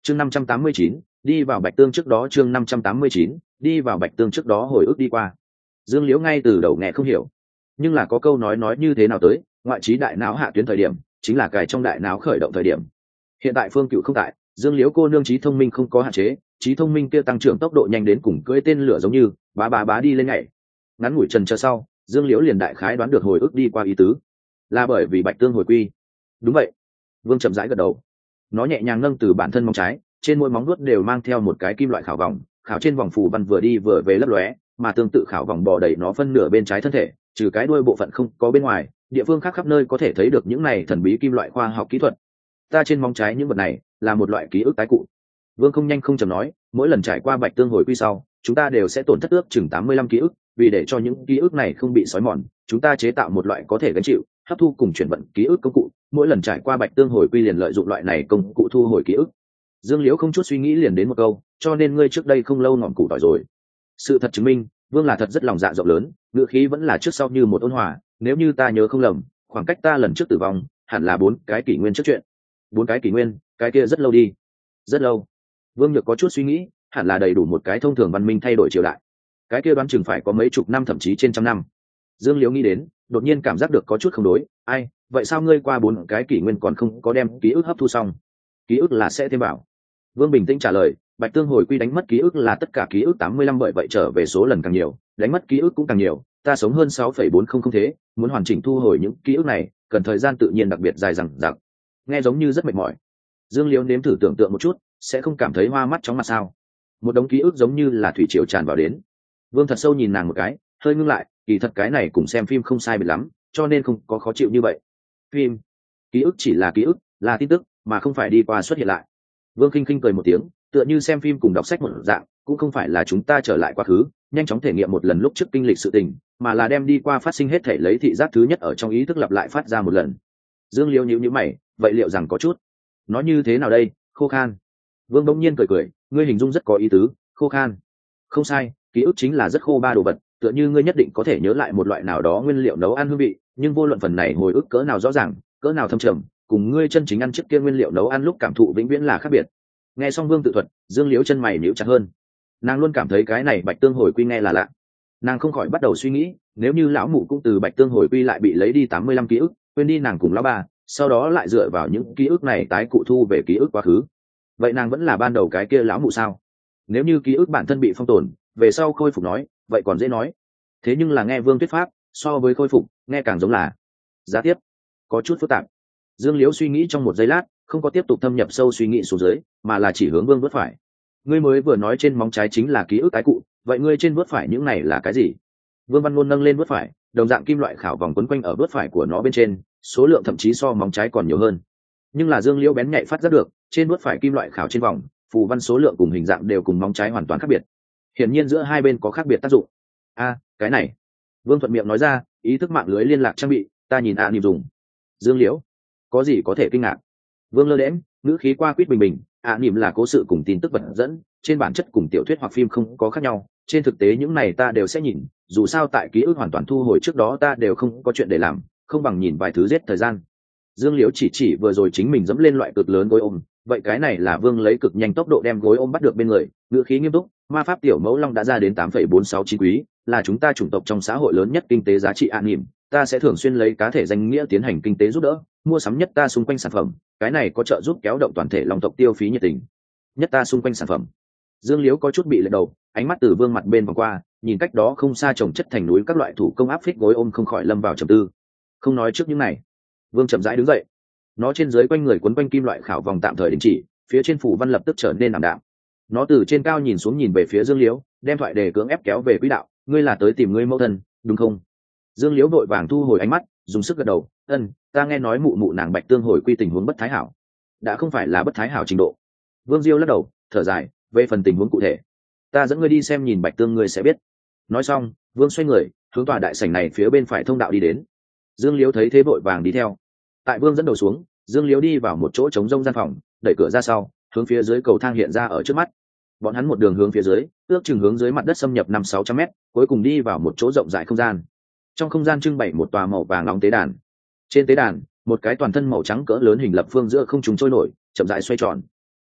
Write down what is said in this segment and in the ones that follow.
chương 589, đi vào bạch tương trước đó. Chương 589, đi vào bạch tương trước đó hồi ức đi qua. Dương Liễu ngay từ đầu nghe không hiểu, nhưng là có câu nói như thế nào tới, ngoại trí đại não hạ tuyến thời điểm chính là cài trong đại não khởi động thời điểm. Hiện tại Phương Cựu không tại, Dương Liễu cô nương trí thông minh không có hạn chế, trí thông minh kia tăng trưởng tốc độ nhanh đến cùng cưỡi tên lửa giống như bá đi lên nhảy. Ngắn ngủi trần chờ sau, Dương Liễu liền đại khái đoán được hồi ức đi qua ý tứ, là bởi vì bạch tương hồi quy. Đúng vậy. Vương chậm rãi gật đầu. Nó nhẹ nhàng nâng từ bản thân móng trái, trên mỗi móng vuốt đều mang theo một cái kim loại khảo vòng, khảo trên vòng phù văn vừa đi vừa về lấp lóe, mà tương tự khảo vòng bò đầy nó phân nửa bên trái thân thể, trừ cái đuôi bộ phận không có bên ngoài, địa phương khác khắp nơi có thể thấy được những này thần bí kim loại khoa học kỹ thuật. Ta trên móng trái những vật này là một loại ký ức tái cụ. Vương không nhanh không chậm nói, mỗi lần trải qua bạch tương hồi quy sau, chúng ta đều sẽ tổn thất ước chừng 85 ký ức, vì để cho những ký ức này không bị xói mòn, chúng ta chế tạo một loại có thể gánh chịu, hấp thu cùng chuyển vận ký ức công cụ, mỗi lần trải qua bạch tương hồi quy liền lợi dụng loại này công cụ thu hồi ký ức. Dương Liễu không chút suy nghĩ liền đến một câu, cho nên ngươi trước đây không lâu ngọn cụ tỏi rồi. Sự thật chứng minh, Vương là thật rất lòng dạ rộng lớn, ngữ khí vẫn là trước sau như một ôn hòa, nếu như ta nhớ không lầm, khoảng cách ta lần trước tử vong hẳn là 4 cái kỷ nguyên trước chuyện. 4 cái kỷ nguyên, cái kia rất lâu đi. Rất lâu. Vương Nhược có chút suy nghĩ, hẳn là đầy đủ một cái thông thường văn minh thay đổi triều đại. Cái kia đoán chừng phải có mấy chục năm thậm chí trên trăm năm. Dương Liễu nghĩ đến, đột nhiên cảm giác được có chút không đối, ai, vậy sao ngươi qua 4 cái kỷ nguyên còn không có đem ký ức hấp thu xong? Ký ức là sẽ thêm vào. Vương bình tĩnh trả lời, bạch tương hồi quy đánh mất ký ức là tất cả ký ức 85, bởi vậy trở về số lần càng nhiều, đánh mất ký ức cũng càng nhiều, ta sống hơn 6,400 thế, muốn hoàn chỉnh thu hồi những ký ức này, cần thời gian tự nhiên đặc biệt dài dằng dặc. Nghe giống như rất mệt mỏi. Dương Liễu nếm thử tưởng tượng một chút, sẽ không cảm thấy hoa mắt chóng mặt sao? Một đống ký ức giống như là thủy triều tràn vào đến. Vương thật sâu nhìn nàng một cái, hơi ngưng lại, kỳ thật cái này cùng xem phim không sai biệt lắm, cho nên không có khó chịu như vậy. Phim, ký ức chỉ là ký ức, là tin tức, mà không phải đi qua xuất hiện lại. Vương khinh khinh cười một tiếng, tựa như xem phim cùng đọc sách một dạng, cũng không phải là chúng ta trở lại quá khứ, nhanh chóng thể nghiệm một lần lúc trước kinh lịch sự tình, mà là đem đi qua phát sinh hết thể lấy thị giác thứ nhất ở trong ý thức lặp lại phát ra một lần. Dương Liễu nhíu nhíu mày, vậy liệu rằng có chút, nói như thế nào đây, khô khan. Vương bỗng nhiên cười, ngươi hình dung rất có ý tứ, khô khan. Không sai, ký ức chính là rất khô ba đồ vật, tựa như ngươi nhất định có thể nhớ lại một loại nào đó nguyên liệu nấu ăn hương vị, nhưng vô luận phần này hồi ức cỡ nào rõ ràng, cỡ nào thâm trầm, cùng ngươi chân chính ăn trước kia nguyên liệu nấu ăn lúc cảm thụ vĩnh viễn là khác biệt. Nghe xong Vương tự thuật, Dương Liễu chân mày nhíu chặt hơn. Nàng luôn cảm thấy cái này bạch tương hồi quy nghe là lạ. Nàng không khỏi bắt đầu suy nghĩ, nếu như lão mụ cũng từ bạch tương hồi quy lại bị lấy đi 85 ký ức, quên đi nàng cùng lão bà, sau đó lại dựa vào những ký ức này tái cụ thu về ký ức quá khứ, vậy nàng vẫn là ban đầu cái kia lão mụ sao? Nếu như ký ức bản thân bị phong tồn, về sau khôi phục nói, vậy còn dễ nói. Thế nhưng là nghe Vương thuyết pháp, so với khôi phục, nghe càng giống là giá tiếp, có chút phức tạp. Dương Liễu suy nghĩ trong một giây lát, không có tiếp tục thâm nhập sâu suy nghĩ xuống dưới, mà là chỉ hướng Vương vớt phải. Ngươi mới vừa nói trên móng trái chính là ký ức tái cụ, vậy ngươi trên vớt phải những này là cái gì? Vương Văn Ngôn nâng lên vớt phải, đồng dạng kim loại khảo vòng quấn quanh ở vớt phải của nó bên trên, số lượng thậm chí so móng trái còn nhiều hơn. Nhưng là Dương Liễu bén nhạy phát giác được, trên vớt phải kim loại khảo trên vòng, phù văn số lượng cùng hình dạng đều cùng móng trái hoàn toàn khác biệt. Hiển nhiên giữa hai bên có khác biệt tác dụng. Cái này. Vương thuận miệng nói ra, ý thức mạng lưới liên lạc trang bị, ta nhìn niệm dùng. Dương Liễu, có gì có thể kinh ngạc? Vương lơ đễnh, ngữ khí qua quýt bình bình, niệm là cố sự cùng tin tức vật dẫn, trên bản chất cùng tiểu thuyết hoặc phim không có khác nhau, trên thực tế những này ta đều sẽ nhìn, dù sao tại ký ức hoàn toàn thu hồi trước đó ta đều không có chuyện để làm, không bằng nhìn vài thứ giết thời gian. Dương Liễu chỉ vừa rồi chính mình dẫm lên loại cực lớn gối ôm, vậy cái này là Vương lấy cực nhanh tốc độ đem gối ôm bắt được bên người, ngữ khí nghiêm túc, ma pháp tiểu mẫu long đã ra đến 8,469 quý, là chúng ta chủng tộc trong xã hội lớn nhất kinh tế giá trị niệm, ta sẽ thường xuyên lấy cá thể danh nghĩa tiến hành kinh tế giúp đỡ, mua sắm nhất ta xung quanh sản phẩm, cái này có trợ giúp kéo động toàn thể long tộc tiêu phí nhiệt tình. Nhất ta xung quanh sản phẩm. Dương Liễu có chút bị lệch đầu, ánh mắt từ Vương mặt bên vòng qua, nhìn cách đó không xa chồng chất thành núi các loại thủ công áp phích gối ôm không khỏi lâm vào trầm tư. Không nói trước những này, Vương chậm rãi đứng dậy. Nó trên dưới quanh người quấn quanh kim loại khảo vòng tạm thời đình chỉ, phía trên phủ văn lập tức trở nên ảm đạm. Nó từ trên cao nhìn xuống nhìn về phía Dương Liễu, đem thoại đề cưỡng ép kéo về quỹ đạo, ngươi là tới tìm ngươi mẫu thân, đúng không? Dương Liễu vội vàng thu hồi ánh mắt, dùng sức gật đầu, ta nghe nói mụ nàng bạch tương hồi quy tình huống bất thái hảo. Đã không phải là bất thái hảo trình độ. Vương Diêu lắc đầu, thở dài, về phần tình huống cụ thể, ta dẫn ngươi đi xem nhìn bạch tương ngươi sẽ biết. Nói xong, Vương xoay người, hướng tòa đại sảnh này phía bên phải thông đạo đi đến. Dương Liễu thấy thế vội vàng đi theo. Tại Vương dẫn đầu xuống, Dương Liễu đi vào một chỗ trống rông gian phòng, đẩy cửa ra sau, hướng phía dưới cầu thang hiện ra ở trước mắt. Bọn hắn một đường hướng phía dưới, ước chừng hướng dưới mặt đất xâm nhập 500-600 mét, cuối cùng đi vào một chỗ rộng rãi không gian. Trong không gian trưng bày một tòa màu vàng nóng tế đàn. Trên tế đàn, một cái toàn thân màu trắng cỡ lớn hình lập phương giữa không trung trôi nổi, chậm rãi xoay tròn.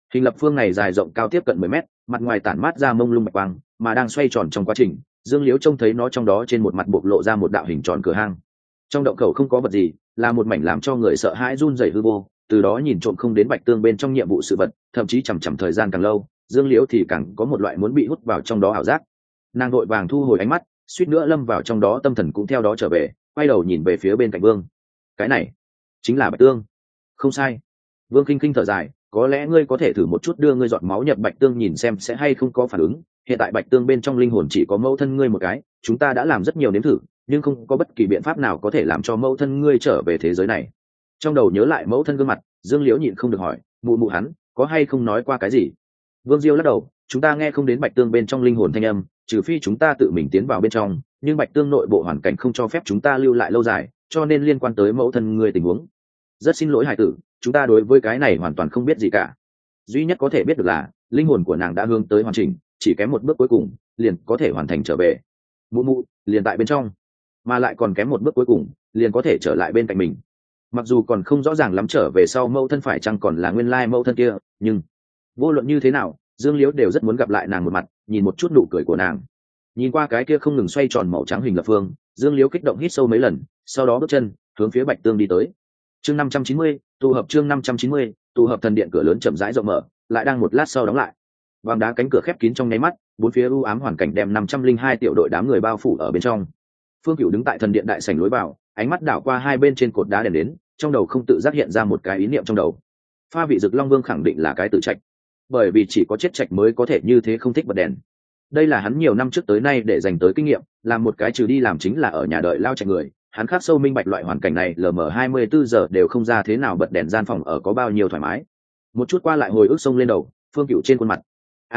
Hình lập phương này dài rộng cao tiếp cận 10 mét, mặt ngoài tản mát ra mông lung bạch quang, mà đang xoay tròn trong quá trình, Dương Liễu trông thấy nó trong đó trên một mặt bộc lộ ra một đạo hình tròn cửa hang. Trong động khẩu không có vật gì, là một mảnh làm cho người sợ hãi run rẩy hư vô, từ đó nhìn trộm không đến bạch tương bên trong nhiệm vụ sự vật, thậm chí chằm thời gian càng lâu, Dương Liễu thì càng có một loại muốn bị hút vào trong đó ảo giác. Nàng vội vàng thu hồi ánh mắt, suýt nữa lâm vào trong đó, tâm thần cũng theo đó trở về, quay đầu nhìn về phía bên cạnh Vương. Cái này chính là bạch tương. Không sai. Vương kinh kinh thở dài, có lẽ ngươi có thể thử một chút đưa ngươi giọt máu nhập bạch tương nhìn xem sẽ hay không có phản ứng. Hiện tại bạch tương bên trong linh hồn chỉ có mẫu thân ngươi một cái, chúng ta đã làm rất nhiều nếm thử, nhưng không có bất kỳ biện pháp nào có thể làm cho mẫu thân ngươi trở về thế giới này. Trong đầu nhớ lại mẫu thân gương mặt, Dương Liễu nhịn không được hỏi, mụ mụ hắn có hay không nói qua cái gì? Vương Diêu lắc đầu, chúng ta nghe không đến bạch tương bên trong linh hồn thanh âm, trừ phi chúng ta tự mình tiến vào bên trong, nhưng bạch tương nội bộ hoàn cảnh không cho phép chúng ta lưu lại lâu dài, cho nên liên quan tới mẫu thân ngươi tình huống. Rất xin lỗi hải tử, chúng ta đối với cái này hoàn toàn không biết gì cả. Duy nhất có thể biết được là linh hồn của nàng đã hướng tới hoàn chỉnh, chỉ kém một bước cuối cùng liền có thể hoàn thành trở về. Mụ mụ liền tại bên trong, mà lại còn kém một bước cuối cùng liền có thể trở lại bên cạnh mình. Mặc dù còn không rõ ràng lắm trở về sau mẫu thân phải chăng còn là nguyên lai mẫu thân kia, nhưng vô luận như thế nào, Dương Liễu đều rất muốn gặp lại nàng một mặt, nhìn một chút nụ cười của nàng. Nhìn qua cái kia không ngừng xoay tròn màu trắng hình lập phương, Dương Liễu kích động hít sâu mấy lần, sau đó bước chân hướng phía bạch tương đi tới. Chương 590, tụ hợp. Chương 590, tụ hợp. Thần điện cửa lớn chậm rãi rộng mở, lại đang một lát sau đóng lại. Vàng đá cánh cửa khép kín trong nháy mắt, bốn phía u ám hoàn cảnh đem 502 tiểu đội đám người bao phủ ở bên trong. Phương Cửu đứng tại thần điện đại sảnh lối vào, ánh mắt đảo qua hai bên trên cột đá đèn đến, trong đầu không tự giác hiện ra một cái ý niệm trong đầu. Pha vị Dực Long Vương khẳng định là cái tử trạch, bởi vì chỉ có chết trạch mới có thể như thế không thích bật đèn. Đây là hắn nhiều năm trước tới nay để dành tới kinh nghiệm, làm một cái trừ đi làm chính là ở nhà đợi lao trạch người. Hắn khắc sâu minh bạch loại hoàn cảnh này lờ mờ 24 giờ đều không ra thế nào bật đèn gian phòng ở có bao nhiêu thoải mái. Một chút qua lại hồi ức xông lên đầu, Phương Cửu trên khuôn mặt.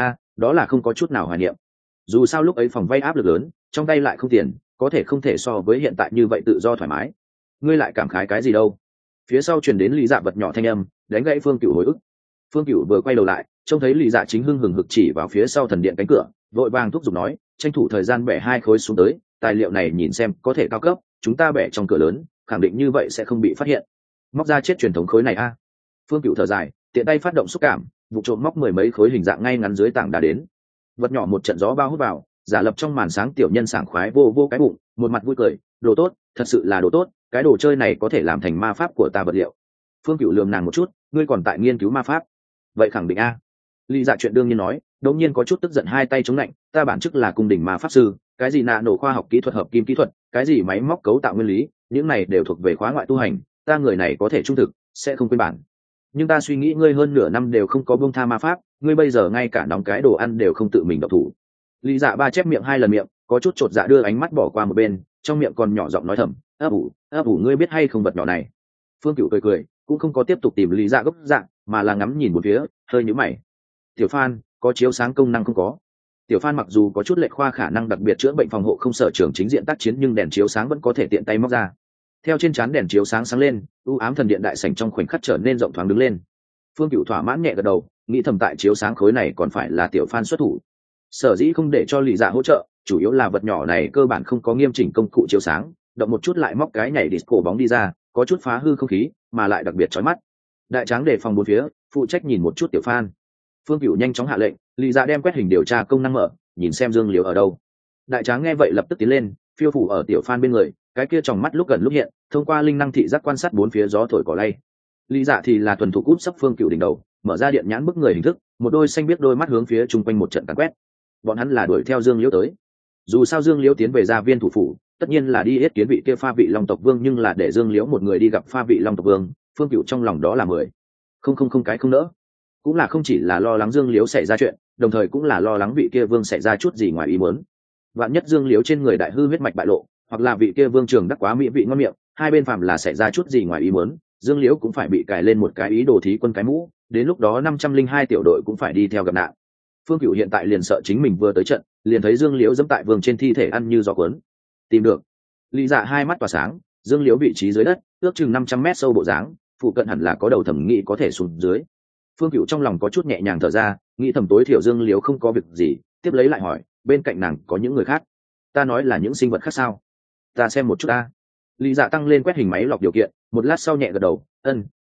Đó là không có chút nào hoài niệm. Dù sao lúc ấy phòng vay áp lực lớn, trong tay lại không tiền, có thể không thể so với hiện tại như vậy tự do thoải mái. Ngươi lại cảm khái cái gì đâu? Phía sau truyền đến Lý Dạ vật nhỏ thanh âm, đánh gãy Phương Cửu hồi ức. Phương Cửu vừa quay đầu lại, trông thấy Lý Dạ chính hưng hừng hực chỉ vào phía sau thần điện cánh cửa, vội vàng thúc giục nói, tranh thủ thời gian bẻ hai khối xuống tới, tài liệu này nhìn xem có thể cao cấp, chúng ta bẻ trong cửa lớn, khẳng định như vậy sẽ không bị phát hiện. Móc ra chết truyền thống khối này a. Phương Cửu thở dài, tiện tay phát động xúc cảm, vụ trộm móc mười mấy khối hình dạng ngay ngắn dưới tảng đá đến. Vật nhỏ một trận gió bao hút vào, giả lập trong màn sáng tiểu nhân sảng khoái vô vô cái bụng, một mặt vui cười, đồ tốt, thật sự là đồ tốt, cái đồ chơi này có thể làm thành ma pháp của ta vật liệu. Phương Cửu lườm nàng một chút, ngươi còn tại nghiên cứu ma pháp? Vậy khẳng định a. Lý Dạ chuyện đương nhiên nói, đột nhiên có chút tức giận hai tay chống lạnh, ta bản chức là cung đình ma pháp sư, cái gì nano khoa học kỹ thuật hợp kim kỹ thuật, cái gì máy móc cấu tạo nguyên lý, những này đều thuộc về khóa ngoại tu hành, ta người này có thể trung thực, sẽ không quên bản. Nhưng ta suy nghĩ ngươi hơn nửa năm đều không có buông tha ma pháp, ngươi bây giờ ngay cả đóng cái đồ ăn đều không tự mình độc thủ. Lý Dạ ba chép miệng hai lần miệng, có chút chột dạ đưa ánh mắt bỏ qua một bên, trong miệng còn nhỏ giọng nói thầm, ấp ủ ngươi biết hay không vật nhỏ này. Phương Cửu cười, cũng không có tiếp tục tìm Lý Dạ gốc dạng, mà là ngắm nhìn một phía, hơi nhíu mày. Tiểu Phan, có chiếu sáng công năng không có? Tiểu Phan mặc dù có chút lệch khoa khả năng đặc biệt chữa bệnh phòng hộ không sở trường chính diện tác chiến, nhưng đèn chiếu sáng vẫn có thể tiện tay móc ra. Theo trên trán đèn chiếu sáng sáng lên, u ám thần điện đại sảnh trong khoảnh khắc trở nên rộng thoáng đứng lên. Phương Cửu thỏa mãn nhẹ gật đầu, nghĩ thầm tại chiếu sáng khối này còn phải là Tiểu Phan xuất thủ. Sở dĩ không để cho Lý Dạ hỗ trợ, chủ yếu là vật nhỏ này cơ bản không có nghiêm chỉnh công cụ chiếu sáng, động một chút lại móc cái nhảy disco bóng đi ra, có chút phá hư không khí, mà lại đặc biệt chói mắt. Đại tráng đề phòng bốn phía, phụ trách nhìn một chút Tiểu Phan. Phương Cửu nhanh chóng hạ lệnh, Lý Dạ đem quét hình điều tra công năng mở, nhìn xem Dương Liễu ở đâu. Đại tráng nghe vậy lập tức tiến lên, phiêu phủ ở Tiểu Phan bên người, cái kia trong mắt lúc gần lúc hiện, thông qua linh năng thị giác quan sát bốn phía gió thổi cỏ lay. Lý Dạ thì là tuần thủ úp sấp Phương Cửu đỉnh đầu, mở ra điện nhãn bức người hình thức, một đôi xanh biết đôi mắt hướng phía chung quanh một trận càn quét. Bọn hắn là đuổi theo Dương Liễu tới. Dù sao Dương Liễu tiến về gia viên thủ phủ, tất nhiên là đi yết kiến vị kia pha vị Long tộc vương, nhưng là để Dương Liễu một người đi gặp pha vị Long tộc vương, Phương Cửu trong lòng đó là mười không cái không nỡ. Cũng là không chỉ là lo lắng Dương Liễu xảy ra chuyện, đồng thời cũng là lo lắng vị kia vương xảy ra chút gì ngoài ý muốn. Vạn nhất Dương Liễu trên người đại hư huyết mạch bại lộ, hoặc là vị kia vương trường đắc quá mỹ vị ngon miệng, hai bên phạm là xảy ra chút gì ngoài ý muốn, Dương Liễu cũng phải bị cài lên một cái ý đồ thí quân cái mũ, đến lúc đó 502 tiểu đội cũng phải đi theo gặp nạn. Phương Cửu hiện tại liền sợ chính mình vừa tới trận, liền thấy Dương Liễu dẫm tại vương trên thi thể ăn như gió cuốn. Tìm được. Lý Dạ hai mắt tỏa sáng, Dương Liễu vị trí dưới đất, ước chừng 500 mét sâu bộ dáng, phụ cận hẳn là có đầu thẩm nghị có thể xuống dưới. Phương Cửu trong lòng có chút nhẹ nhàng thở ra, nghĩ thầm tối thiểu Dương Liễu không có việc gì, tiếp lấy lại hỏi, bên cạnh nàng có những người khác? Ta nói là những sinh vật khác sao? Ta xem một chút ta. Lý Dạ tăng lên quét hình máy lọc điều kiện, một lát sau nhẹ gật đầu,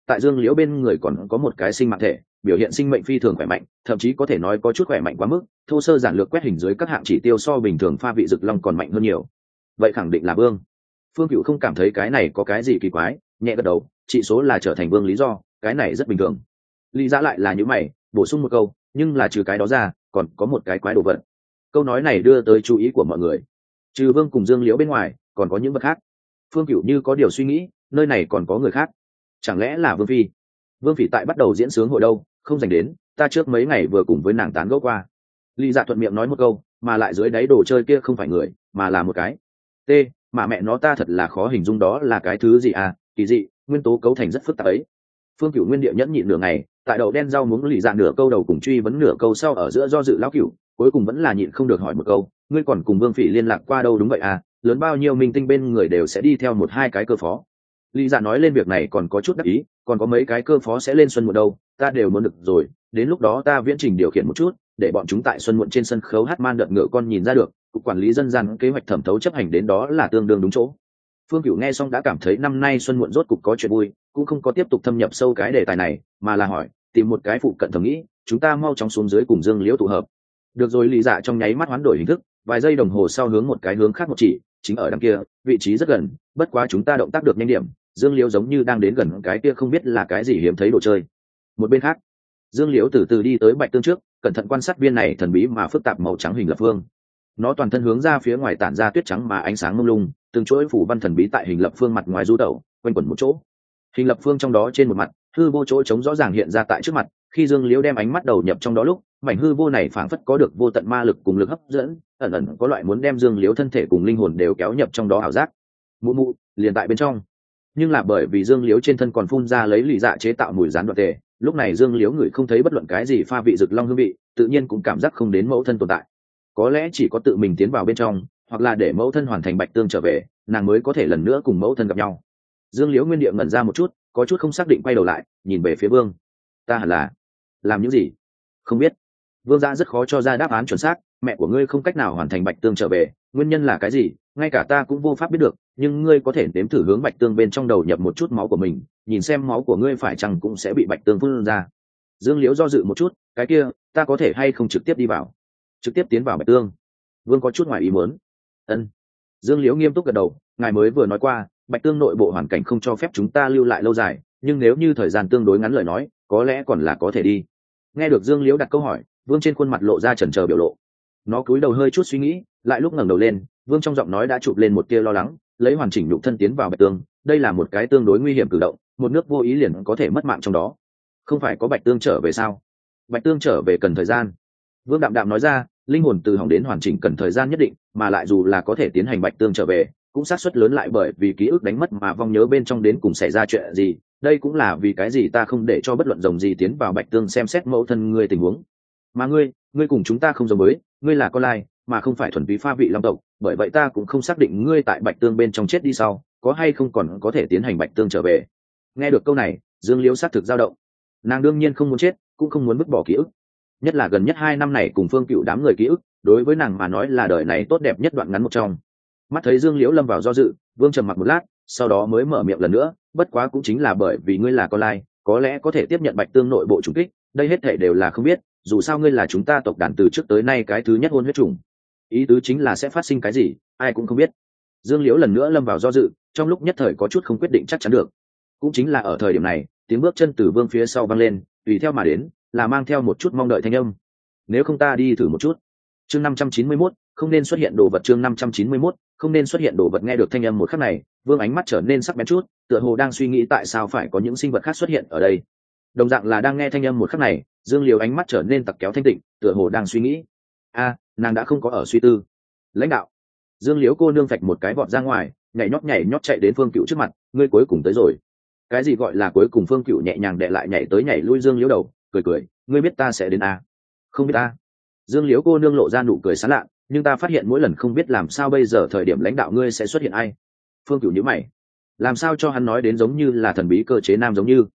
tại dương liễu bên người còn có một cái sinh mạng thể, biểu hiện sinh mệnh phi thường khỏe mạnh, thậm chí có thể nói có chút khỏe mạnh quá mức, thô sơ giản lược quét hình dưới các hạng chỉ tiêu so bình thường pha vị rực long còn mạnh hơn nhiều. Vậy khẳng định là vương. Phương Cựu không cảm thấy cái này có cái gì kỳ quái, nhẹ gật đầu, trị số là trở thành vương lý do, cái này rất bình thường. Lý Giã lại là những mày, bổ sung một câu, nhưng là trừ cái đó ra, còn có một cái quái đồ vật. Câu nói này đưa tới chú ý của mọi người. Trừ vương cùng dương liễu bên ngoài, còn có những vật khác. Phương Cựu như có điều suy nghĩ, nơi này còn có người khác, chẳng lẽ là vương phi? Vương Phỉ tại bắt đầu diễn sướng hội đâu, không dành đến, ta trước mấy ngày vừa cùng với nàng tán gẫu qua. Lý Dạ thuận miệng nói một câu, mà lại dưới đáy đồ chơi kia không phải người, mà là một cái t, mà mẹ nó ta thật là khó hình dung đó là cái thứ gì à, kỳ dị, nguyên tố cấu thành rất phức tạp ấy. Phương Cửu nguyên địa nhẫn nhịn nửa ngày, tại đầu đen rau muống Lý Dạ nửa câu đầu cùng truy vấn nửa câu sau ở giữa do dự lão Cửu, cuối cùng vẫn là nhịn không được hỏi một câu, ngươi còn cùng Vương Phỉ liên lạc qua đâu? Đúng vậy à, lớn bao nhiêu minh tinh bên người đều sẽ đi theo một hai cái cơ phó. Lý Dạ nói lên việc này còn có chút đắc ý, còn có mấy cái cơ phó sẽ lên Xuân Muộn đâu, ta đều muốn được rồi, đến lúc đó ta viễn trình điều khiển một chút, để bọn chúng tại Xuân Muộn trên sân khấu hát man đợt ngựa con nhìn ra được, cục quản lý dân gian kế hoạch thẩm thấu chấp hành đến đó là tương đương đúng chỗ. Phương Cửu nghe xong đã cảm thấy năm nay Xuân Muộn rốt cục có chuyện vui, cũng không có tiếp tục thâm nhập sâu cái đề tài này, mà là hỏi, tìm một cái phụ cận thầm nghĩ, chúng ta mau chóng xuống dưới cùng Dương Liễu tụ hợp. Được rồi. Lý Dạ trong nháy mắt hoán đổi hình thức, vài giây đồng hồ sau hướng một cái hướng khác một chỉ, chính ở đằng kia, vị trí rất gần, bất quá chúng ta động tác được nhanh điểm. Dương Liễu giống như đang đến gần cái kia không biết là cái gì hiếm thấy đồ chơi. Một bên khác, Dương Liễu từ từ đi tới Bạch Tương trước, cẩn thận quan sát viên này thần bí mà phức tạp màu trắng hình lập phương. Nó toàn thân hướng ra phía ngoài tản ra tuyết trắng mà ánh sáng mông lung, từng chuỗi phủ văn thần bí tại hình lập phương mặt ngoài du tẩu, quanh quẩn một chỗ. Hình lập phương trong đó trên một mặt, hư vô chỗ trống rõ ràng hiện ra tại trước mặt, khi Dương Liễu đem ánh mắt đầu nhập trong đó lúc, mảnh hư vô này phảng phất có được vô tận ma lực cùng lực hấp dẫn, ẩn ẩn có loại muốn đem Dương Liễu thân thể cùng linh hồn đều kéo nhập trong đó ảo giác. Mụ mụ liền tại bên trong. Nhưng là bởi vì Dương Liễu trên thân còn phun ra lấy Lý Dạ chế tạo mùi rán đoạt tề, lúc này Dương Liễu ngửi không thấy bất luận cái gì pha vị rực long hương vị, tự nhiên cũng cảm giác không đến mẫu thân tồn tại. Có lẽ chỉ có tự mình tiến vào bên trong, hoặc là để mẫu thân hoàn thành Bạch Tương trở về, nàng mới có thể lần nữa cùng mẫu thân gặp nhau. Dương Liễu nguyên địa ngẩn ra một chút, có chút không xác định quay đầu lại, nhìn về phía Vương. Ta hẳn là làm những gì? Không biết. Vương Gia rất khó cho ra đáp án chuẩn xác, mẹ của ngươi không cách nào hoàn thành Bạch Tương trở về, nguyên nhân là cái gì? Ngay cả ta cũng vô pháp biết được, nhưng ngươi có thể nếm thử hướng Bạch Tương bên trong đầu nhập một chút máu của mình, nhìn xem máu của ngươi phải chăng cũng sẽ bị Bạch Tương phun ra. Dương Liễu do dự một chút, cái kia, ta có thể hay không trực tiếp đi vào? Trực tiếp tiến vào Bạch Tương? Vương có chút ngoài ý muốn. Ân. Dương Liễu nghiêm túc gật đầu, ngài mới vừa nói qua, Bạch Tương nội bộ hoàn cảnh không cho phép chúng ta lưu lại lâu dài, nhưng nếu như thời gian tương đối ngắn lời nói, có lẽ còn là có thể đi. Nghe được Dương Liễu đặt câu hỏi, Vương trên khuôn mặt lộ ra chần chờ biểu lộ. Nó cúi đầu hơi chút suy nghĩ, lại lúc ngẩng đầu lên, Vương trong giọng nói đã chụp lên một tia lo lắng, lấy hoàn chỉnh nhục thân tiến vào Bạch Tương, đây là một cái tương đối nguy hiểm cử động, một nước vô ý liền có thể mất mạng trong đó. Không phải có Bạch Tương trở về sao? Bạch Tương trở về cần thời gian. Vương đạm đạm nói ra, linh hồn từ hỏng đến hoàn chỉnh cần thời gian nhất định, mà lại dù là có thể tiến hành Bạch Tương trở về, cũng xác suất lớn lại bởi vì ký ức đánh mất mà vong nhớ bên trong đến cùng xảy ra chuyện gì. Đây cũng là vì cái gì ta không để cho bất luận rồng gì tiến vào Bạch Tương xem xét mẫu thân ngươi tình huống. Mà ngươi cùng chúng ta không giống với, ngươi là con lai, mà không phải thuần túy pha vị long tộc, bởi vậy ta cũng không xác định ngươi tại Bạch Tương bên trong chết đi sau, có hay không còn có thể tiến hành Bạch Tương trở về. Nghe được câu này, Dương Liễu sát thực dao động. Nàng đương nhiên không muốn chết, cũng không muốn vứt bỏ ký ức. Nhất là gần nhất 2 năm này cùng Phương Cựu đám người ký ức, đối với nàng mà nói là đời này tốt đẹp nhất đoạn ngắn một trong. Mắt thấy Dương Liễu lâm vào do dự, Vương trầm mặc một lát, sau đó mới mở miệng lần nữa, bất quá cũng chính là bởi vì ngươi là con lai, có lẽ có thể tiếp nhận Bạch Tương nội bộ trùng kích, đây hết thảy đều là không biết, dù sao ngươi là chúng ta tộc đàn từ trước tới nay cái thứ nhất hôn huyết trùng. Ý tứ chính là sẽ phát sinh cái gì, ai cũng không biết. Dương Liễu lần nữa lâm vào do dự, trong lúc nhất thời có chút không quyết định chắc chắn được. Cũng chính là ở thời điểm này, tiếng bước chân từ Vương phía sau vang lên, tùy theo mà đến, là mang theo một chút mong đợi thanh âm. Nếu không ta đi thử một chút. Chương 591, không nên xuất hiện đồ vật. Chương 591, không nên xuất hiện đồ vật. Nghe được thanh âm một khắc này, Vương ánh mắt trở nên sắc bén chút, tựa hồ đang suy nghĩ tại sao phải có những sinh vật khác xuất hiện ở đây. Đồng dạng là đang nghe thanh âm một khắc này, Dương Liễu ánh mắt trở nên tặc kéo thanh tịnh, tựa hồ đang suy nghĩ. Nàng đã không có ở suy tư. Lãnh đạo. Dương Liễu cô nương phạch một cái vọt ra ngoài, nhảy nhót chạy đến Phương Cựu trước mặt, ngươi cuối cùng tới rồi. Cái gì gọi là cuối cùng? Phương Cựu nhẹ nhàng đè lại nhảy tới nhảy lui Dương Liễu đầu, cười, ngươi biết ta sẽ đến a? Không biết ta. Dương Liễu cô nương lộ ra nụ cười sán lạ, nhưng ta phát hiện mỗi lần không biết làm sao bây giờ thời điểm lãnh đạo ngươi sẽ xuất hiện ai. Phương Cựu nhíu mày, làm sao cho hắn nói đến giống như là thần bí cơ chế nam giống như.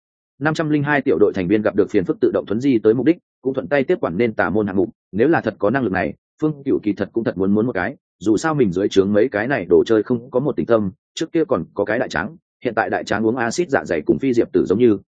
502 tiểu đội thành viên gặp được phiền phức tự động thuấn di tới mục đích, cũng thuận tay tiếp quản nên tà môn hạng mục. Nếu là thật có năng lực này, Phương Cựu kỳ thật cũng thật muốn một cái, dù sao mình dưới trướng mấy cái này đồ chơi không có một tình tâm. Trước kia còn có cái đại tráng, hiện tại đại tráng uống axit dạ dày cùng phi diệp tử giống như,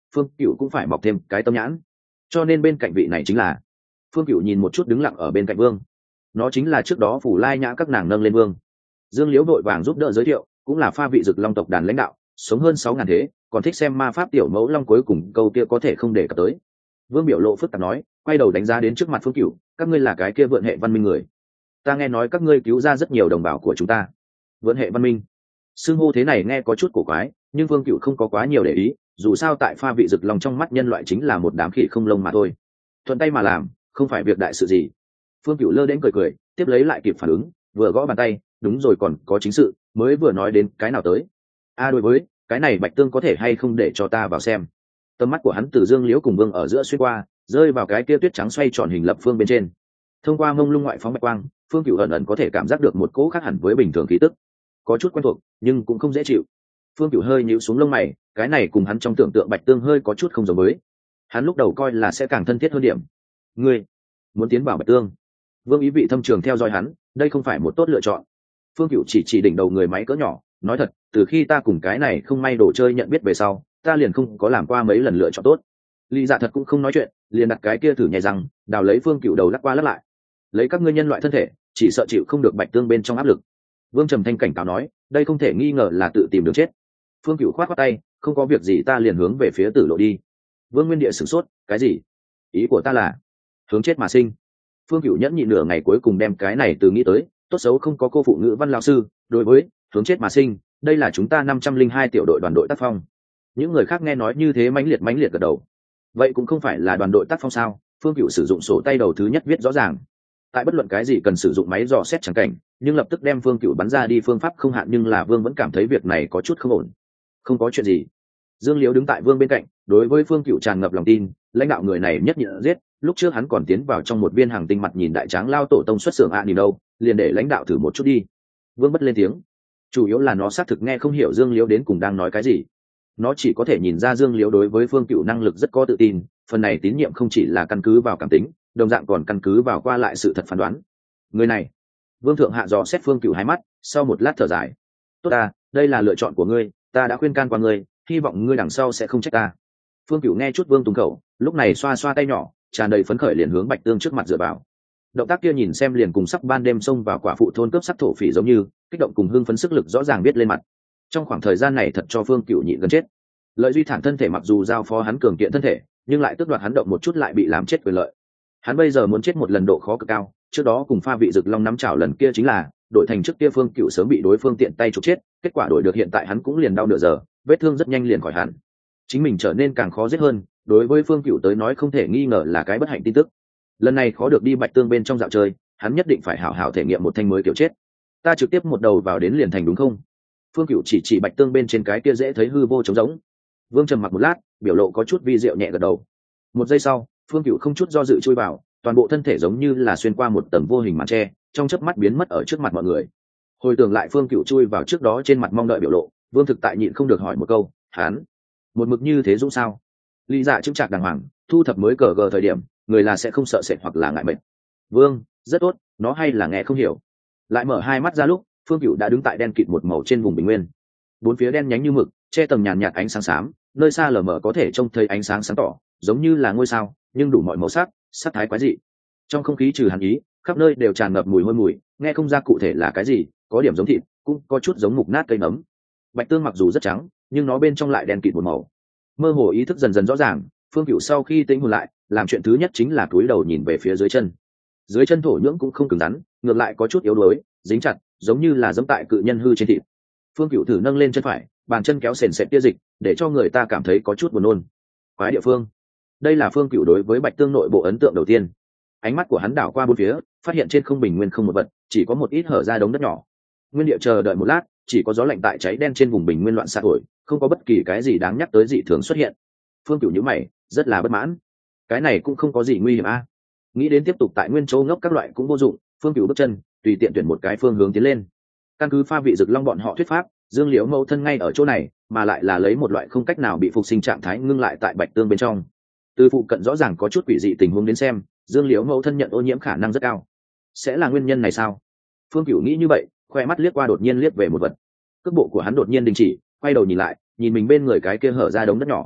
Phương Cựu cũng phải mọc thêm cái tâm nhãn, cho nên bên cạnh vị này chính là Phương Cựu nhìn một chút đứng lặng ở bên cạnh Vương, nó chính là trước đó Phủ Lai Nhã các nàng nâng lên Vương. Dương Liễu vội vàng giúp đỡ giới thiệu, cũng là Pha Vị Dực Long tộc đàn lãnh đạo, sống hơn 6.000 thế, còn thích xem ma pháp tiểu mẫu long, cuối cùng câu kia có thể không để cập tới. Vương biểu lộ phức tạp nói, quay đầu đánh giá đến trước mặt Phương Cựu, các ngươi là cái kia vượn hệ văn minh người, ta nghe nói các ngươi cứu ra rất nhiều đồng bào của chúng ta. Vượn hệ văn minh, xưng hô thế này nghe có chút cổ quái, nhưng Vương Cựu không có quá nhiều để ý, dù sao tại Pha Vị Dực Long trong mắt nhân loại chính là một đám khỉ không lông mà thôi, thuận tay mà làm, không phải việc đại sự gì. Phương Cựu lơ đến cười cười, tiếp lấy lại kịp phản ứng, vừa gõ bàn tay, đúng rồi, còn có chính sự, mới vừa nói đến cái nào tới. Đối với cái này Bạch Tương có thể hay không để cho ta vào xem. Tầm mắt của hắn từ Dương Liễu cùng Vương ở giữa xuyên qua, rơi vào cái kia tuyết trắng xoay tròn hình lập phương bên trên. Thông qua mông lung ngoại phóng bạch quang, Phương Cựu ẩn ẩn có thể cảm giác được một cỗ khác hẳn với bình thường khí tức, có chút quen thuộc nhưng cũng không dễ chịu. Phương Cựu hơi nhíu xuống lông mày, cái này cùng hắn trong tưởng tượng Bạch Tương hơi có chút không giống với. Hắn lúc đầu coi là sẽ càng thân thiết hơn điểm. Ngươi muốn tiến vào Bạch Tương? Vương ý vị thâm trường theo dõi hắn, đây không phải một tốt lựa chọn. Phương Cựu chỉ đỉnh đầu người máy cỡ nhỏ, nói thật, từ khi ta cùng cái này không may đồ chơi nhận biết về sau, ta liền không có làm qua mấy lần lựa chọn tốt. Lý Dạ thật cũng không nói chuyện, liền đặt cái kia thử nhẹ rằng, đào lấy Phương Cựu đầu lắc qua lắc lại. Lấy các ngươi nhân loại thân thể, chỉ sợ chịu không được Bạch Tương bên trong áp lực. Vương trầm thanh cảnh cáo nói, đây không thể nghi ngờ là tự tìm đường chết. Phương Cựu khoát khoát tay, không có việc gì, ta liền hướng về phía tử lộ đi. Vương Nguyên Địa sửng sốt, cái gì? Ý của ta là hướng chết mà sinh. Phương Cựu nhẫn nhịn nửa ngày, cuối cùng đem cái này từ nghĩ tới, tốt xấu không có cô phụ ngữ văn lão sư, đối với hướng chết mà sinh, đây là chúng ta 502 tiểu đội đoàn đội tác phong. Những người khác nghe nói như thế mãnh liệt gật đầu. Vậy cũng không phải là đoàn đội tác phong sao? Phương Cựu sử dụng sổ tay đầu thứ nhất viết rõ ràng, tại bất luận cái gì cần sử dụng máy dò xét chẳng cảnh, nhưng lập tức đem Phương Cựu bắn ra đi phương pháp không hạn, nhưng là Vương vẫn cảm thấy việc này có chút không ổn. Không có chuyện gì. Dương Liễu đứng tại Vương bên cạnh, đối với Phương Cựu tràn ngập lòng tin, lãnh đạo người này nhất nhịn giết, lúc trước hắn còn tiến vào trong một viên hàng tinh mặt nhìn đại tráng lao tổ tông xuất xưởng nhìn đâu, liền để lãnh đạo thử một chút đi. Vương bất lên tiếng, chủ yếu là nó xác thực nghe không hiểu Dương Liễu đến cùng đang nói cái gì. Nó chỉ có thể nhìn ra Dương Liễu đối với Phương Cựu năng lực rất có tự tin, phần này tín nhiệm không chỉ là căn cứ vào cảm tính, đồng dạng còn căn cứ vào qua lại sự thật phán đoán. Người này, Vương thượng hạ dò xét Phương Cựu hai mắt, sau một lát thở dài, tốt ta, đây là lựa chọn của ngươi, ta đã khuyên can qua ngươi, hy vọng ngươi đằng sau sẽ không trách ta. Phương Cựu nghe chút Vương tung khẩu, lúc này xoa xoa tay nhỏ, tràn đầy phấn khởi liền hướng Bạch Tương trước mặt dựa vào. Động tác kia nhìn xem liền cùng sắp ban đêm xông vào quả phụ thôn cướp sắc thổ phỉ giống như, kích động cùng hưng phấn sức lực rõ ràng biết lên mặt. Trong khoảng thời gian này thật cho Phương Cựu nhịn gần chết. Lợi duy thản thân thể mặc dù giao phó hắn cường kiện thân thể, nhưng lại tước đoạt hắn động một chút lại bị làm chết quyền lợi. Hắn bây giờ muốn chết một lần độ khó cực cao, trước đó cùng Pha Vị Dực Long nắm chảo lần kia chính là đội thành trước kia Phương Cựu sớm bị đối phương tiện tay trục chết, kết quả đổi được hiện tại hắn cũng liền đau nửa giờ, vết thương rất nhanh liền khỏi hẳn. Chính mình trở nên càng khó giết hơn, đối với Phương Cựu tới nói không thể nghi ngờ là cái bất hạnh tin tức. Lần này khó được đi Bạch Tương bên trong dạo chơi, hắn nhất định phải hảo hảo thể nghiệm một thanh mới kiểu chết. Ta trực tiếp một đầu vào đến liền thành đúng không? Phương Cựu chỉ Bạch Tương bên trên cái kia dễ thấy hư vô trống rỗng. Vương trầm mặc một lát, biểu lộ có chút vi diệu nhẹ gật đầu. Một giây sau, Phương Cựu không chút do dự chui vào, toàn bộ thân thể giống như là xuyên qua một tầng vô hình màn tre, trong chớp mắt biến mất ở trước mặt mọi người. Hồi tưởng lại Phương Cựu chui vào trước đó trên mặt mong đợi biểu lộ, Vương thực tại nhịn không được hỏi một câu, hắn một mực như thế dũng sao? Lý Dạ chững chạc đàng hoàng, thu thập mới cờ gờ thời điểm, người là sẽ không sợ sệt hoặc là ngại mệt. Vương, rất tốt, nó hay là nghe không hiểu. Lại mở hai mắt ra lúc, Phương Cựu đã đứng tại đen kịt một màu trên vùng bình nguyên. Bốn phía đen nhánh như mực, che tầng nhàn nhạt ánh sáng xám, nơi xa lờ mờ có thể trông thấy ánh sáng sáng tỏ, giống như là ngôi sao, nhưng đủ mọi màu sắc, sắc thái quái dị. Trong không khí trừ hàn ý, khắp nơi đều tràn ngập mùi hôi mùi, nghe không ra cụ thể là cái gì, có điểm giống thịt, cũng có chút giống mục nát cây nấm. Bạch Tương mặc dù rất trắng, nhưng nó bên trong lại đen kịt một màu. Mơ hồ ý thức dần dần rõ ràng, Phương Cựu sau khi tĩnh hồn lại, làm chuyện thứ nhất chính là cúi đầu nhìn về phía dưới chân. Dưới chân thổ nhưỡng cũng không cứng rắn, ngược lại có chút yếu đuối, dính chặt, giống như là giẫm tại cự nhân hư trên thịt. Phương Cựu thử nâng lên chân phải, bàn chân kéo sền sệt tia dịch, để cho người ta cảm thấy có chút buồn nôn. Quái địa phương. Đây là Phương Cựu đối với Bạch Tương nội bộ ấn tượng đầu tiên. Ánh mắt của hắn đảo qua bốn phía, phát hiện trên không bình nguyên không một vật, chỉ có một ít hở ra đống đất nhỏ. Nguyên địa chờ đợi một lát, chỉ có gió lạnh tại cháy đen trên vùng bình nguyên loạn xạ thổi, không có bất kỳ cái gì đáng nhắc tới dị thường xuất hiện. Phương Cựu nhíu mày, rất là bất mãn. Cái này cũng không có gì nguy hiểm a. Nghĩ đến tiếp tục tại nguyên châu ngốc các loại cũng vô dụng, Phương Cựu bước chân, tùy tiện tuyển một cái phương hướng tiến lên. Căn cứ Pha Vị Dực Long bọn họ thuyết pháp, Dương Liễu mẫu thân ngay ở chỗ này, mà lại là lấy một loại không cách nào bị phục sinh trạng thái ngưng lại tại Bạch Tương bên trong. Từ phụ cận rõ ràng có chút quỷ dị tình huống đến xem, Dương Liễu mẫu thân nhận ô nhiễm khả năng rất cao. Sẽ là nguyên nhân này sao? Phương Cựu nghĩ như vậy, khoe mắt liếc qua đột nhiên liếc về một vật. Cước bộ của hắn đột nhiên đình chỉ, quay đầu nhìn lại, nhìn mình bên người cái kia hở ra đống đất nhỏ.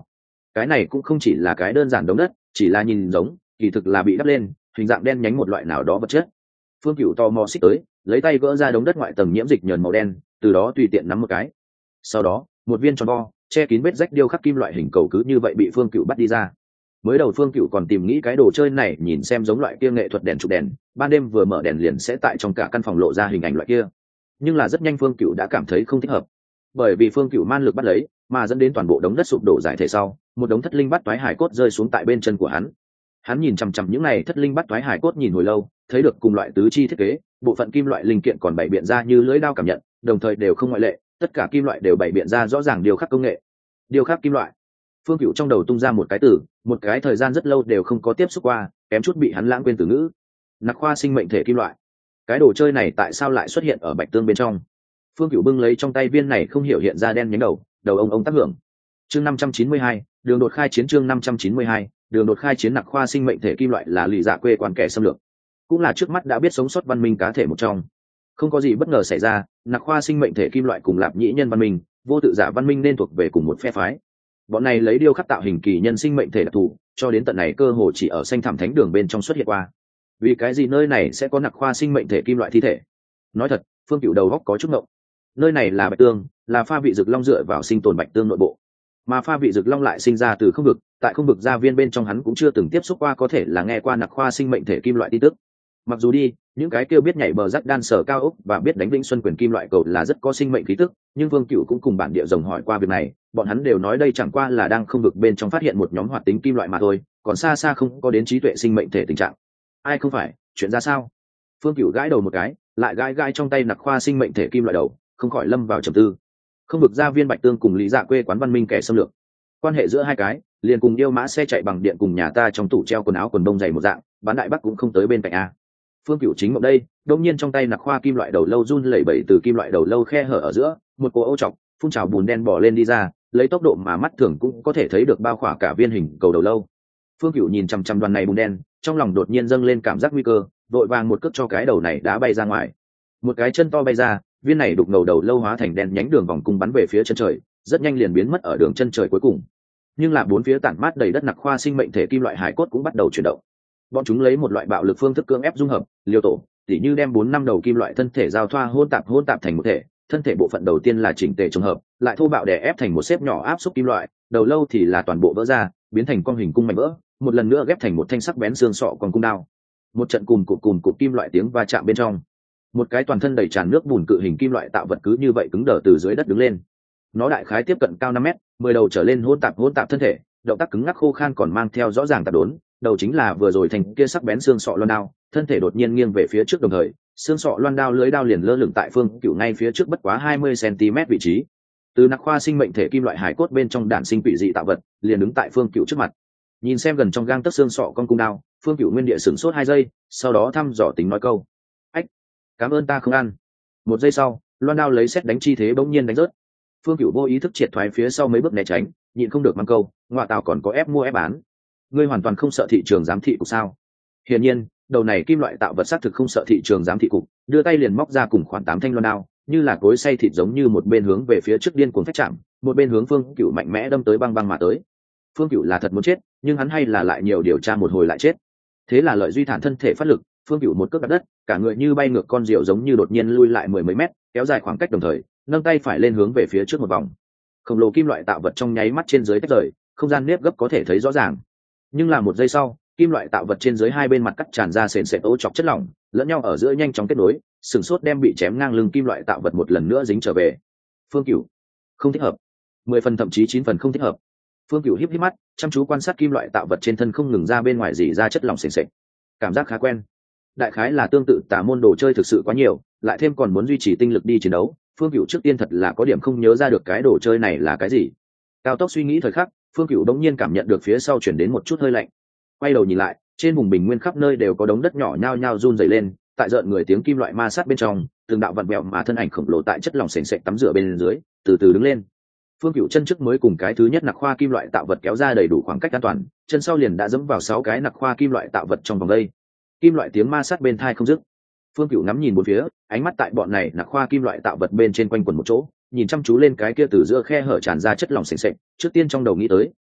cái này cũng không chỉ là cái đơn giản đống đất, chỉ là nhìn giống kỳ thực là bị đắp lên hình dạng đen nhánh một loại nào đó vật chất. Phương Cửu tò mò xích tới, lấy tay gỡ ra đống đất ngoại tầng nhiễm dịch nhờn màu đen, từ đó tùy tiện nắm một cái. Sau đó một viên tròn vo che kín vết rách điêu khắc kim loại hình cầu cứ như vậy bị Phương Cửu bắt đi ra. Mới đầu Phương Cửu còn tìm nghĩ cái đồ chơi này nhìn xem giống loại kia nghệ thuật đèn chụp đèn, ban đêm vừa mở đèn liền sẽ tại trong cả căn phòng lộ ra hình ảnh loại kia. Nhưng là rất nhanh Phương Cửu đã cảm thấy không thích hợp, bởi vì Phương Cửu man lực bắt lấy, mà dẫn đến toàn bộ đống đất sụp đổ giải thể sau, một đống thất linh bắt toái hải cốt rơi xuống tại bên chân của hắn. Hắn nhìn chằm chằm những này thất linh bắt toái hải cốt nhìn hồi lâu, thấy được cùng loại tứ chi thiết kế, bộ phận kim loại linh kiện còn bày biện ra như lưỡi dao cảm nhận, đồng thời đều không ngoại lệ, tất cả kim loại đều bày biện ra rõ ràng điều khắc công nghệ. Điều khắc kim loại. Phương Cửu trong đầu tung ra một cái từ, một cái thời gian rất lâu đều không có tiếp xúc qua, kém chút bị hắn lãng quên từ ngữ. Nặc khoa sinh mệnh thể kim loại. Cái đồ chơi này tại sao lại xuất hiện ở bạch tương bên trong? Phương Cửu bưng lấy trong tay viên này không hiểu hiện ra đen nhánh đầu ông tác hưởng. Chương 592, đường đột khai chiến. Chương 592, đường đột khai chiến. Nặc khoa sinh mệnh thể kim loại là lì dạ quê quan kẻ xâm lược, cũng là trước mắt đã biết sống sót văn minh cá thể một trong. Không có gì bất ngờ xảy ra, nặc khoa sinh mệnh thể kim loại cùng lạp nhĩ nhân văn minh, vô tự giả văn minh nên thuộc về cùng một phe phái. Bọn này lấy điêu khắc tạo hình kỳ nhân sinh mệnh thể đặc thù, cho đến tận này cơ hồ chỉ ở xanh thảm thánh đường bên trong xuất hiện qua. Vì cái gì nơi này sẽ có nặc khoa sinh mệnh thể kim loại thi thể? Nói thật, Phương Cửu đầu góc có chút ngộng. Nơi này là bạch tương, là pha vị rực long dựa vào sinh tồn bạch tương nội bộ, mà pha vị rực long lại sinh ra từ không vực, tại không vực gia viên bên trong hắn cũng chưa từng tiếp xúc qua, có thể là nghe qua nặc khoa sinh mệnh thể kim loại tin tức. Mặc dù đi những cái kêu biết nhảy bờ rắc đan sở cao ốc và biết đánh vĩnh xuân quyền kim loại cầu là rất có sinh mệnh khí tức, nhưng Vương Cửu cũng cùng bản địa rồng hỏi qua việc này, bọn hắn đều nói đây chẳng qua là đang không vực bên trong phát hiện một nhóm hoạt tính kim loại mà thôi, còn xa xa không có đến trí tuệ sinh mệnh thể tình trạng. Ai không phải, chuyện ra sao? Phương Cửu gãi đầu một cái, lại gãi trong tay nặc khoa sinh mệnh thể kim loại đầu, không khỏi lâm vào trầm tư. Không vực gia viên bạch tương cùng lý dạ quê quán văn minh kẻ xâm lược, quan hệ giữa hai cái liền cùng yêu mã xe chạy bằng điện cùng nhà ta trong tủ treo quần áo quần bông dày một dạng, bán đại bắc cũng không tới bên cạnh a. Phương Cửu chính mộng đây, đông nhiên trong tay nặc khoa kim loại đầu lâu run lẩy bẩy, từ kim loại đầu lâu khe hở ở giữa một cỗ ô trọc phun trào bùn đen bỏ lên đi ra, lấy tốc độ mà mắt thường cũng có thể thấy được bao khỏa cả viên hình cầu đầu lâu. Phương Cửu nhìn chằm chằm đoàn này bùn đen, trong lòng đột nhiên dâng lên cảm giác nguy cơ, vội vàng một cước cho cái đầu này đá bay ra ngoài. Một cái chân to bay ra, viên này đục ngầu đầu lâu hóa thành đen nhánh đường vòng cung bắn về phía chân trời, rất nhanh liền biến mất ở đường chân trời cuối cùng. Nhưng là bốn phía tản mát đầy đất nặc khoa sinh mệnh thể kim loại hải cốt cũng bắt đầu chuyển động. Bọn chúng lấy một loại bạo lực phương thức cưỡng ép dung hợp, liều tổ, tỉ như đem 4-5 đầu kim loại thân thể giao thoa hỗn tạp thành một thể. Thân thể bộ phận đầu tiên là chỉnh tề trùng hợp, lại thô bạo đè ép thành một xếp nhỏ áp xúc kim loại, đầu lâu thì là toàn bộ vỡ ra, biến thành con hình cung mảnh vỡ, một lần nữa ghép thành một thanh sắc bén xương sọ còn cung đao. Một trận cùm cụm kim loại tiếng va chạm bên trong, một cái toàn thân đầy tràn nước bùn cự hình kim loại tạo vật cứ như vậy cứng đờ từ dưới đất đứng lên. Nó đại khái tiếp cận cao 5 mét, 10 đầu trở lên hỗn tạp thân thể, động tác cứng ngắc khô khan còn mang theo rõ ràng tạp đốn. Đầu chính là vừa rồi thành kia sắc bén xương sọ loan đao, thân thể đột nhiên nghiêng về phía trước, đồng thời xương sọ loan đao lưới đao liền lơ lửng tại Phương Cửu ngay phía trước bất quá 20 cm vị trí. Từ nặc khoa sinh mệnh thể kim loại hải cốt bên trong đản sinh quỷ dị tạo vật liền đứng tại Phương Cửu trước mặt. Nhìn xem gần trong gang tấc xương sọ con cung đao, Phương Cửu nguyên địa sửng sốt 2 giây, sau đó thăm dò tính nói câu: "Ách, cảm ơn ta không ăn." 1 giây sau, loan đao lấy sét đánh chi thế bỗng nhiên đánh rớt. Phương Cửu vô ý thức triệt thoái phía sau mấy bước né tránh, nhịn không được mang câu: "Ngoại tào còn có ép mua ép bán. Ngươi hoàn toàn không sợ thị trường giám thị cục sao?" Hiển nhiên, đầu này kim loại tạo vật xác thực không sợ thị trường giám thị cục, đưa tay liền móc ra cùng khoảng 8 thanh loan đao, như là cối xay thịt giống như một bên hướng về phía trước điên cuồng phách chạm, một bên hướng Phương Cửu mạnh mẽ đâm tới băng băng mà tới. Phương Cửu là thật muốn chết, nhưng hắn hay là lại nhiều điều tra một hồi lại chết. Thế là lợi duy thản thân thể phát lực, Phương Cửu một cước đạp đất, cả người như bay ngược con diều giống như đột nhiên lui lại 10 mấy mét, kéo dài khoảng cách, đồng thời nâng tay phải lên hướng về phía trước một vòng. Khổng lồ kim loại tạo vật trong nháy mắt trên dưới tách rời, không gian nếp gấp có thể thấy rõ ràng. Nhưng là 1 giây sau, kim loại tạo vật trên dưới hai bên mặt cắt tràn ra sền sệt ô chọc chất lỏng, lẫn nhau ở giữa nhanh chóng kết nối, sừng sốt đem bị chém ngang lưng kim loại tạo vật một lần nữa dính trở về. Phương Cửu, không thích hợp. 10 phần thậm chí 9 phần không thích hợp. Phương Cửu híp mắt, chăm chú quan sát kim loại tạo vật trên thân không ngừng ra bên ngoài rỉ ra chất lỏng sền sệt. Cảm giác khá quen. Đại khái là tương tự tà môn đồ chơi thực sự quá nhiều, lại thêm còn muốn duy trì tinh lực đi chiến đấu, Phương Cửu trước tiên thật là có điểm không nhớ ra được cái đồ chơi này là cái gì. Cao tốc suy nghĩ thời khắc, Phương Cửu đống nhiên cảm nhận được phía sau chuyển đến một chút hơi lạnh. Quay đầu nhìn lại, trên vùng bình nguyên khắp nơi đều có đống đất nhỏ nhao nhao run rẩy lên, tại rợn người tiếng kim loại ma sát bên trong, từng đạo vặn vẹo mà thân ảnh khổng lồ tại chất lỏng sền sệt tắm rửa bên dưới, từ từ đứng lên. Phương Cửu chân trước mới cùng cái thứ nhất nặc khoa kim loại tạo vật kéo ra đầy đủ khoảng cách an toàn, chân sau liền đã dẫm vào 6 cái nặc khoa kim loại tạo vật trong vòng đây. Kim loại tiếng ma sát bên tai không dứt. Phương Cửu ngắm nhìn bốn phía, ánh mắt tại bọn này nặc khoa kim loại tạo vật bên trên quanh quẩn một chỗ, nhìn chăm chú lên cái kia từ giữa khe hở tràn ra chất lỏng sền sệt, trước tiên trong đầu nghĩ tới,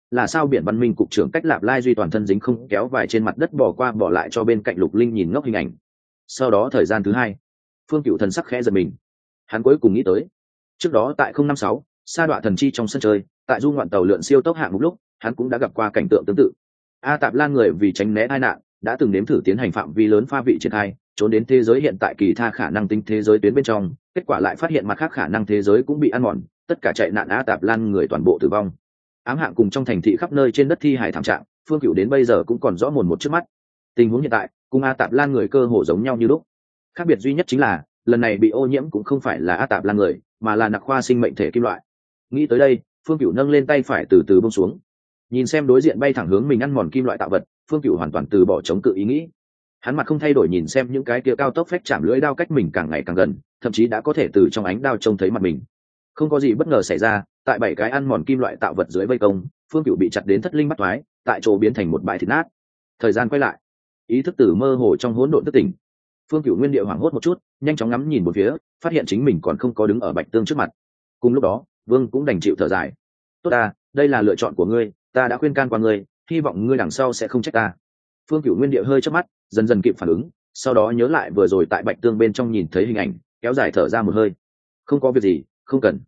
là sao biển văn minh cục trưởng Cách Lạp Lai Duy toàn thân dính không kéo vải trên mặt đất bỏ qua bỏ lại cho bên cạnh Lục Linh nhìn ngốc hình ảnh. Sau đó thời gian thứ hai, Phương Cựu thần sắc khẽ giật mình. Hắn cuối cùng nghĩ tới, trước đó tại 056, sa đọa thần chi trong sân chơi, tại du ngoạn tàu lượn siêu tốc hạng mục lúc, hắn cũng đã gặp qua cảnh tượng tương tự. A Tạp Lan người vì tránh né tai nạn, đã từng nếm thử tiến hành phạm vi lớn pha vị triển khai, trốn đến thế giới hiện tại kỳ tha khả năng tính thế giới tuyến bên trong, kết quả lại phát hiện mặt khác khả năng thế giới cũng bị ăn mòn, tất cả chạy nạn A Tạp Lan người toàn bộ tử vong. Ám hạng cùng trong thành thị khắp nơi trên đất thi hải thảm trạng, Phương Cựu đến bây giờ cũng còn rõ mồn một trước mắt. Tình huống hiện tại cùng A Tạp Lan người cơ hồ giống nhau như lúc, khác biệt duy nhất chính là lần này bị ô nhiễm cũng không phải là A Tạp Lan người, mà là nặc khoa sinh mệnh thể kim loại. Nghĩ tới đây, Phương Cựu nâng lên tay phải từ từ buông xuống, nhìn xem đối diện bay thẳng hướng mình ăn mòn kim loại tạo vật. Phương Cựu hoàn toàn từ bỏ chống cự ý nghĩ. Hắn mặt không thay đổi nhìn xem những cái kia cao tốc phách chạm lưỡi đao cách mình càng ngày càng gần, thậm chí đã có thể từ trong ánh đao trông thấy mặt mình. Không có gì bất ngờ xảy ra, tại 7 cái ăn mòn kim loại tạo vật dưới vây công, Phương Cựu bị chặt đến thất linh bắt thoái, tại chỗ biến thành một bãi thịt nát. Thời gian quay lại, ý thức từ mơ hồ trong hỗn độn thức tỉnh. Phương Cựu nguyên địa hoảng hốt một chút, nhanh chóng ngắm nhìn một phía, phát hiện chính mình còn không có đứng ở Bạch Tương trước mặt. Cùng lúc đó, Vương cũng đành chịu thở dài. Tốt ta, đây là lựa chọn của ngươi, ta đã khuyên can qua ngươi, hy vọng ngươi đằng sau sẽ không trách ta. Phương Cựu nguyên địa hơi chớp mắt, dần dần kịp phản ứng, sau đó nhớ lại vừa rồi tại Bạch Tương bên trong nhìn thấy hình ảnh, kéo dài thở ra một hơi. Không có việc gì, không cần.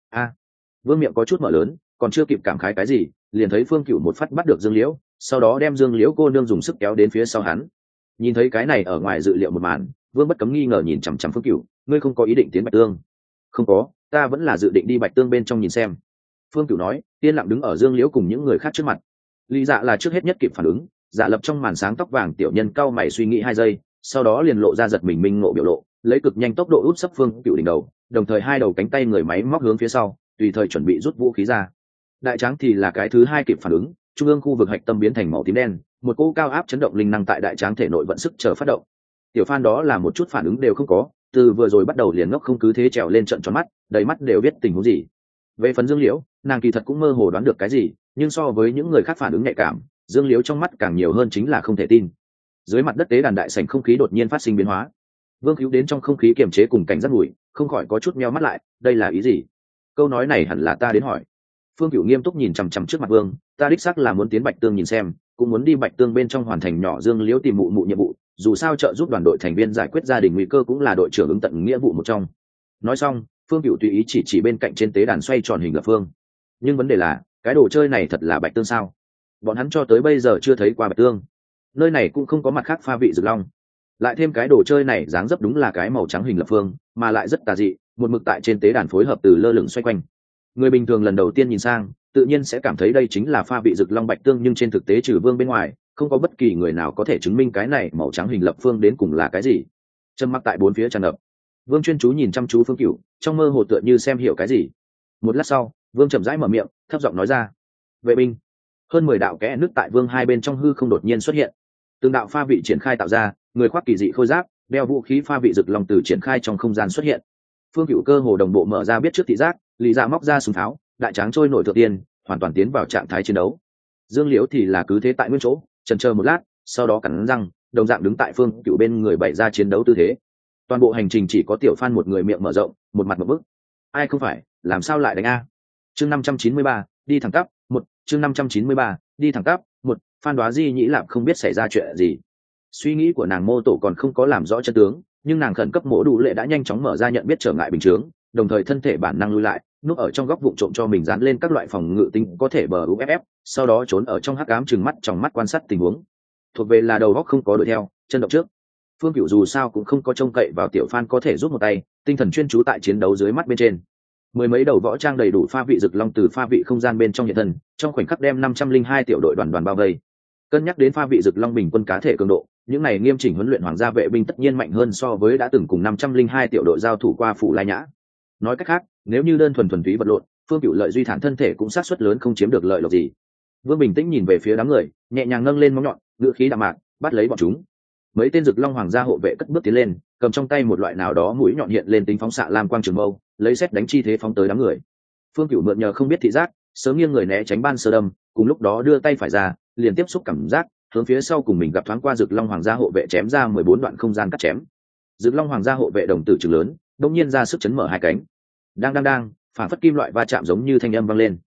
Vương miệng có chút mở lớn, còn chưa kịp cảm khái cái gì, liền thấy Phương Cựu một phát bắt được Dương Liễu, sau đó đem Dương Liễu cô nương dùng sức kéo đến phía sau hắn. Nhìn thấy cái này ở ngoài dự liệu một màn, Vương bất cấm nghi ngờ nhìn chằm chằm Phương Cựu, ngươi không có ý định tiến Bạch Tương? Không có, ta vẫn là dự định đi Bạch Tương bên trong nhìn xem. Phương Cựu nói, yên lặng đứng ở Dương Liễu cùng những người khác trước mặt. Lý Dạ là trước hết nhất kịp phản ứng, Dạ Lập trong màn sáng tóc vàng tiểu nhân cau mày suy nghĩ 2 giây, sau đó liền lộ ra giật mình minh ngộ biểu lộ, lấy cực nhanh tốc độ út sấp Phương Cựu đỉnh đầu, đồng thời 2 đầu cánh tay người máy móc hướng phía sau, tùy thời chuẩn bị rút vũ khí ra. Đại tráng thì là cái thứ hai kịp phản ứng, trung ương khu vực hạch tâm biến thành màu tím đen, một cỗ cao áp chấn động linh năng tại đại tráng thể nội vận sức chờ phát động. Tiểu Phan đó là một chút phản ứng đều không có, từ vừa rồi bắt đầu liền ngốc không cứ thế trèo lên trận tròn mắt, đầy mắt đều biết tình huống gì. Về phần Dương Liễu, nàng kỳ thật cũng mơ hồ đoán được cái gì, nhưng so với những người khác phản ứng nhạy cảm, Dương Liễu trong mắt càng nhiều hơn chính là không thể tin. Dưới mặt đất tế đàn đại sảnh không khí đột nhiên phát sinh biến hóa. Vương Cứu đến trong không khí kiềm chế cùng cảnh giác mùi, không khỏi có chút meo mắt lại, đây là ý gì? Câu nói này hẳn là ta đến hỏi. Phương Cửu nghiêm túc nhìn chằm chằm trước mặt Vương, ta đích xác là muốn tiến Bạch Tương nhìn xem, cũng muốn đi Bạch Tương bên trong hoàn thành nhỏ Dương Liễu tìm mụ mụ nhiệm vụ, dù sao trợ giúp đoàn đội thành viên giải quyết gia đình nguy cơ cũng là đội trưởng ứng tận nghĩa vụ một trong. Nói xong, Phương Cửu tùy ý chỉ bên cạnh trên tế đàn xoay tròn hình lập phương. Nhưng vấn đề là, cái đồ chơi này thật là Bạch Tương sao? Bọn hắn cho tới bây giờ chưa thấy qua Bạch Tương. Nơi này cũng không có mặt khác pha vị rực long. Lại thêm cái đồ chơi này dáng dấp đúng là cái màu trắng hình lập phương, mà lại rất tà dị, một mực tại trên tế đàn phối hợp từ lơ lửng xoay quanh. Người bình thường lần đầu tiên nhìn sang, tự nhiên sẽ cảm thấy đây chính là pha vị rực long Bạch Tương, nhưng trên thực tế trừ Vương bên ngoài, không có bất kỳ người nào có thể chứng minh cái này màu trắng hình lập phương đến cùng là cái gì. Trầm mặc tại bốn phía tràn ngập. Vương chuyên chú nhìn chăm chú Phương Cửu, trong mơ hồ tựa như xem hiểu cái gì. Một lát sau, Vương chậm rãi mở miệng, thấp giọng nói ra: "Vệ binh." Hơn 10 đạo kẽ nước tại Vương hai bên trong hư không đột nhiên xuất hiện. Từng đạo pha vị triển khai tạo ra, người khoác kỳ dị khôi giáp, đeo vũ khí pha vị rực long từ triển khai trong không gian xuất hiện. Phương Cửu cơ hồ đồng bộ mở ra biết trước thị giác, Lý Dạ móc ra súng tháo, đại tráng trôi nổi thượng tiên, hoàn toàn tiến vào trạng thái chiến đấu. Dương Liễu thì là cứ thế tại nguyên chỗ, chần chờ một lát, sau đó cắn răng, đồng dạng đứng tại Phương Cửu bên người bày ra chiến đấu tư thế. Toàn bộ hành trình chỉ có Tiểu Phan một người miệng mở rộng, một mặt một bức. Ai không phải, làm sao lại đánh a? Chương 593, đi thẳng tắp, chương 593, đi thẳng tắp, Phan Đoá Di Nhĩ Lạp không biết xảy ra chuyện gì. Suy nghĩ của nàng mô tổ còn không có làm rõ chân tướng, nhưng nàng khẩn cấp mổ đủ lệ đã nhanh chóng mở ra nhận biết trở ngại bình chướng, đồng thời thân thể bản năng lui lại, núp ở trong góc vụn trộm cho mình dán lên các loại phòng ngự tính có thể bờ UFF, sau đó trốn ở trong hắc ám trừng mắt trong mắt quan sát tình huống. Thuộc về là đầu góc không có đuổi theo, chân động trước. Phương Cửu dù sao cũng không có trông cậy vào Tiểu Phan có thể giúp một tay, tinh thần chuyên chú tại chiến đấu dưới mắt bên trên. Mười mấy đầu võ trang đầy đủ pha vị rực long từ pha vị không gian bên trong hiện thân, trong khoảnh khắc đem 502 tiểu đội đoàn bao vây. Cân nhắc đến pha vị rực long bình quân cá thể cường độ, những này nghiêm chỉnh huấn luyện hoàng gia vệ binh tất nhiên mạnh hơn so với đã từng cùng 502 tiểu đội giao thủ qua Phủ Lai Nhã. Nói cách khác, nếu như đơn thuần túy vật lộn, Phương Cửu lợi duy thản thân thể cũng sát suất lớn không chiếm được lợi lộc gì. Vương bình tĩnh nhìn về phía đám người, nhẹ nhàng nâng lên móng nhọn, ngựa khí đạm mạc, bắt lấy bọn chúng. Mấy tên rực long hoàng gia hộ vệ cất bước tiến lên, cầm trong tay một loại nào đó mũi nhọn hiện lên tính phóng xạ lam quang trường mâu, lấy sét đánh chi thế phóng tới đám người. Phương Cửu mượn nhờ không biết thị giác, sớm nghiêng người né tránh ban sơ đâm, cùng lúc đó đưa tay phải ra, liền tiếp xúc cảm giác, hướng phía sau cùng mình gặp thoáng qua rực long hoàng gia hộ vệ chém ra 14 đoạn không gian cắt chém. Rực long hoàng gia hộ vệ đồng tử trừng lớn, đột nhiên ra sức chấn mở hai cánh. Đang, phản phất kim loại va chạm giống như thanh âm vang lên.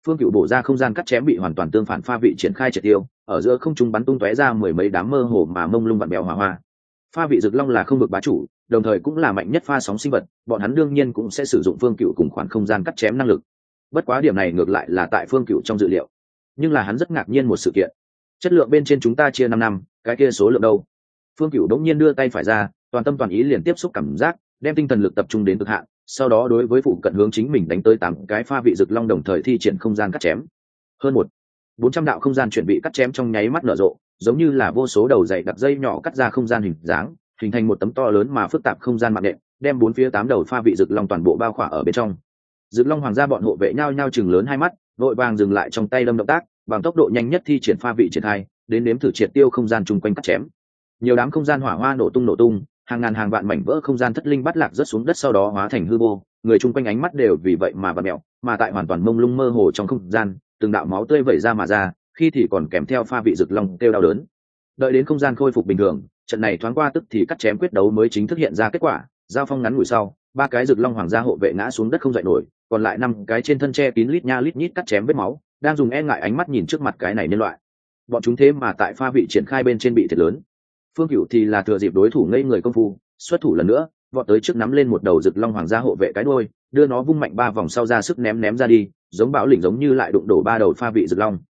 Phương Cựu bổ ra không gian cắt chém bị hoàn toàn tương phản pha vị triển khai triệt tiêu, ở giữa không trung bắn tung tóe ra mười mấy đám mơ hồ mà mông lung vặn bèo hỏa hoa. Pha vị rực long là không vực bá chủ, đồng thời cũng là mạnh nhất pha sóng sinh vật, bọn hắn đương nhiên cũng sẽ sử dụng Phương Cựu cùng khoản không gian cắt chém năng lực. Bất quá điểm này ngược lại là tại Phương Cựu trong dự liệu, nhưng là hắn rất ngạc nhiên một sự kiện. Chất lượng bên trên chúng ta chia 5 năm, cái kia số lượng đâu? Phương Cựu đống nhiên đưa tay phải ra, toàn tâm toàn ý liền tiếp xúc cảm giác, đem tinh thần lực tập trung đến cực hạn, sau đó đối với phụ cận hướng chính mình đánh tới 8 cái pha vị rực long đồng thời thi triển không gian cắt chém. Hơn 400 đạo không gian chuẩn bị cắt chém trong nháy mắt nở rộ, giống như là vô số đầu dày đặc dây nhỏ cắt ra không gian hình dáng, hình thành một tấm to lớn mà phức tạp không gian mạng nện, đem bốn phía 8 đầu pha vị rực long toàn bộ bao khỏa ở bên trong. Rực long hoàng gia bọn hộ vệ nhao nhao chừng lớn hai mắt, vội vàng dừng lại trong tay đâm động tác, bằng tốc độ nhanh nhất thi triển pha vị triển khai, đến nếm thử triệt tiêu không gian chung quanh cắt chém. Nhiều đám không gian hỏa hoa nổ tung, hàng ngàn hàng vạn mảnh vỡ không gian thất linh bắt lạc rớt xuống đất sau đó hóa thành hư vô, người chung quanh ánh mắt đều vì vậy mà vặn mèo, mà tại hoàn toàn mông lung mơ hồ trong không gian, từng đạo máu tươi vẩy ra mà ra, khi thì còn kèm theo pha vị rực long kêu đau đớn. Đợi đến không gian khôi phục bình thường, trận này thoáng qua tức thì cắt chém quyết đấu mới chính thức hiện ra kết quả, giao phong ngắn ngủi sau, 3 cái rực long hoàng gia hộ vệ ngã xuống đất không dậy nổi, còn lại 5 cái trên thân che kín lít nha lít nhít cắt chém vết máu, đang dùng e ngại ánh mắt nhìn trước mặt cái này nhân loại. Bọn chúng thế mà tại pha vị triển khai bên trên bị thiệt lớn. Phương Cựu thì là thừa dịp đối thủ ngây người công phu, xuất thủ lần nữa, vọt tới trước nắm lên một đầu rực long hoàng gia hộ vệ cái đuôi, đưa nó vung mạnh 3 vòng sau ra sức ném ra đi, giống bão lĩnh giống như lại đụng đổ 3 đầu pha vị rực long.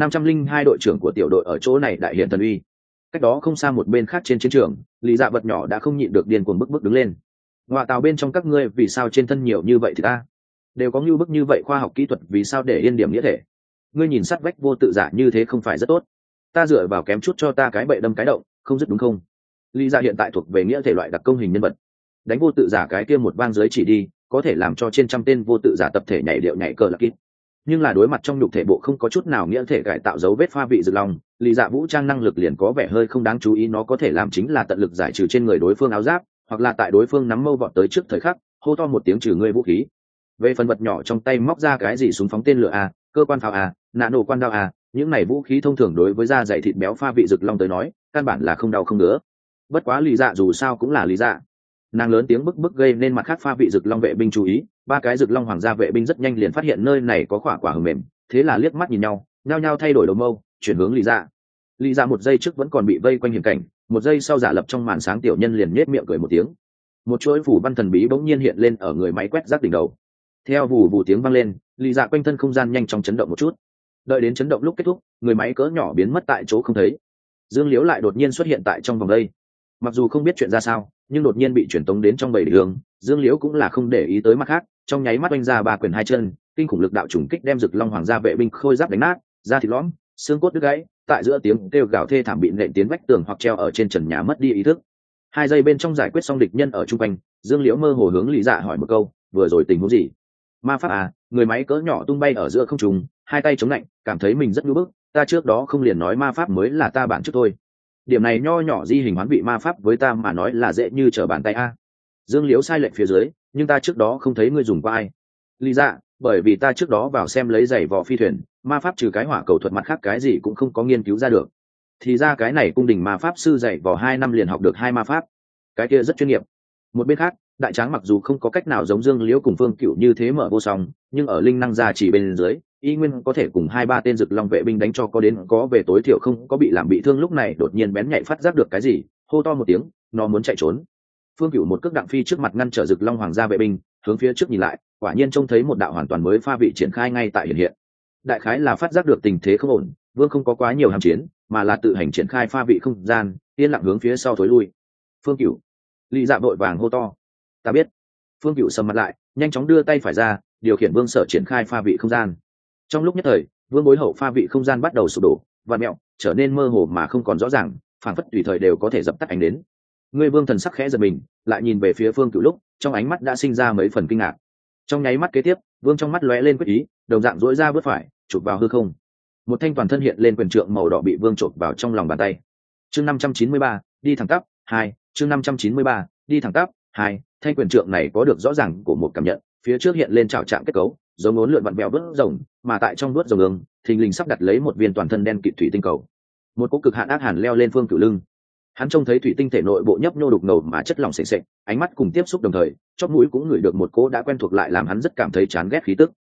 502 đội trưởng của tiểu đội ở chỗ này đại hiện thần uy. Cách đó không xa một bên khác trên chiến trường, Lý Dạ vật nhỏ đã không nhịn được điên cuồng bức đứng lên. Ngoại tàu bên trong các ngươi vì sao trên thân nhiều như vậy thì ta đều có như bức như vậy khoa học kỹ thuật, vì sao để yên điểm nghĩa thể? Ngươi nhìn sát vách vô tự giả như thế không phải rất tốt? Ta dựa vào kém chút cho ta cái bậy đâm cái động, không dứt đúng không? Lý Dạ hiện tại thuộc về nghĩa thể loại đặc công hình nhân vật, đánh vô tự giả cái kia một vang dưới chỉ đi, có thể làm cho trên trăm tên vô tự giả tập thể nhảy điệu nhảy cờ lạc kít. Nhưng là đối mặt trong nhục thể bộ không có chút nào nghĩa thể cải tạo dấu vết pha vị rực long, Lý Dạ vũ trang năng lực liền có vẻ hơi không đáng chú ý, nó có thể làm chính là tận lực giải trừ trên người đối phương áo giáp, hoặc là tại đối phương nắm mâu vọt tới trước thời khắc, hô to một tiếng trừ ngươi vũ khí. Về phần vật nhỏ trong tay móc ra cái gì súng phóng tên lửa a, cơ quan pháo a, nã nổ quan đao a, những này vũ khí thông thường đối với da dày thịt béo pha vị rực long tới nói, căn bản là không đau không ngứa. Bất quá Lý Dạ dù sao cũng là Lý Dạ, nàng lớn tiếng bức gây nên mặt khác pha vị rực long vệ binh chú ý. 3 cái rực long hoàng gia vệ binh rất nhanh liền phát hiện nơi này có quả hờ mềm, thế là liếc mắt nhìn nhau, nhao nhao thay đổi đầu mâu, chuyển hướng Lý Dạ. Lý Dạ một giây trước vẫn còn bị vây quanh hiểm cảnh, một giây sau giả lập trong màn sáng tiểu nhân liền nhếch miệng cười một tiếng. Một chuỗi phủ văn thần bí bỗng nhiên hiện lên ở người máy quét rác đỉnh đầu. Theo vù vù tiếng vang lên, Lý Dạ quanh thân không gian nhanh chóng chấn động một chút. Đợi đến chấn động lúc kết thúc, người máy cỡ nhỏ biến mất tại chỗ không thấy. Dương Liễu lại đột nhiên xuất hiện tại trong vòng đây. Mặc dù không biết chuyện ra sao, nhưng đột nhiên bị chuyển tống đến trong bầy đường, Dương Liễu cũng là không để ý tới mặt khác, trong nháy mắt oanh ra 3 quyền 2 chân, kinh khủng lực đạo trùng kích đem rực long hoàng gia vệ binh khôi giáp đánh nát, da thịt lõm, xương cốt đứt gãy, tại giữa tiếng kêu gào thê thảm bị nện tiến vách tường hoặc treo ở trên trần nhà mất đi ý thức. 2 giây bên trong giải quyết xong địch nhân ở trung quanh, Dương Liễu mơ hồ hướng Lý Dạ hỏi một câu, vừa rồi tình huống gì? Ma pháp à? Người máy cỡ nhỏ tung bay ở giữa không trung, 2 tay chống lạnh, cảm thấy mình rất nhu bức, ta trước đó không liền nói ma pháp mới là ta bản trước thôi. Điểm này nho nhỏ di hình hoán vị ma pháp với ta mà nói là dễ như trở bàn tay a. Dương Liễu sai lệch phía dưới, nhưng ta trước đó không thấy ngươi dùng qua ai. Lý Dạ, bởi vì ta trước đó vào xem lấy giày vò phi thuyền, ma pháp trừ cái hỏa cầu thuật mặt khác cái gì cũng không có nghiên cứu ra được. Thì ra cái này cung đình ma pháp sư dạy vò 2 năm liền học được 2 ma pháp, cái kia rất chuyên nghiệp. Một bên khác, đại tráng mặc dù không có cách nào giống Dương Liễu cùng Phương Cựu như thế mở vô song, nhưng ở linh năng gia chỉ bên dưới, y nguyên có thể cùng 2-3 tên rực long vệ binh đánh cho có đến có về, tối thiểu không có bị làm bị thương. Lúc này đột nhiên bén nhạy phát giác được cái gì, hô to một tiếng, nó muốn chạy trốn. Phương Cựu một cước đặng phi trước mặt ngăn trở rực long hoàng gia vệ binh, hướng phía trước nhìn lại, quả nhiên trông thấy một đạo hoàn toàn mới pha vị triển khai ngay tại hiện hiện. Đại khái là phát giác được tình thế không ổn, Vương không có quá nhiều hàm chiến, mà là tự hành triển khai pha vị không gian, yên lặng hướng phía sau thối lui. Phương Cựu, Lý Dạ vội vàng hô to, ta biết. Phương Cựu sầm mặt lại, nhanh chóng đưa tay phải ra, điều khiển Vương Sở triển khai pha vị không gian. Trong lúc nhất thời, Vương bối hậu pha vị không gian bắt đầu sụp đổ, vặn mẹo, trở nên mơ hồ mà không còn rõ ràng, phảng phất tùy thời đều có thể dập tắt ánh đến. Ngươi Vương thần sắc khẽ giật mình, lại nhìn về phía Phương Cựu lúc, trong ánh mắt đã sinh ra mấy phần kinh ngạc. Trong nháy mắt kế tiếp, Vương trong mắt lóe lên quyết ý, đồng dạng duỗi ra bước phải, chụp vào hư không. Một thanh toàn thân hiện lên quyền trượng màu đỏ bị Vương chộp vào trong lòng bàn tay. Chương 593, đi thẳng tắp 2, chương 593, đi thẳng tắp 2, thanh quyền trượng này có được rõ ràng của một cảm nhận, phía trước hiện lên trảo trạng kết cấu, giống uốn lượn vặn vẹo vớt rồng, mà tại trong vớt rồng ương, thình lình sắp đặt lấy một viên toàn thân đen kịt thủy tinh cầu. Một cỗ cực hạn ác hàn leo lên Phương Cựu lưng. Hắn trông thấy thủy tinh thể nội bộ nhấp nhô đục ngầu mà chất lỏng sền sệt, ánh mắt cùng tiếp xúc đồng thời, chóp mũi cũng ngửi được một cỗ đã quen thuộc lại làm hắn rất cảm thấy chán ghét khí tức.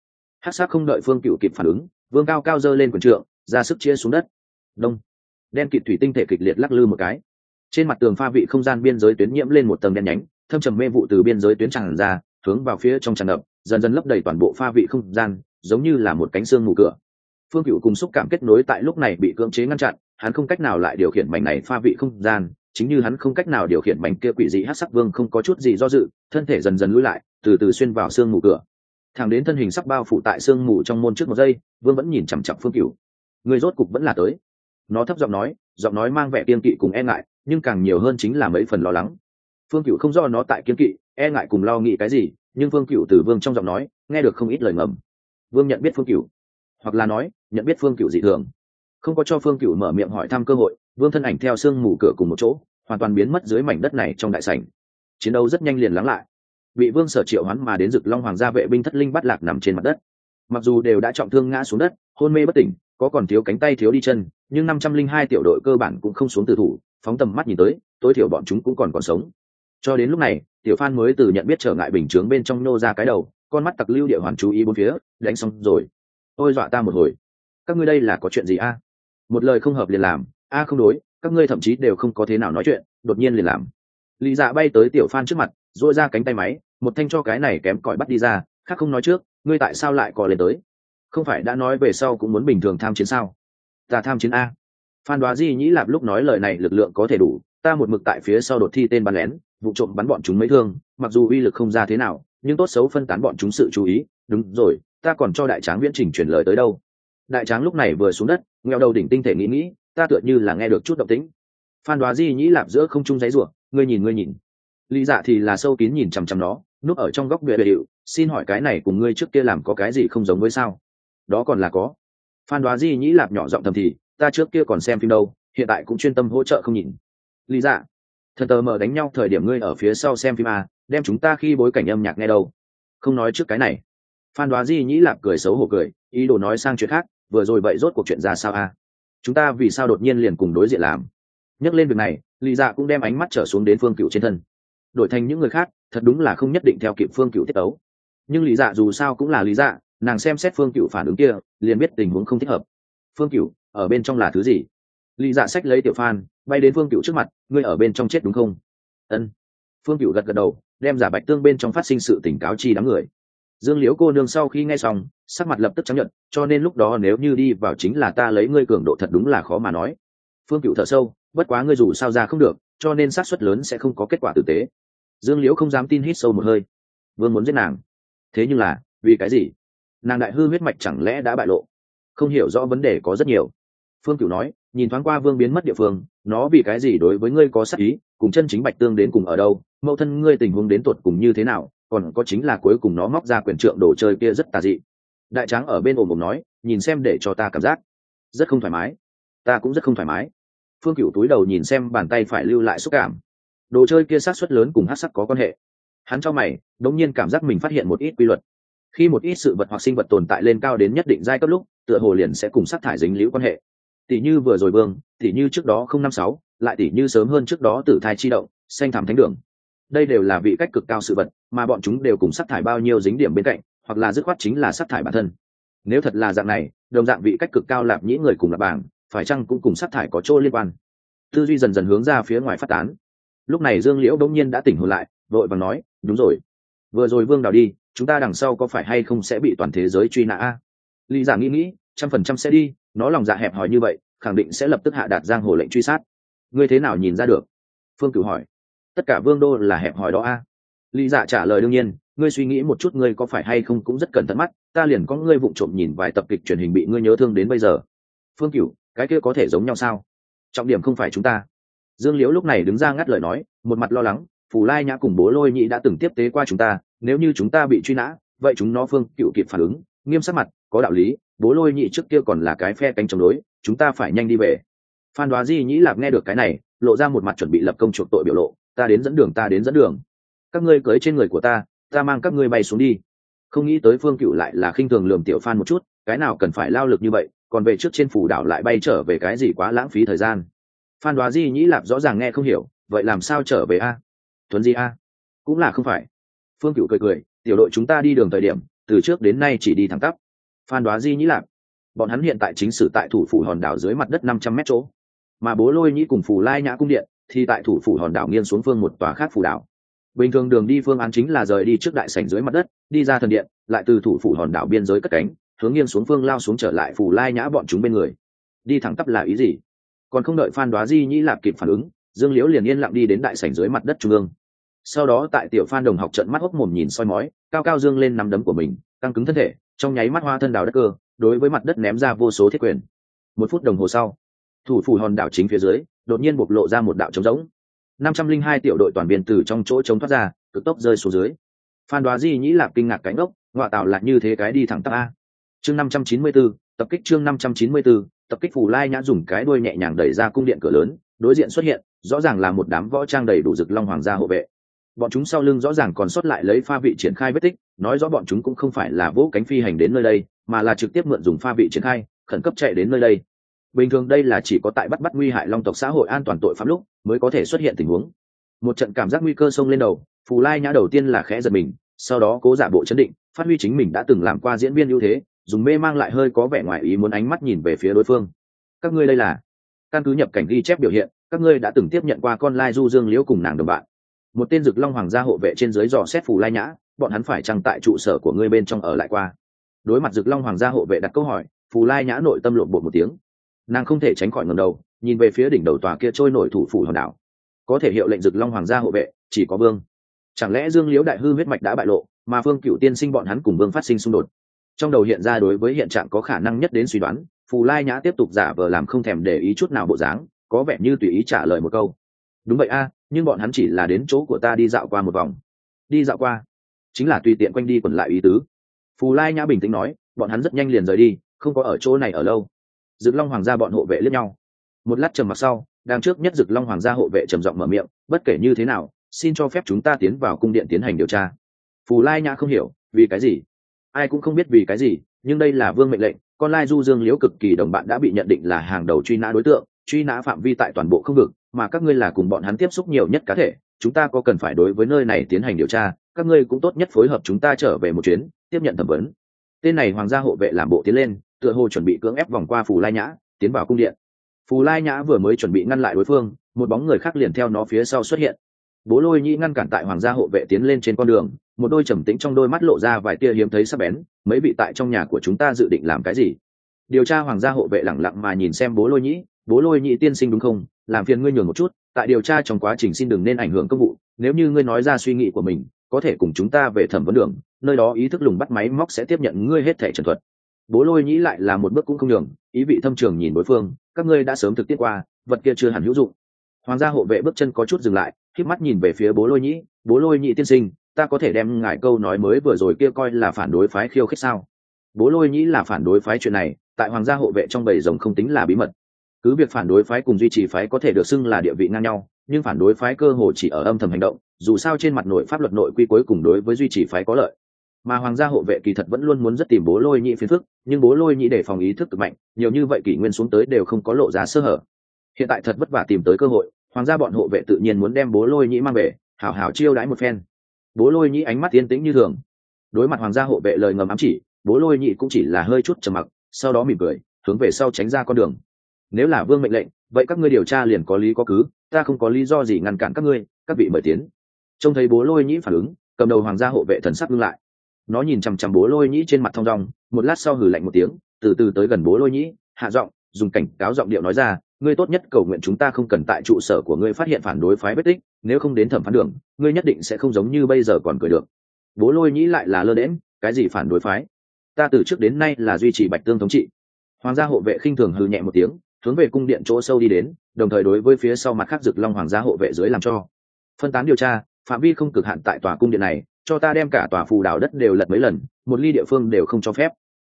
Hắc sắc không đợi Phương Cựu kịp phản ứng, Vương cao cao giơ lên quyền trượng, ra sức chia xuống đất. Đông. Đen kịt thủy tinh thể kịch liệt lắc lư một cái. Trên mặt tường pha vị không gian biên giới tuyến nhiễm lên một tầng đen nhánh, thâm trầm mê vụ từ biên giới tuyến tràn ra, hướng vào phía trong tràn ngập, dần dần lấp đầy toàn bộ pha vị không gian, giống như là một cánh xương mù cửa. Phương Cựu cùng xúc cảm kết nối tại lúc này bị cưỡng chế ngăn chặn, hắn không cách nào lại điều khiển mảnh này pha vị không gian, chính như hắn không cách nào điều khiển mảnh kia quỷ dị hắc sắc vương không có chút gì do dự, thân thể dần dần lùi lại, từ từ xuyên vào xương mù cửa. Thẳng đến thân hình sắc bao phủ tại xương mù trong môn trước một giây, Vương vẫn nhìn chằm chằm Phương Cựu. Người rốt cục vẫn là tới. Nó thấp giọng nói mang vẻ kiên kỵ cùng e ngại, nhưng càng nhiều hơn chính là mấy phần lo lắng. Phương Cựu không rõ nó tại kiên kỵ, e ngại cùng lo nghĩ cái gì, nhưng Phương Cựu từ Vương trong giọng nói nghe được không ít lời ngầm. Vương nhận biết Phương Cựu, hoặc là nói nhận biết Phương Cựu dị thường. Không có cho Phương Cựu mở miệng hỏi thăm cơ hội, Vương thân ảnh theo sương mù cửa cùng một chỗ, hoàn toàn biến mất dưới mảnh đất này trong đại sảnh. Chiến đấu rất nhanh liền lắng lại. Bị Vương sở triệu hoán mà đến Dực Long Hoàng gia vệ binh thất linh bắt lạc nằm trên mặt đất. Mặc dù đều đã trọng thương ngã xuống đất, hôn mê bất tỉnh, có còn thiếu cánh tay thiếu đi chân, nhưng 502 tiểu đội cơ bản cũng không xuống từ thủ, phóng tầm mắt nhìn tới, tối thiểu bọn chúng cũng còn sống. Cho đến lúc này, Tiểu Phan mới từ nhận biết trở ngại bình chướng bên trong nô ra cái đầu, con mắt tặc lưu địa hoàn chú ý bốn phía, đánh xong rồi. Ôi dọa ta một hồi. Các ngươi đây là có chuyện gì a? Một lời không hợp liền làm, a không đối, các ngươi thậm chí đều không có thế nào nói chuyện, đột nhiên liền làm. Lý Dạ bay tới Tiểu Phan trước mặt, duỗi ra cánh tay máy, một thanh cho cái này kém cỏi bắt đi ra, khác không nói trước, ngươi tại sao lại cò lên tới? Không phải đã nói về sau cũng muốn bình thường tham chiến sao? Ta tham chiến a. Phan Đoá Di Nhĩ Lạp lúc nói lời này lực lượng có thể đủ, ta một mực tại phía sau đột thi tên bắn lén, vụ trộm bắn bọn chúng mấy thương, mặc dù uy lực không ra thế nào, nhưng tốt xấu phân tán bọn chúng sự chú ý. Đúng rồi, ta còn cho đại tráng viễn trình truyền lời tới đâu. Đại tráng lúc này vừa xuống đất, ngheo đầu đỉnh tinh thể nghĩ, ta tựa như là nghe được chút động tĩnh. Phan Đoá Di Nhĩ Lạp giữa không trung giấy rủa, ngươi nhìn. Lý Dạ thì là sâu kín nhìn chằm chằm nó, núp ở trong góc bệ hiệu, xin hỏi cái này cùng ngươi trước kia làm có cái gì không giống với sao? Đó còn là có. Phan Đoá Di Nhĩ Lạp nhỏ giọng thầm thì, ta trước kia còn xem phim đâu, hiện tại cũng chuyên tâm hỗ trợ không nhìn. Lý Dạ, thần tờ mờ đánh nhau thời điểm ngươi ở phía sau xem phim à, đem chúng ta khi bối cảnh âm nhạc nghe đâu. Không nói trước cái này. Phan Đoá Di Nhĩ Lạp cười xấu hổ cười, ý đồ nói sang chuyện khác, vừa rồi vậy rốt cuộc chuyện ra sao à? Chúng ta vì sao đột nhiên liền cùng đối diện làm? Nhắc lên việc này, Lý Dạ cũng đem ánh mắt trở xuống đến Phương Cựu trên thân. Đổi thành những người khác, thật đúng là không nhất định theo kịp Phương Cựu tiết tấu. Nhưng Lý Dạ dù sao cũng là Lý Dạ, nàng xem xét Phương Cựu phản ứng kia, liền biết tình huống không thích hợp. Phương Cựu, ở bên trong là thứ gì? Lý Dạ xách lấy Tiểu Phan, bay đến Phương Cựu trước mặt, ngươi ở bên trong chết đúng không? Ân. Phương Cựu gật gật đầu, đem Giả Bạch Tương bên trong phát sinh sự tỉnh cáo chi đám người. Dương Liễu cô nương sau khi nghe xong, sắc mặt lập tức chấp nhận, cho nên lúc đó nếu như đi vào chính là ta lấy ngươi cường độ thật đúng là khó mà nói. Phương Cựu thở sâu, bất quá ngươi dù sao ra không được, cho nên xác suất lớn sẽ không có kết quả tử tế. Dương Liễu không dám tin, hít sâu một hơi. Vương muốn giết nàng, thế nhưng là vì cái gì? Nàng đại hư huyết mạch chẳng lẽ đã bại lộ? Không hiểu rõ vấn đề có rất nhiều. Phương Cửu nói, nhìn thoáng qua Vương biến mất địa phương, nó vì cái gì đối với ngươi có sát ý, cùng chân chính Bạch Tương đến cùng ở đâu, mẫu thân ngươi tình huống đến tuột cùng như thế nào, còn có chính là cuối cùng nó móc ra quyển trượng đồ chơi kia rất tà dị. Đại Tráng ở bên ồm ồm nói, nhìn xem để cho ta cảm giác rất không thoải mái. Ta cũng rất không thoải mái. Phương Cửu túi đầu nhìn xem bàn tay phải lưu lại xúc cảm. Đồ chơi kia xác suất lớn cùng hắc sắc có quan hệ. Hắn cho mày, đống nhiên cảm giác mình phát hiện một ít quy luật. Khi một ít sự vật hoặc sinh vật tồn tại lên cao đến nhất định giai cấp lúc, tựa hồ liền sẽ cùng sắc thải dính liễu quan hệ. Tỷ như vừa rồi Vương, tỷ như trước đó 056, lại tỷ như sớm hơn trước đó Tử Thai chi động, xanh thảm thánh đường. Đây đều là vị cách cực cao sự vật, mà bọn chúng đều cùng sắc thải bao nhiêu dính điểm bên cạnh, hoặc là dứt khoát chính là sắc thải bản thân. Nếu thật là dạng này, đồng dạng vị cách cực cao lạp nhĩ người cùng là bảng, phải chăng cũng cùng sắc thải có chỗ liên quan? Tư duy dần dần hướng ra phía ngoài phát tán. Lúc này Dương Liễu đống nhiên đã tỉnh hồn lại, vội vàng nói, đúng rồi, vừa rồi Vương đào đi, chúng ta đằng sau có phải hay không sẽ bị toàn thế giới truy nã a? Lý Giả nghĩ, 100% sẽ đi, nó lòng dạ hẹp hòi như vậy, khẳng định sẽ lập tức hạ đạt giang hồ lệnh truy sát. Ngươi thế nào nhìn ra được? Phương Cửu hỏi. Tất cả vương đô là hẹp hòi đó a? Lý Giả trả lời đương nhiên, ngươi suy nghĩ một chút, ngươi có phải hay không cũng rất cẩn thận mắt, ta liền có ngươi vụng trộm nhìn vài tập kịch truyền hình bị ngươi nhớ thương đến bây giờ. Phương Cửu, cái kia có thể giống nhau sao? Trọng điểm không phải chúng ta. Dương Liễu lúc này đứng ra ngắt lời nói, một mặt lo lắng, Phù Lai Nhã cùng Bố Lôi Nhĩ đã từng tiếp tế qua chúng ta, nếu như chúng ta bị truy nã, vậy chúng nó Phương Cửu kịp phản ứng, nghiêm sắc mặt, có đạo lý, Bố Lôi Nhĩ trước kia còn là cái phe cánh chống đối, chúng ta phải nhanh đi về. Phan Đoá Di Nhĩ Lạp nghe được cái này, lộ ra một mặt chuẩn bị lập công chuộc tội biểu lộ, ta đến dẫn đường. Các ngươi cưỡi trên người của ta mang các ngươi bay xuống đi. Không nghĩ tới Phương Cửu lại là khinh thường lườm Tiểu Phan một chút, cái nào cần phải lao lực như vậy, còn về trước trên phủ đảo lại bay trở về cái gì quá lãng phí thời gian. Phan Đoá Di Nhĩ Lạp rõ ràng nghe không hiểu, vậy làm sao trở về a? Thuấn di a? Cũng là không phải. Phương Cửu cười, tiểu đội chúng ta đi đường thời điểm, từ trước đến nay chỉ đi thẳng tắp. Phan Đoá Di Nhĩ Lạp, bọn hắn hiện tại chính sử tại thủ phủ hòn đảo dưới mặt đất 500 mét chỗ, mà Bố Lôi Nhĩ cùng Phù Lai Nhã cung điện thì tại thủ phủ hòn đảo nghiêng xuống phương một tòa khác phù đảo. Bình thường đường đi phương án chính là rời đi trước đại sảnh dưới mặt đất, đi ra thần điện, lại từ thủ phủ hòn đảo biên giới cất cánh, hướng nghiêng xuống phương lao xuống trở lại Phù Lai Nhã bọn chúng bên người. Đi thẳng tắp là ý gì? Còn không đợi Phan Đoá Di Nhĩ Lạp kịp phản ứng, Dương Liễu liền yên lặng đi đến đại sảnh dưới mặt đất trung ương. Sau đó tại tiểu Phan đồng học trợn mắt hốc mồm nhìn soi mói, cao cao dương lên nắm đấm của mình, căng cứng thân thể, trong nháy mắt hoa thân đào đất cơ, đối với mặt đất ném ra vô số thiết quyền. 1 phút đồng hồ sau, thủ phủ hòn đảo chính phía dưới đột nhiên bộc lộ ra một đạo trống rỗng. 502 tiểu đội toàn biên từ trong chỗ trống thoát ra, cực tốc rơi xuống dưới. Phan Đoá Di Nhĩ Lạp kinh ngạc cánh ốc, ngọa tạo lại như thế cái đi thẳng tắp a. Chương 594, tập kích chương 594, tập kích. Phù Lai Nhã dùng cái đuôi nhẹ nhàng đẩy ra cung điện cửa lớn, đối diện xuất hiện, rõ ràng là một đám võ trang đầy đủ Rực Long hoàng gia hộ vệ. Bọn chúng sau lưng rõ ràng còn sót lại lấy pha vị triển khai vết tích, nói rõ bọn chúng cũng không phải là vỗ cánh phi hành đến nơi đây, mà là trực tiếp mượn dùng pha vị triển khai, khẩn cấp chạy đến nơi đây. Bình thường đây là chỉ có tại bắt nguy hại Long tộc xã hội an toàn tội phạm lúc mới có thể xuất hiện tình huống. Một trận cảm giác nguy cơ xông lên đầu, Phù Lai Nhã đầu tiên là khẽ giật mình, sau đó cố giả bộ chấn định, phát huy chính mình đã từng làm qua diễn viên ưu thế, dùng mê mang lại hơi có vẻ ngoài ý muốn ánh mắt nhìn về phía đối phương. Các ngươi đây là? Căn cứ nhập cảnh ghi chép biểu hiện, các ngươi đã từng tiếp nhận qua con lai du Dương Liễu cùng nàng đồng bạn. Một tên Rực Long hoàng gia hộ vệ trên dưới dò xét Phù Lai Nhã, bọn hắn phải chăng tại trụ sở của ngươi bên trong ở lại qua? Đối mặt Rực Long hoàng gia hộ vệ đặt câu hỏi, Phù Lai Nhã nội tâm lộn bột một tiếng. Nàng không thể tránh khỏi ngẩng đầu, nhìn về phía đỉnh đầu tòa kia trôi nổi thủ phủ hòn đảo. Có thể hiệu lệnh Rực Long hoàng gia hộ vệ chỉ có Vương. Chẳng lẽ Dương Liễu đại hư huyết mạch đã bại lộ, mà Phương Cựu tiên sinh bọn hắn cùng Vương phát sinh xung đột? Trong đầu hiện ra đối với hiện trạng có khả năng nhất đến suy đoán, Phù Lai Nhã tiếp tục giả vờ làm không thèm để ý chút nào bộ dáng, có vẻ như tùy ý trả lời một câu. Đúng vậy a, nhưng bọn hắn chỉ là đến chỗ của ta đi dạo qua một vòng. Đi dạo qua chính là tùy tiện quanh đi quẩn lại ý tứ. Phù Lai Nhã bình tĩnh nói, bọn hắn rất nhanh liền rời đi, không có ở chỗ này ở lâu. Rực Long hoàng gia bọn hộ vệ liếc nhau. Một lát trầm mặc sau, đang trước nhất Rực Long hoàng gia hộ vệ trầm giọng mở miệng, bất kể như thế nào, xin cho phép chúng ta tiến vào cung điện tiến hành điều tra. Phù Lai Nhã không hiểu, vì cái gì? Ai cũng không biết vì cái gì, nhưng đây là Vương mệnh lệnh, con lai du Dương Liễu cực kỳ đồng bạn đã bị nhận định là hàng đầu truy nã đối tượng, truy nã phạm vi tại toàn bộ không vực, mà các ngươi là cùng bọn hắn tiếp xúc nhiều nhất cá thể, chúng ta có cần phải đối với nơi này tiến hành điều tra, các ngươi cũng tốt nhất phối hợp chúng ta trở về một chuyến, tiếp nhận thẩm vấn. Tên này hoàng gia hộ vệ làm bộ tiến lên, tựa hồ chuẩn bị cưỡng ép vòng qua Phù Lai Nhã, tiến vào cung điện. Phù Lai Nhã vừa mới chuẩn bị ngăn lại đối phương, một bóng người khác liền theo nó phía sau xuất hiện. Bố Lôi Nhĩ ngăn cản tại hoàng gia hộ vệ tiến lên trên con đường, một đôi trầm tĩnh trong đôi mắt lộ ra vài tia hiếm thấy sắc bén. Mấy vị tại trong nhà của chúng ta dự định làm cái gì? Điều tra hoàng gia hộ vệ lẳng lặng mà nhìn xem Bố Lôi Nhĩ. Bố Lôi Nhĩ tiên sinh đúng không? Làm phiền ngươi nhường một chút, tại điều tra trong quá trình xin đừng nên ảnh hưởng công vụ. Nếu như ngươi nói ra suy nghĩ của mình, có thể cùng chúng ta về thẩm vấn đường, nơi đó ý thức lùng bắt máy móc sẽ tiếp nhận ngươi hết thẻ trần thuật. Bố Lôi Nhĩ lại là một bước cũng không nhường, ý vị thâm trường nhìn đối phương. Các ngươi đã sớm thực tiết qua, vật kia chưa hẳn hữu dụng. Hoàng gia hộ vệ bước chân có chút dừng lại, khép mắt nhìn về phía Bố Lôi Nhĩ. Bố Lôi Nhĩ tiên sinh, ta có thể đem ngài câu nói mới vừa rồi kia coi là phản đối phái khiêu khích sao? Bố Lôi Nhĩ là phản đối phái chuyện này, tại hoàng gia hộ vệ trong bầy rồng không tính là bí mật. Cứ việc phản đối phái cùng duy trì phái có thể được xưng là địa vị ngang nhau, nhưng phản đối phái cơ hồ chỉ ở âm thầm hành động, dù sao trên mặt nội pháp luật nội quy cuối cùng đối với duy trì phái có lợi. Mà hoàng gia hộ vệ kỳ thật vẫn luôn muốn rất tìm Bố Lôi Nhĩ phiền phức, nhưng Bố Lôi Nhĩ để phòng ý thức cực mạnh, nhiều như vậy kỷ nguyên xuống tới đều không có lộ ra sơ hở. Hiện tại thật vất vả tìm tới cơ hội, hoàng gia bọn hộ vệ tự nhiên muốn đem Bố Lôi Nhĩ mang về, hảo hảo chiêu đãi một phen. Bố Lôi Nhĩ ánh mắt yên tĩnh như thường. Đối mặt hoàng gia hộ vệ lời ngầm ám chỉ, Bố Lôi Nhĩ cũng chỉ là hơi chút trầm mặc, sau đó mỉm cười, hướng về sau tránh ra con đường. Nếu là Vương mệnh lệnh, vậy các ngươi điều tra liền có lý có cứ, ta không có lý do gì ngăn cản các ngươi, các vị mời tiến. Trông thấy Bố Lôi Nhĩ phản ứng, cầm đầu hoàng gia hộ vệ thần sắc ngưng lại. Nó nhìn chằm chằm Bố Lôi Nhĩ trên mặt thong dong, một lát sau hừ lạnh một tiếng, từ từ tới gần Bố Lôi Nhĩ, hạ giọng, dùng cảnh cáo giọng điệu nói ra, ngươi tốt nhất cầu nguyện chúng ta không cần tại trụ sở của ngươi phát hiện phản đối phái vết tích, nếu không đến thẩm phán đường, ngươi nhất định sẽ không giống như bây giờ còn cười được. Bố Lôi Nhĩ lại là lơ đễnh, cái gì phản đối phái? Ta từ trước đến nay là duy trì Bạch Tương thống trị. Hoàng gia hộ vệ khinh thường hừ nhẹ một tiếng, hướng về cung điện chỗ sâu đi đến, đồng thời đối với phía sau mặt khác Rực Long hoàng gia hộ vệ dưới làm cho phân tán điều tra, phạm vi không cực hạn tại tòa cung điện này, cho ta đem cả tòa phù đảo đất đều lật mấy lần, một ly địa phương đều không cho phép.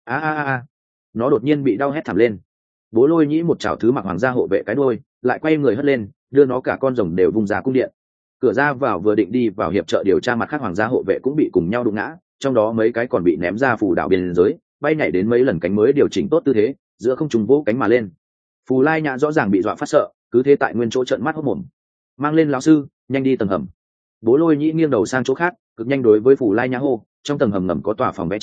Nó đột nhiên bị đau hét thảm lên. Bố Lôi Nhĩ một chảo thứ mặc hoàng gia hộ vệ cái đuôi, lại quay người hất lên, đưa nó cả con rồng đều vung ra cung điện. Cửa ra vào vừa định đi vào hiệp trợ điều tra mặt khác hoàng gia hộ vệ cũng bị cùng nhau đụng ngã, trong đó mấy cái còn bị ném ra phù đảo biên giới, bay nhảy đến mấy lần cánh mới điều chỉnh tốt tư thế, giữa không trung vỗ cánh mà lên. Phù Lai Nhã rõ ràng bị dọa phát sợ, cứ thế tại nguyên chỗ trợn mắt hốt mồm. Mang lên lão sư, nhanh đi tầng hầm. Bố Lôi Nhĩ nghiêng đầu sang chỗ khác, cực nhanh đối với Phù Lai Nhã hô, trong tầng hầm ngầm có tòa phòng vẽ tranh,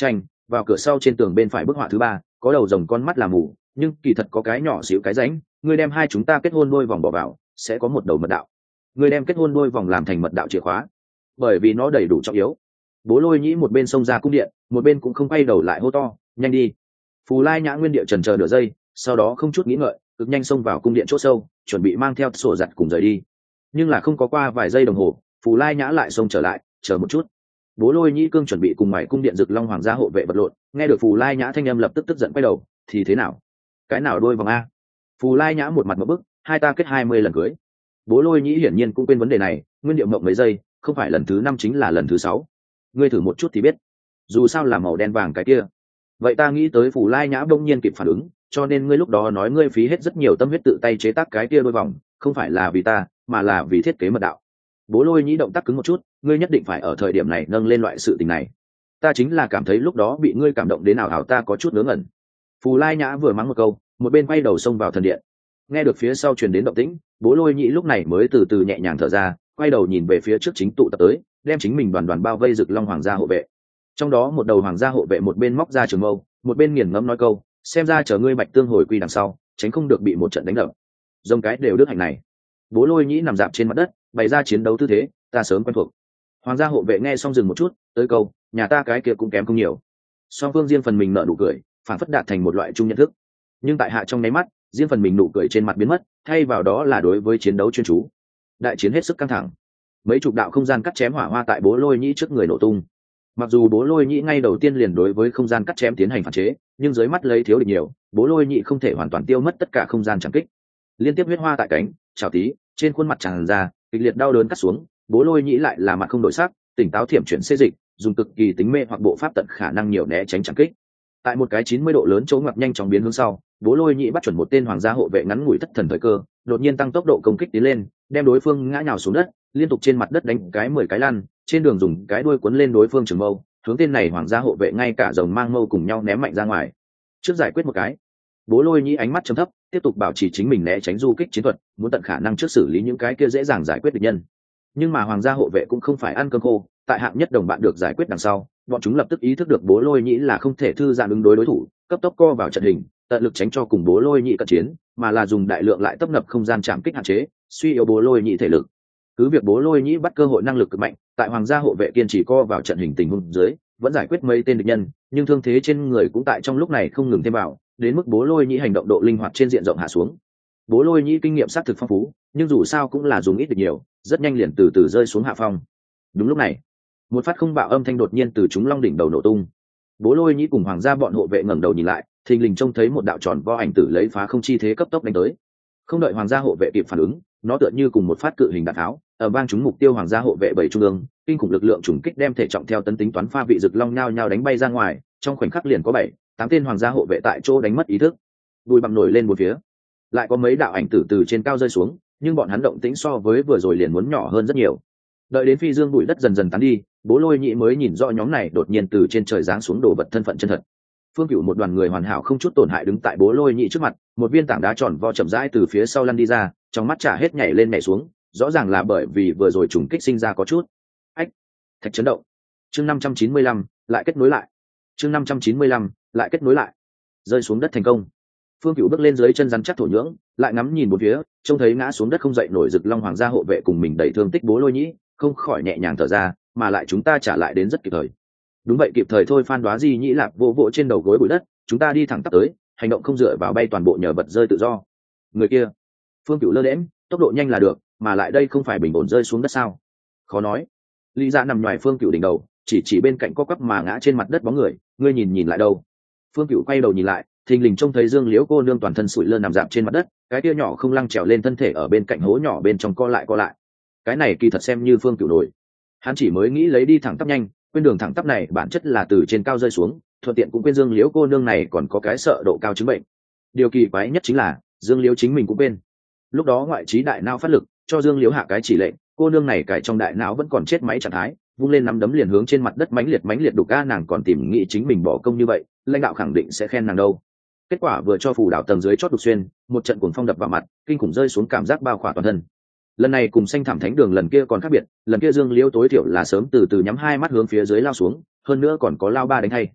vào cửa sau trên tường bên phải bức họa thứ ba có đầu rồng con mắt là mù, nhưng kỳ thật có cái nhỏ xíu cái rãnh. Ngươi đem hai chúng ta kết hôn đôi vòng bỏ vào sẽ có một đầu mật đạo. Ngươi đem kết hôn đôi vòng làm thành mật đạo chìa khóa, bởi vì nó đầy đủ trọng yếu. Bố Lôi Nhĩ một bên xông ra cung điện, một bên cũng không quay đầu lại hô to, nhanh đi. Phù Lai Nhã nguyên địa trần chờ nửa giây, sau đó không chút nghĩ ngợi cực nhanh xông vào cung điện chỗ sâu, chuẩn bị mang theo sổ giặt cùng rời đi. Nhưng là không có qua vài giây đồng hồ, Phù Lai Nhã lại xông trở lại, chờ một chút. Bố Lôi Nhĩ cương chuẩn bị cùng ngoài cung điện Dực Long Hoàng gia hộ vệ vật lộn, nghe được Phù Lai Nhã thanh âm lập tức tức giận quay đầu, thì thế nào? Cái nào đôi vòng a? Phù Lai Nhã một mặt ngộp bức, hai ta kết 20 lần cưới. Bố Lôi Nhĩ hiển nhiên cũng quên vấn đề này, nguyên điệu mộng mấy giây, không phải lần thứ 5 chính là lần thứ 6. Ngươi thử một chút thì biết, dù sao là màu đen vàng cái kia. Vậy ta nghĩ tới Phù Lai Nhã bỗng nhiên kịp phản ứng, cho nên ngươi lúc đó nói ngươi phí hết rất nhiều tâm huyết tự tay chế tác cái kia đôi vòng, không phải là vì ta, mà là vì thiết kế mật đạo. Bố Lôi Nhĩ động tác cứng một chút, ngươi nhất định phải ở thời điểm này nâng lên loại sự tình này. Ta chính là cảm thấy lúc đó bị ngươi cảm động đến nào hảo ta có chút ngớ ngẩn. Phù Lai Nhã vừa mắng một câu, một bên quay đầu xông vào thần điện. Nghe được phía sau truyền đến động tĩnh, Bố Lôi Nhĩ lúc này mới từ từ nhẹ nhàng thở ra, quay đầu nhìn về phía trước chính tụ tập tới, đem chính mình đoàn đoàn bao vây Dực Long Hoàng gia hộ vệ. Trong đó một đầu hoàng gia hộ vệ một bên móc ra trường mâu, một bên nghiền ngẫm nói câu, xem ra chờ ngươi Bạch Tương hồi quy đằng sau, tránh không được bị một trận đánh đập. Dòng cái đều đức hạnh này. Bố Lôi Nhĩ nằm dạp trên mặt đất, bày ra chiến đấu tư thế, ta sớm quen thuộc. Hoàng gia hộ vệ nghe xong dừng một chút, tới câu, nhà ta cái kia cũng kém không nhiều. Song phương riêng phần mình nở nụ cười, phản phất đạt thành một loại chung nhận thức. Nhưng tại hạ trong nháy mắt, riêng phần mình nụ cười trên mặt biến mất, thay vào đó là đối với chiến đấu chuyên chú. Đại chiến hết sức căng thẳng, mấy chục đạo không gian cắt chém hỏa hoa tại Bố Lôi Nhĩ trước người nổ tung. Mặc dù Bố Lôi Nhĩ ngay đầu tiên liền đối với không gian cắt chém tiến hành phản chế, nhưng dưới mắt lấy thiếu địch nhiều, Bố Lôi Nhĩ không thể hoàn toàn tiêu mất tất cả không gian chẳng kích. Liên tiếp huyết hoa tại cánh, chảo tí, trên khuôn mặt tràn ra, kịch liệt đau đớn cắt xuống, Bố Lôi Nhĩ lại là mặt không đổi sắc, tỉnh táo thiểm chuyển xê dịch, dùng cực kỳ tính mê hoặc bộ pháp tận khả năng nhiều né tránh chẳng kích. Tại một cái 90 độ lớn chỗ ngoặt nhanh chóng biến hướng sau, Bố Lôi Nhĩ bắt chuẩn một tên hoàng gia hộ vệ ngắn ngủi thất thần thời cơ, đột nhiên tăng tốc độ công kích tiến lên, đem đối phương ngã nhào xuống đất, liên tục trên mặt đất đánh cái 10 cái lăn, trên đường dùng cái đuôi cuốn lên đối phương trường mâu, hướng tên này hoàng gia hộ vệ ngay cả rồng mang mâu cùng nhau ném mạnh ra ngoài. Trước giải quyết một cái, Bố Lôi Nhĩ ánh mắt trầm thấp, tiếp tục bảo trì chính mình né tránh du kích chiến thuật, muốn tận khả năng trước xử lý những cái kia dễ dàng giải quyết địch nhân. Nhưng mà hoàng gia hộ vệ cũng không phải ăn cơm khô, tại hạng nhất đồng bạn được giải quyết đằng sau, bọn chúng lập tức ý thức được Bố Lôi Nhĩ là không thể thư giãn ứng đối đối thủ, cấp tốc co vào trận hình, tận lực tránh cho cùng Bố Lôi Nhĩ cận chiến, mà là dùng đại lượng lại tấp nập không gian chạm kích hạn chế, suy yếu Bố Lôi Nhĩ thể lực. Cứ việc Bố Lôi Nhĩ bắt cơ hội năng lực cực mạnh, tại hoàng gia hộ vệ kiên trì co vào trận hình tình huống dưới, vẫn giải quyết mấy tên địch nhân, nhưng thương thế trên người cũng tại trong lúc này không ngừng thêm vào, đến mức Bố Lôi Nhĩ hành động độ linh hoạt trên diện rộng hạ xuống. Bố Lôi Nhĩ kinh nghiệm xác thực phong phú, nhưng dù sao cũng là dùng ít được nhiều, rất nhanh liền từ từ rơi xuống hạ phong. Đúng lúc này, một phát không bạo âm thanh đột nhiên từ chúng long đỉnh đầu nổ tung. Bố Lôi Nhĩ cùng hoàng gia bọn hộ vệ ngẩng đầu nhìn lại, thình lình trông thấy một đạo tròn vo ảnh tử lấy phá không chi thế cấp tốc đánh tới. Không đợi hoàng gia hộ vệ kịp phản ứng, nó tựa như cùng một phát cự hình đạn tháo, ở vang trúng mục tiêu hoàng gia hộ vệ bảy trung ương, kinh khủng lực lượng trùng kích đem thể trọng theo tấn tính toán pha vị Dực Long nhao nhao đánh bay ra ngoài, trong khoảnh khắc liền có 7-8 tên hoàng gia hộ vệ tại chỗ đánh mất ý thức. Bụi bặm nổi lên một phía, lại có mấy đạo ảnh tử từ trên cao rơi xuống, nhưng bọn hắn động tĩnh so với vừa rồi liền muốn nhỏ hơn rất nhiều. Đợi đến phi dương bụi đất dần dần tán đi, Bố Lôi Nhĩ mới nhìn rõ nhóm này đột nhiên từ trên trời giáng xuống đồ vật thân phận chân thật. Phương Cửu một đoàn người hoàn hảo không chút tổn hại đứng tại Bố Lôi Nhĩ trước mặt, một viên tảng đá tròn vo chậm rãi từ phía sau lăn đi ra, trong mắt trả hết nhảy lên nhảy xuống, rõ ràng là bởi vì vừa rồi trùng kích sinh ra có chút ách thạch chấn động. Chương 595 lại kết nối lại. Chương 595 lại kết nối lại. Rơi xuống đất thành công. Phương Cửu bước lên dưới chân rắn chắc thổ nhưỡng, lại ngắm nhìn một phía, trông thấy ngã xuống đất không dậy nổi Dực Long hoàng gia hộ vệ cùng mình đẩy thương tích Bố Lôi Nhĩ, không khỏi nhẹ nhàng thở ra, mà lại chúng ta trả lại đến rất kịp thời. Đúng vậy, kịp thời thôi. Phan Đoá Di Nhĩ Lạp vỗ vỗ trên đầu gối bụi đất, chúng ta đi thẳng tắp tới, hành động không dựa vào bay toàn bộ nhờ bật rơi tự do. Người kia, Phương Cửu lơ đễnh, tốc độ nhanh là được, mà lại đây không phải bình ổn rơi xuống đất sao? Khó nói. Lý Dạ nằm ngoài Phương Cửu đỉnh đầu, chỉ bên cạnh co quắp mà ngã trên mặt đất bóng người, ngươi nhìn lại đâu? Phương Cửu quay đầu nhìn lại, thình lình trông thấy Dương Liễu cô nương toàn thân sụi lơ nằm dạp trên mặt đất, cái kia nhỏ không lăng trèo lên thân thể ở bên cạnh hố nhỏ bên trong co lại. Cái này kỳ thật xem như Phương Cửu nổi. Hắn chỉ mới nghĩ lấy đi thẳng tắp nhanh, quên đường thẳng tắp này bản chất là từ trên cao rơi xuống, thuận tiện cũng quên Dương Liễu cô nương này còn có cái sợ độ cao chứng bệnh. Điều kỳ quái nhất chính là Dương Liễu chính mình cũng quên. Lúc đó ngoại trí đại não phát lực cho Dương Liễu hạ cái chỉ lệnh, cô nương này cài trong đại não vẫn còn chết máy trạng thái, vung lên nắm đấm liền hướng trên mặt đất mãnh liệt đục ca, nàng còn tìm nghĩ chính mình bỏ công như vậy, lãnh đạo khẳng định sẽ khen nàng đâu. Kết quả vừa cho phù đảo tầng dưới chót đục xuyên, một trận cuồng phong đập vào mặt, kinh khủng rơi xuống, cảm giác bao khỏa toàn thân. Lần này cùng xanh thảm thánh đường lần kia còn khác biệt, lần kia Dương Liễu tối thiểu là sớm từ từ nhắm hai mắt hướng phía dưới lao xuống, hơn nữa còn có lao ba đánh hay.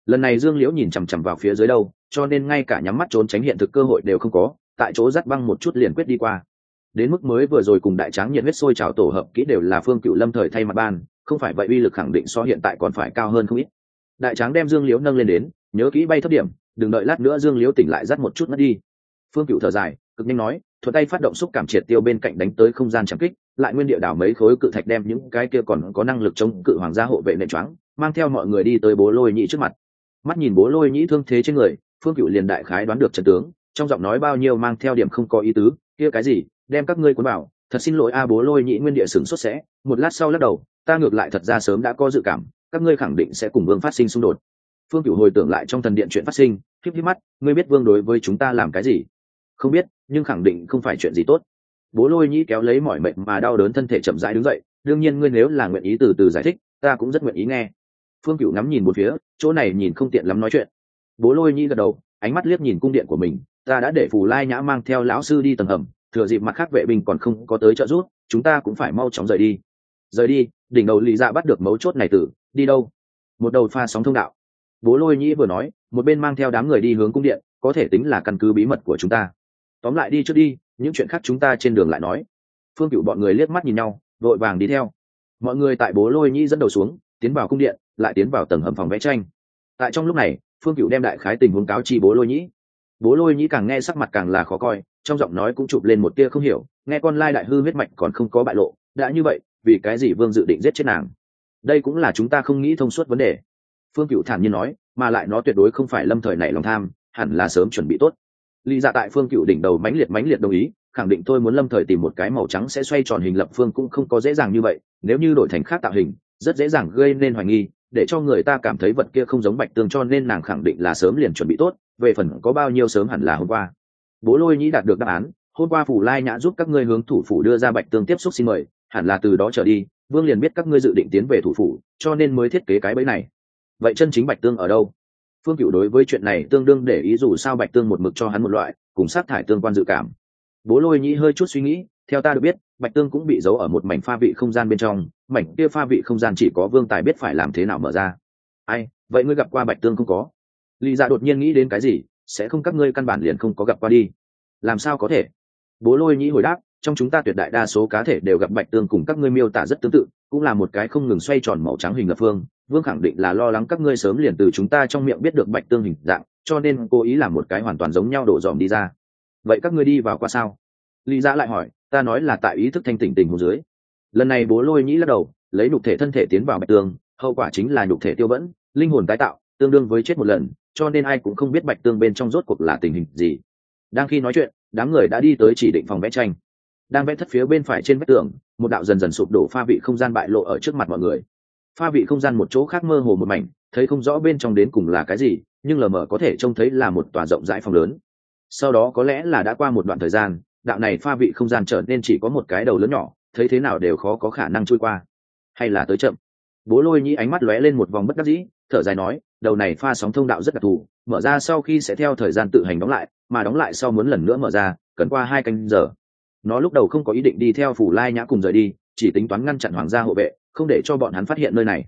lần này Dương Liễu nhìn chằm chằm vào phía dưới đâu, cho nên ngay cả nhắm mắt trốn tránh hiện thực cơ hội đều không có, tại chỗ dắt băng một chút liền quyết đi qua. Đến mức mới vừa rồi cùng đại tráng nhiệt huyết sôi trào tổ hợp kỹ đều là Phương Cựu lâm thời thay mặt ban, không phải vậy uy lực khẳng định so hiện tại còn phải cao hơn không ít. Đại tráng đem Dương Liễu nâng lên đến, nhớ kỹ bay thấp điểm, đừng đợi lát nữa Dương Liễu tỉnh lại dắt một chút mất đi. Phương Cựu thở dài, cực nhanh nói, thuận tay phát động xúc cảm triệt tiêu bên cạnh đánh tới không gian chẳng kích, lại nguyên địa đảo mấy khối cự thạch đem những cái kia còn có năng lực chống cự hoàng gia hộ vệ nện choáng, mang theo mọi người đi tới Bố Lôi Nhĩ trước mặt. Mắt nhìn Bố Lôi Nhĩ thương thế trên người, Phương Cựu liền đại khái đoán được trận tướng, trong giọng nói bao nhiêu mang theo điểm không có ý tứ, kia cái gì, đem các ngươi cuốn bảo, thật xin lỗi a. Bố Lôi Nhĩ nguyên địa sửng sốt sẽ, một lát sau lắc đầu, ta ngược lại thật ra sớm đã có dự cảm, các ngươi khẳng định sẽ cùng Vương phát sinh xung đột. Phương Cựu hồi tưởng lại trong thần điện chuyện phát sinh, híp híp mắt, ngươi biết Vương đối với chúng ta làm cái gì? Không biết, nhưng khẳng định không phải chuyện gì tốt. Bố Lôi Nhĩ kéo lấy mỏi mệt mà đau đớn thân thể chậm rãi đứng dậy, đương nhiên ngươi nếu là nguyện ý từ từ giải thích, ta cũng rất nguyện ý nghe. Phương Cựu ngắm nhìn một phía, chỗ này nhìn không tiện lắm nói chuyện. Bố Lôi Nhĩ gật đầu, ánh mắt liếc nhìn cung điện của mình, ta đã để Phù Lai Nhã mang theo lão sư đi tầng hầm, thừa dịp mặt khác vệ binh còn không có tới trợ giúp, chúng ta cũng phải mau chóng rời đi. Rời đi, đỉnh đầu Lý Dạ bắt được mấu chốt này tử, đi đâu? Một đầu pha sóng thông đạo. Bố Lôi Nhĩ vừa nói, một bên mang theo đám người đi hướng cung điện, có thể tính là căn cứ bí mật của chúng ta. Tóm lại đi trước đi, những chuyện khác chúng ta trên đường lại nói. Phương Cựu bọn người liếc mắt nhìn nhau, vội vàng đi theo. Mọi người tại Bố Lôi Nhĩ dẫn đầu xuống, tiến vào cung điện, lại tiến vào tầng hầm phòng vẽ tranh. Tại trong lúc này, Phương Cựu đem đại khái tình huống cáo chi Bố Lôi Nhĩ. Bố Lôi Nhĩ càng nghe sắc mặt càng là khó coi, trong giọng nói cũng chụp lên một tia không hiểu, nghe con lai đại hư huyết mạch còn không có bại lộ, đã như vậy, vì cái gì Vương dự định giết chết nàng? Đây cũng là chúng ta không nghĩ thông suốt vấn đề. Phương Cựu thản nhiên nói, mà lại nó tuyệt đối không phải lâm thời nảy lòng tham, hẳn là sớm chuẩn bị tốt. Lý Dạ tại Phương Cựu đỉnh đầu mãnh liệt đồng ý, khẳng định tôi muốn lâm thời tìm một cái màu trắng sẽ xoay tròn hình lập phương cũng không có dễ dàng như vậy, nếu như đổi thành khác tạo hình, rất dễ dàng gây nên hoài nghi, để cho người ta cảm thấy vật kia không giống Bạch Tương, cho nên nàng khẳng định là sớm liền chuẩn bị tốt, về phần có bao nhiêu sớm hẳn là hôm qua. Bố Lôi Nhĩ đạt được đáp án, hôm qua Phủ Lai Nhã giúp các ngươi hướng thủ phủ đưa ra Bạch Tương tiếp xúc xin mời, hẳn là từ đó trở đi, Vương liền biết các ngươi dự định tiến về thủ phủ, cho nên mới thiết kế cái bẫy này. Vậy chân chính Bạch Tương ở đâu? Phương Cựu đối với chuyện này tương đương để ý, dù sao Bạch Tương một mực cho hắn một loại cùng sát thải tương quan dự cảm. Bố Lôi Nhĩ hơi chút suy nghĩ, theo ta được biết, Bạch Tương cũng bị giấu ở một mảnh pha vị không gian bên trong, mảnh kia pha vị không gian chỉ có Vương tài biết phải làm thế nào mở ra. Ai, vậy ngươi gặp qua Bạch Tương không có? Lý Dạ đột nhiên nghĩ đến cái gì, sẽ không các ngươi căn bản liền không có gặp qua đi? Làm sao có thể? Bố Lôi Nhĩ hồi đáp, trong chúng ta tuyệt đại đa số cá thể đều gặp Bạch Tương cùng các ngươi miêu tả rất tương tự, cũng là một cái không ngừng xoay tròn màu trắng hình lập phương. Vương khẳng định là lo lắng các ngươi sớm liền từ chúng ta trong miệng biết được Bạch Tương hình dạng, cho nên cố ý làm một cái hoàn toàn giống nhau đổ dòm đi ra. Vậy các ngươi đi vào qua sao? Lý Dạ lại hỏi, ta nói là tại ý thức thanh tỉnh tình huống dưới. Lần này Bố Lôi Nhĩ lắc đầu, lấy nhục thể thân thể tiến vào Bạch Tương, hậu quả chính là nhục thể tiêu bẫn, linh hồn tái tạo, tương đương với chết một lần, cho nên ai cũng không biết Bạch Tương bên trong rốt cuộc là tình hình gì. Đang khi nói chuyện, đám người đã đi tới chỉ định phòng vẽ tranh. Đang vẽ thất phía bên phải trên vách tường, một đạo dần dần sụp đổ pha vị không gian bại lộ ở trước mặt mọi người. Pha vị không gian một chỗ khác mơ hồ một mảnh, thấy không rõ bên trong đến cùng là cái gì, nhưng lờ mờ có thể trông thấy là một tòa rộng rãi phòng lớn. Sau đó có lẽ là đã qua một đoạn thời gian, đạo này pha vị không gian trở nên chỉ có một cái đầu lớn nhỏ, thấy thế nào đều khó có khả năng trôi qua. Hay là tới chậm? Bố Lôi Nhĩ ánh mắt lóe lên một vòng bất đắc dĩ, thở dài nói, đầu này pha sóng thông đạo rất đặc thù, mở ra sau khi sẽ theo thời gian tự hành đóng lại, mà đóng lại sau muốn lần nữa mở ra, cần qua 2 canh giờ. Nó lúc đầu không có ý định đi theo Phủ Lai Nhã cùng rời đi, chỉ tính toán ngăn chặn hoàng gia hộ vệ, không để cho bọn hắn phát hiện nơi này.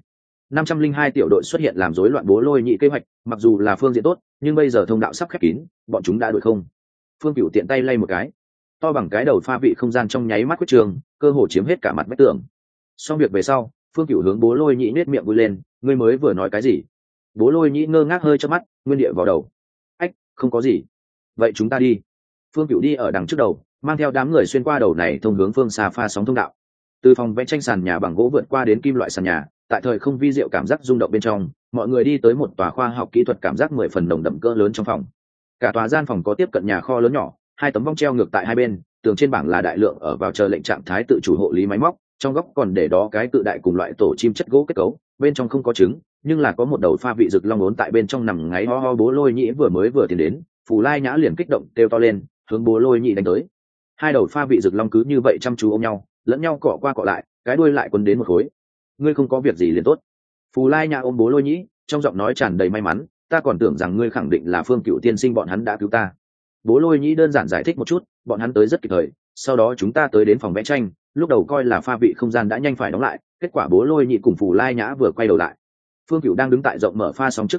502 tiểu đội xuất hiện làm rối loạn Bố Lôi Nhĩ kế hoạch, mặc dù là phương diện tốt, nhưng bây giờ thông đạo sắp khép kín, bọn chúng đã đuổi không. Phương Cựu tiện tay lay một cái, to bằng cái đầu pha vị không gian trong nháy mắt quyết trường, cơ hồ chiếm hết cả mặt vách tường. Xong việc về sau, Phương Cựu hướng Bố Lôi Nhĩ nết miệng vui lên, ngươi mới vừa nói cái gì? Bố Lôi Nhĩ ngơ ngác hơi chớp mắt, nguyên địa vào đầu. Ách, không có gì. Vậy chúng ta đi. Phương Cựu đi ở đằng trước đầu, mang theo đám người xuyên qua đầu này thông hướng phương xa pha sóng thông đạo. Từ phòng vẽ tranh sàn nhà bằng gỗ vượt qua đến kim loại sàn nhà, tại thời không vi diệu cảm giác rung động bên trong, mọi người đi tới một tòa khoa học kỹ thuật cảm giác 10 phần nồng đậm cỡ lớn trong phòng. Cả tòa gian phòng có tiếp cận nhà kho lớn nhỏ, 2 tấm vong treo ngược tại hai bên, tường trên bảng là đại lượng ở vào chờ lệnh trạng thái tự chủ hộ lý máy móc, trong góc còn để đó cái cự đại cùng loại tổ chim chất gỗ kết cấu, bên trong không có trứng, nhưng là có một đầu pha vị rực long ốn tại bên trong nằm ngáy ho ho. Bố Lôi Nhĩ vừa tiến đến, Phù Lai Nhã liền kích động kêu to lên, hướng Bố Lôi Nhĩ đánh tới. 2 đầu pha vị rực long cứ như vậy chăm chú ôm nhau, lẫn nhau cọ qua cọ lại, cái đuôi lại quấn đến một khối. Ngươi không có việc gì liền tốt. Phù Lai Nhã ôm Bố Lôi Nhĩ, trong giọng nói tràn đầy may mắn, ta còn tưởng rằng ngươi khẳng định là Phương Cựu tiên sinh bọn hắn đã cứu ta. Bố Lôi Nhĩ đơn giản giải thích một chút, bọn hắn tới rất kịp thời, sau đó chúng ta tới đến phòng vẽ tranh, lúc đầu coi là pha vị không gian đã nhanh phải đóng lại, kết quả Bố Lôi Nhĩ cùng Phù Lai Nhã vừa quay đầu lại. Phương Cựu đang đứng tại rộng mở pha sóng trước thông đạo,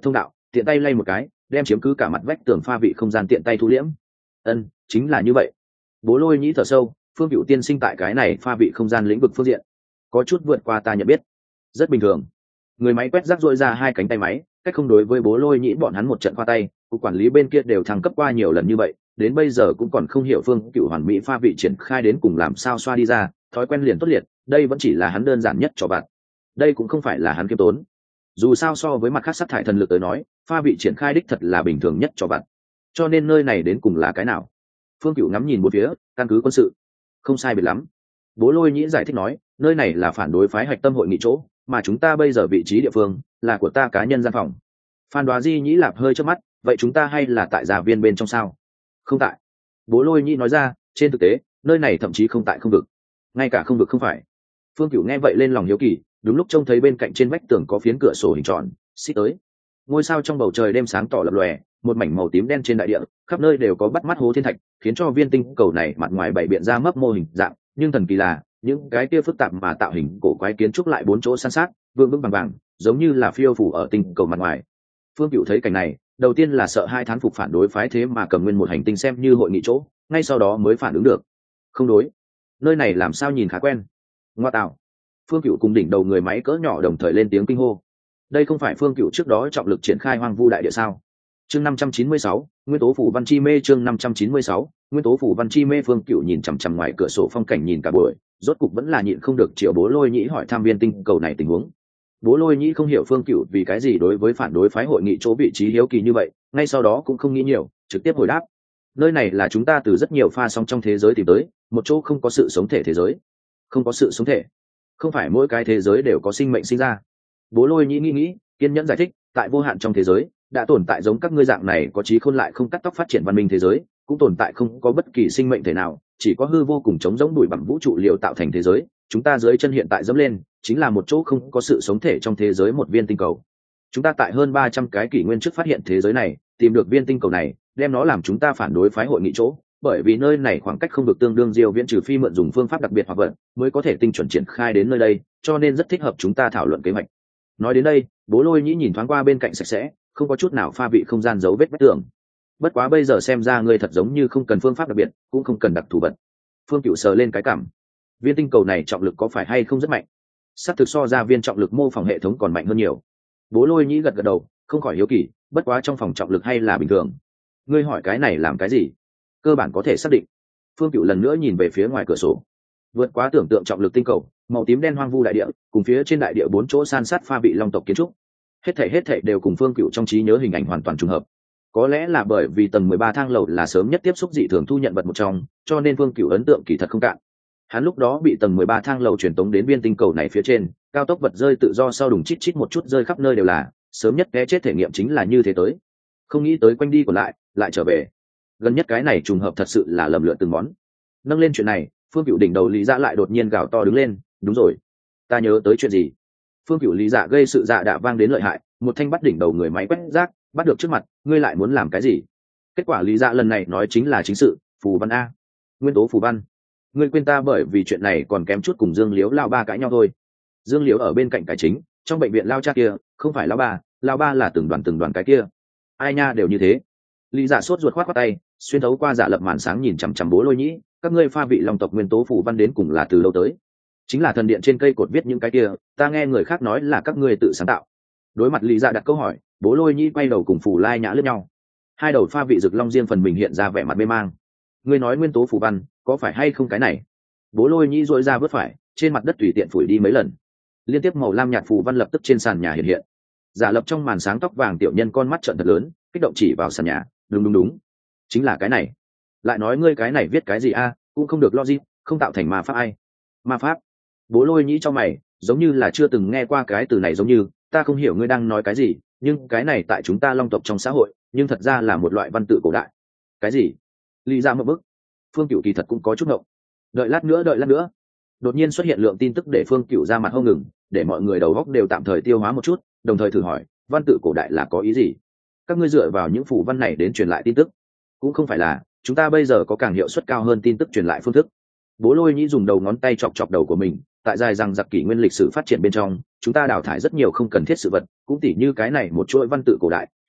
tiện tay lay một cái, đem chiếm cứ cả mặt vách tường pha vị không gian tiện tay thu liễm. Chính là như vậy. Bố Lôi Nhĩ thở sâu, Phương Cựu tiên sinh tại cái này pha vị không gian lĩnh vực phương diện có chút vượt qua ta nhận biết. Rất bình thường. Người máy quét rác dội ra hai cánh tay máy, cách không đối với Bố Lôi Nhĩ bọn hắn một trận khoa tay, cục quản lý bên kia đều thăng cấp qua nhiều lần như vậy, đến bây giờ cũng còn không hiểu Phương Cựu hoàn mỹ pha vị triển khai đến cùng làm sao xoa đi ra, thói quen liền tốt liệt, đây vẫn chỉ là hắn đơn giản nhất cho bạn. Đây cũng không phải là hắn kiêm tốn. Dù sao so với mặt khác sát thải thần lực tới nói, pha vị triển khai đích thật là bình thường nhất cho bạn. Cho nên nơi này đến cùng là cái nào? Phương Cựu ngắm nhìn bốn phía, căn cứ quân sự không sai biệt lắm. Bố Lôi Nhĩ giải thích nói, nơi này là phản đối phái hạch tâm hội nghị chỗ, mà chúng ta bây giờ vị trí địa phương là của ta cá nhân gian phòng. Phan Đoá Di Nhĩ lạp hơi trước mắt, vậy chúng ta hay là tại gia viên bên trong sao? Không tại. Bố Lôi Nhĩ nói ra, trên thực tế nơi này thậm chí không tại không vực, ngay cả không vực không phải. Phương Cửu nghe vậy lên lòng hiếu kỳ, đúng lúc trông thấy bên cạnh trên vách tường có phiến cửa sổ hình tròn xích tới, ngôi sao trong bầu trời đêm sáng tỏ lập lòe, một mảnh màu tím đen trên đại địa, khắp nơi đều có bắt mắt hố thiên thạch, khiến cho viên tinh cầu này mặt ngoài bảy biện ra mấp mô hình dạng, nhưng thần kỳ là những cái kia phức tạp mà tạo hình cổ quái kiến trúc lại bốn chỗ san sát, vững vững vàng vàng, giống như là phiêu phủ ở tinh cầu mặt ngoài. Phương Cửu thấy cảnh này, đầu tiên là sợ hai thán phục phản đối phái thế mà cầm nguyên một hành tinh xem như hội nghị chỗ, ngay sau đó mới phản ứng được, không đối, nơi này làm sao nhìn khá quen. Ngoa tạo. Phương Cửu cùng đỉnh đầu người máy cỡ nhỏ đồng thời lên tiếng kinh hô. Đây không phải Phương Cửu trước đó trọng lực triển khai hoang vu đại địa sao? Chương 596, nguyên tố phủ văn chi mê. Chương 596, nguyên tố phủ văn chi mê. Phương Cửu nhìn chằm chằm ngoài cửa sổ phong cảnh nhìn cả buổi, rốt cục vẫn là nhịn không được triệu Bố Lôi Nhĩ hỏi thăm viên tinh cầu này tình huống. Bố Lôi Nhĩ không hiểu Phương Cửu vì cái gì đối với phản đối phái hội nghị chỗ vị trí hiếu kỳ như vậy, ngay sau đó cũng không nghĩ nhiều, trực tiếp hồi đáp. Nơi này là chúng ta từ rất nhiều pha song trong thế giới tìm tới, một chỗ không có sự sống thể thế giới. Không có sự sống thể? Không phải mỗi cái thế giới đều có sinh mệnh sinh ra. Bố Lôi Nhĩ nghĩ, kiên nhẫn giải thích, tại vô hạn trong thế giới đã tồn tại giống các ngươi dạng này có trí khôn lại không cắt tóc phát triển văn minh thế giới, cũng tồn tại không có bất kỳ sinh mệnh thể nào, chỉ có hư vô cùng trống rỗng bụi bặm vũ trụ liệu tạo thành thế giới. Chúng ta dưới chân hiện tại dẫm lên chính là một chỗ không có sự sống thể trong thế giới, một viên tinh cầu. Chúng ta tại hơn 300 cái kỷ nguyên trước phát hiện thế giới này, tìm được viên tinh cầu này, đem nó làm chúng ta phản đối phái hội nghị chỗ, bởi vì nơi này khoảng cách không được tương đương diêu viễn, trừ phi mượn dùng phương pháp đặc biệt hoặc vật mới có thể tinh chuẩn triển khai đến nơi đây, cho nên rất thích hợp chúng ta thảo luận kế hoạch. Nói đến đây, Bố Lôi Nhĩ nhìn thoáng qua bên cạnh sạch sẽ, không có chút nào pha vị không gian dấu vết vách tường. Bất quá bây giờ xem ra ngươi thật giống như không cần phương pháp đặc biệt, cũng không cần đặc thù vật. Phương Cửu sờ lên cái cằm. Viên tinh cầu này trọng lực có phải hay không rất mạnh? Sắp thực so ra viên trọng lực mô phỏng hệ thống còn mạnh hơn nhiều. Bố Lôi Nhĩ gật gật đầu, không khỏi hiếu kỳ, bất quá trong phòng trọng lực hay là bình thường. Ngươi hỏi cái này làm cái gì? Cơ bản có thể xác định. Phương Cửu lần nữa nhìn về phía ngoài cửa sổ. Vượt quá tưởng tượng trọng lực tinh cầu, màu tím đen hoang vu đại địa, cùng phía trên đại địa bốn chỗ san sát pha vị long tộc kiến trúc, hết thảy đều cùng Phương Cửu trong trí nhớ hình ảnh hoàn toàn trùng hợp. Có lẽ là bởi vì tầng 13 thang lầu là sớm nhất tiếp xúc dị thường thu nhận vật một trong, cho nên Phương Cửu ấn tượng kỳ thật không cạn. Hắn lúc đó bị tầng 13 thang lầu truyền tống đến viên tinh cầu này phía trên, cao tốc vật rơi tự do sau đùng chít chít một chút rơi khắp nơi đều là, sớm nhất té chết thể nghiệm chính là như thế tới. Không nghĩ tới quanh đi còn lại trở về. Gần nhất cái này trùng hợp thật sự là lầm lượn từng món. Nâng lên chuyện này, Phương Cửu đỉnh đầu Lý Dạ lại đột nhiên gào to đứng lên, đúng rồi, ta nhớ tới chuyện gì. Phương Cửu Lý Dạ gây sự dạ đạ vang đến lợi hại, một thanh bắt đỉnh đầu người máy quét rác, bắt được trước mặt, ngươi lại muốn làm cái gì? Kết quả Lý Dạ lần này nói chính là chính sự, phù văn a, nguyên tố phù văn. Ngươi quên ta bởi vì chuyện này còn kém chút cùng Dương Liếu lao ba cãi nhau thôi. Dương Liếu ở bên cạnh cải chính, trong bệnh viện lao cha kia, không phải lao ba là từng đoàn cái kia. Ai nha đều như thế. Lý Dạ sốt ruột khoát qua tay, xuyên thấu qua giả lập màn sáng nhìn chằm chằm Bố Lôi Nhĩ, các ngươi pha vị long tộc nguyên tố phù văn đến cùng là từ lâu tới? Chính là thần điện trên cây cột viết những cái kia, ta nghe người khác nói là các ngươi tự sáng tạo. Đối mặt Lý Dạ đặt câu hỏi, Bố Lôi Nhĩ quay đầu cùng Phù Lai Nhã lướt nhau. Hai đầu pha vị rực long riêng phần mình hiện ra vẻ mặt mê mang. Ngươi nói nguyên tố phù văn, có phải hay không cái này? Bố Lôi Nhĩ duỗi ra vớt phải, trên mặt đất tùy tiện phủi đi mấy lần. Liên tiếp màu lam nhạt phù văn lập tức trên sàn nhà hiện hiện. Giả lập trong màn sáng tóc vàng tiểu nhân con mắt trợn thật lớn, kích động chỉ vào sàn nhà, đúng, chính là cái này. Lại nói ngươi cái này viết cái gì a, cũng không được logic, không tạo thành ma pháp ai? Ma pháp? Bố Lôi Nhĩ cho mày, giống như là chưa từng nghe qua cái từ này, giống như ta không hiểu ngươi đang nói cái gì, nhưng cái này tại chúng ta long tộc trong xã hội, nhưng thật ra là một loại văn tự cổ đại. Cái gì? Lý Dạ một bức. Phương Cửu kỳ thật cũng có chút ngộng. Đợi lát nữa. Đột nhiên xuất hiện lượng tin tức để Phương Cửu ra mặt hông ngừng, để mọi người đầu óc đều tạm thời tiêu hóa một chút, đồng thời thử hỏi, văn tự cổ đại là có ý gì? Các ngươi dựa vào những phù văn này đến truyền lại tin tức? Cũng không phải là, chúng ta bây giờ có càng hiệu suất cao hơn tin tức truyền lại phương thức. Bố Lôi Nhĩ dùng đầu ngón tay chọc đầu của mình, tại dài rằng giặc kỷ nguyên lịch sử phát triển bên trong, chúng ta đào thải rất nhiều không cần thiết sự vật, cũng tỉ như cái này một chuỗi văn tự cổ đại,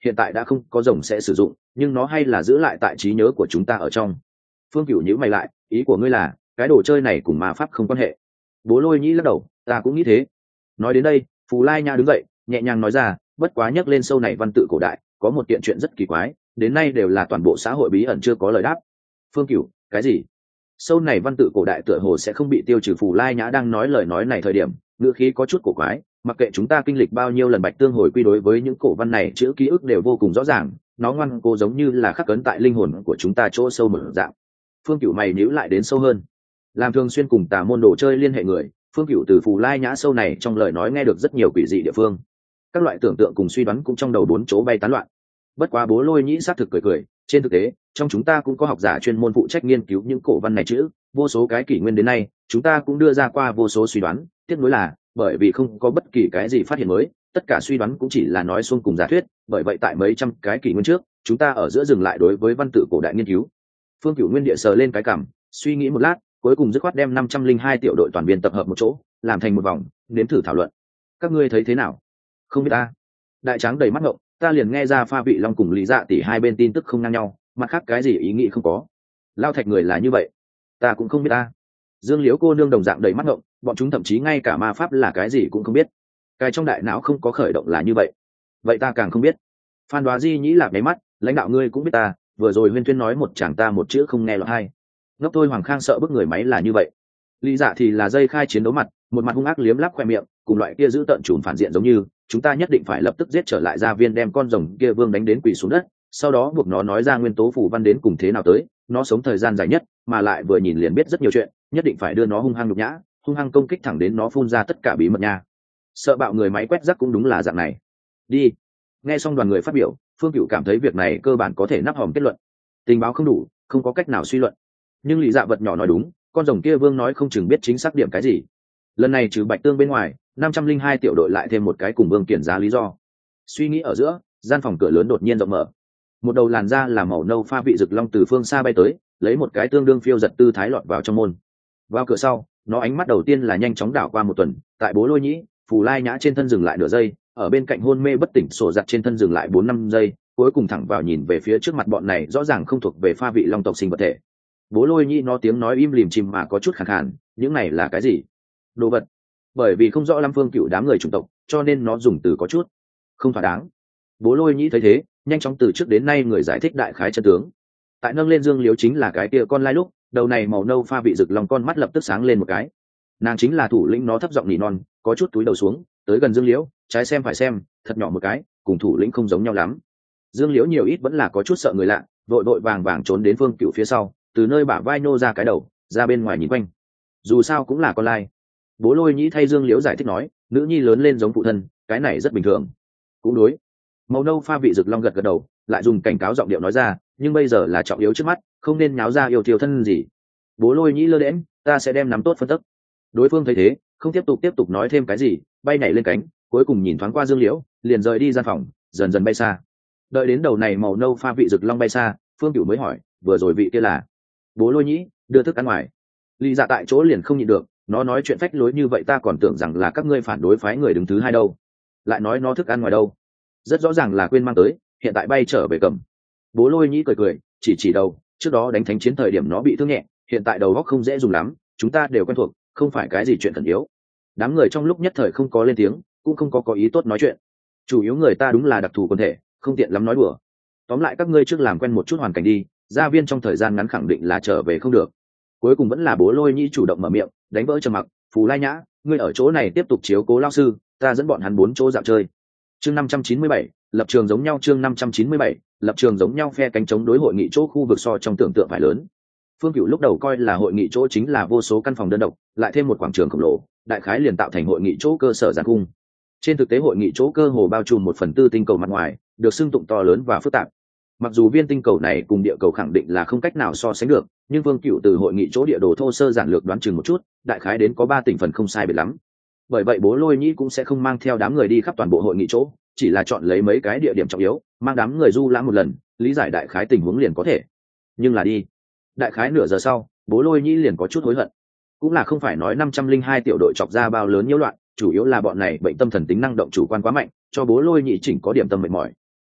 hiện tại đã không có rồng sẽ sử dụng, nhưng nó hay là giữ lại tại trí nhớ của chúng ta ở trong. Phương Cửu nhíu mày lại, ý của ngươi là cái đồ chơi này cùng ma pháp không quan hệ? Bố Lôi Nhĩ lắc đầu, ta cũng nghĩ thế. Nói đến đây, Phù Lai Nhã đứng dậy, nhẹ nhàng nói ra, bất quá nhắc lên sâu này văn tự cổ đại, có một kiện chuyện rất kỳ quái, đến nay đều là toàn bộ xã hội bí ẩn chưa có lời đáp. Phương Cửu, cái gì? Sâu này văn tự cổ đại tựa hồ sẽ không bị tiêu trừ. Phù Lai Nhã đang nói lời nói này thời điểm, ngữ khí có chút cổ quái, mặc kệ chúng ta kinh lịch bao nhiêu lần bạch tương hồi quy đối với những cổ văn này chữ ký ức đều vô cùng rõ ràng, nó ngoan cố giống như là khắc cấn tại linh hồn của chúng ta chỗ sâu một dạng. Phương Cửu mày nhíu lại đến sâu hơn. Làm thường xuyên cùng tà môn đồ chơi liên hệ người, Phương Cửu từ Phù Lai Nhã sâu này trong lời nói nghe được rất nhiều quỷ dị địa phương. Các loại tưởng tượng cùng suy đoán cũng trong đầu bốn chỗ bay tán loạn. Bất quá Bố Lôi Nhĩ xác thực cười cười, trên thực tế, trong chúng ta cũng có học giả chuyên môn phụ trách nghiên cứu những cổ văn này chữ, vô số cái kỷ nguyên đến nay, chúng ta cũng đưa ra qua vô số suy đoán, tiếc nuối là bởi vì không có bất kỳ cái gì phát hiện mới, tất cả suy đoán cũng chỉ là nói xuông cùng giả thuyết, bởi vậy tại mấy trăm cái kỷ nguyên trước, chúng ta ở giữa dừng lại đối với văn tự cổ đại nghiên cứu. Phương Cửu nguyên địa sờ lên cái cằm, suy nghĩ một lát, cuối cùng dứt khoát đem 502 tiểu đội toàn viên tập hợp một chỗ, làm thành một vòng, nếm thử thảo luận. Các ngươi thấy thế nào? Không biết ta. Đại Tráng đầy mắt ngộng, ta liền nghe ra Pha Vị Long cùng Lý Dạ tỷ hai bên tin tức không ngang nhau, mặt khác cái gì ý nghĩ không có. Lao Thạch người là như vậy, ta cũng không biết ta. Dương Liễu cô nương đồng dạng đầy mắt ngộng, bọn chúng thậm chí ngay cả ma pháp là cái gì cũng không biết. Cái trong đại não không có khởi động là như vậy. Vậy ta càng không biết. Phan Đoá Di nhĩ lạp nháy mắt, lãnh đạo ngươi cũng biết ta, vừa rồi Huyên Tuyên nói một chàng ta một chữ không nghe lọt hai. Ngốc thôi Hoàng Khang sợ bức người máy là như vậy. Lý Dạ thì là dây khai chiến đấu mặt, một mặt hung ác liếm láp khoe miệng, cùng loại kia giữ tận trùn phản diện giống như, chúng ta nhất định phải lập tức giết trở lại gia viên đem con rồng kia vương đánh đến quỳ xuống đất, sau đó buộc nó nói ra nguyên tố phù văn đến cùng thế nào tới, nó sống thời gian dài nhất, mà lại vừa nhìn liền biết rất nhiều chuyện, nhất định phải đưa nó hung hăng nhục nhã, hung hăng công kích thẳng đến nó phun ra tất cả bí mật nha. Sợ bạo người máy quét rác cũng đúng là dạng này. Đi. Nghe xong đoàn người phát biểu, Phương Cửu cảm thấy việc này cơ bản có thể nắp hòm kết luận. Tình báo không đủ, không có cách nào suy luận. Nhưng Lý Dạ vật nhỏ nói đúng, con rồng kia vương nói không chừng biết chính xác điểm cái gì. Lần này trừ Bạch Tương bên ngoài, 502 tiểu đội lại thêm một cái cùng vương kiển giá lý do. Suy nghĩ ở giữa, gian phòng cửa lớn đột nhiên rộng mở. Một đầu làn da là màu nâu pha vị rực long từ phương xa bay tới, lấy một cái tương đương phiêu giật tư thái lọt vào trong môn. Vào cửa sau, nó ánh mắt đầu tiên là nhanh chóng đảo qua một tuần, tại Bố Lôi Nhĩ, Phù Lai Nhã trên thân dừng lại nửa giây, ở bên cạnh hôn mê bất tỉnh sổ giặt trên thân dừng lại 4-5 giây, cuối cùng thẳng vào nhìn về phía trước mặt bọn này rõ ràng không thuộc về pha vị long tộc sinh vật thể. Bố Lôi Nhĩ nó tiếng nói im lìm chìm mà có chút khàn khàn, những này là cái gì? Đồ vật. Bởi vì không rõ Lâm Phương Cửu đám người chủng tộc, cho nên nó dùng từ có chút không thỏa đáng. Bố Lôi Nhĩ thấy thế, nhanh chóng từ trước đến nay người giải thích đại khái chân tướng. Tại nâng lên Dương Liếu chính là cái kia con lai lúc, đầu này màu nâu pha vị rực lòng con mắt lập tức sáng lên một cái. Nàng chính là thủ lĩnh, nó thấp giọng nỉ non, có chút túi đầu xuống, tới gần Dương Liễu, trái xem phải xem, thật nhỏ một cái, cùng thủ lĩnh không giống nhau lắm. Dương Liễu nhiều ít vẫn là có chút sợ người lạ, vội vội vàng vàng trốn đến Phương Cửu phía sau, từ nơi bả vai nô ra cái đầu, ra bên ngoài nhìn quanh. Dù sao cũng là con lai. Bố Lôi Nhĩ thay Dương Liễu giải thích nói, nữ nhi lớn lên giống phụ thân, cái này rất bình thường. Cũng đối. Màu nâu pha vị rực long gật gật đầu, lại dùng cảnh cáo giọng điệu nói ra, nhưng bây giờ là trọng yếu trước mắt, không nên nháo ra yêu thiêu thân gì. Bố Lôi Nhĩ lơ đễnh, ta sẽ đem nắm tốt phân tích. Đối phương thấy thế, không tiếp tục nói thêm cái gì, bay nhảy lên cánh, cuối cùng nhìn thoáng qua Dương Liễu, liền rời đi gian phòng, dần dần bay xa. Đợi đến đầu này màu nâu pha vị rực long bay xa, Phương Cửu mới hỏi, vừa rồi vị kia là? Bố Lôi Nhĩ đưa thức ăn ngoài. Lý Dạ tại chỗ liền không nhịn được, nó nói chuyện phách lối như vậy ta còn tưởng rằng là các ngươi phản đối phái người đứng thứ hai đâu, lại nói nó thức ăn ngoài đâu, rất rõ ràng là quên mang tới, hiện tại bay trở về cầm. Bố Lôi Nhĩ cười, chỉ đầu, trước đó đánh thánh chiến thời điểm nó bị thương nhẹ, hiện tại đầu óc không dễ dùng lắm, chúng ta đều quen thuộc, không phải cái gì chuyện khẩn yếu. Đám người trong lúc nhất thời không có lên tiếng, cũng không có ý tốt nói chuyện. Chủ yếu người ta đúng là đặc thù quân thể, không tiện lắm nói đùa. Tóm lại các ngươi trước làm quen một chút hoàn cảnh đi, gia viên trong thời gian ngắn khẳng định là trở về không được. Cuối cùng vẫn là Bố Lôi Nhĩ chủ động mở miệng, đánh vỡ trầm mặc, Phù Lai Nhã, ngươi ở chỗ này tiếp tục chiếu cố lão sư, ta dẫn bọn hắn 4 chỗ dạo chơi. Chương 597, lập trường giống nhau. Chương 597, lập trường giống nhau. Phe cánh chống đối hội nghị chỗ khu vực so trong tưởng tượng phải lớn. Phương Cửu lúc đầu coi là hội nghị chỗ chính là vô số căn phòng đơn độc, lại thêm một quảng trường khổng lồ, đại khái liền tạo thành hội nghị chỗ cơ sở giàn cung. Trên thực tế hội nghị chỗ cơ hồ bao trùm 1/4 tinh cầu mặt ngoài, được xưng tụng to lớn và phức tạp. Mặc dù viên tinh cầu này cùng địa cầu khẳng định là không cách nào so sánh được, nhưng Phương Cửu từ hội nghị chỗ địa đồ thô sơ giản lược đoán chừng một chút, đại khái đến có 3 tỉnh phần không sai biệt lắm. Bởi vậy Bố Lôi Nhĩ cũng sẽ không mang theo đám người đi khắp toàn bộ hội nghị chỗ, chỉ là chọn lấy mấy cái địa điểm trọng yếu, mang đám người du lãm một lần, lý giải đại khái tình huống liền có thể. Nhưng là đi, đại khái nửa giờ sau, Bố Lôi Nhĩ liền có chút hối hận. Cũng là không phải nói 502 tiểu đội chọc ra bao lớn nhiễu loạn, chủ yếu là bọn này bệnh tâm thần tính năng động chủ quan quá mạnh, cho Bố Lôi Nhĩ chỉnh có điểm tâm mệt mỏi.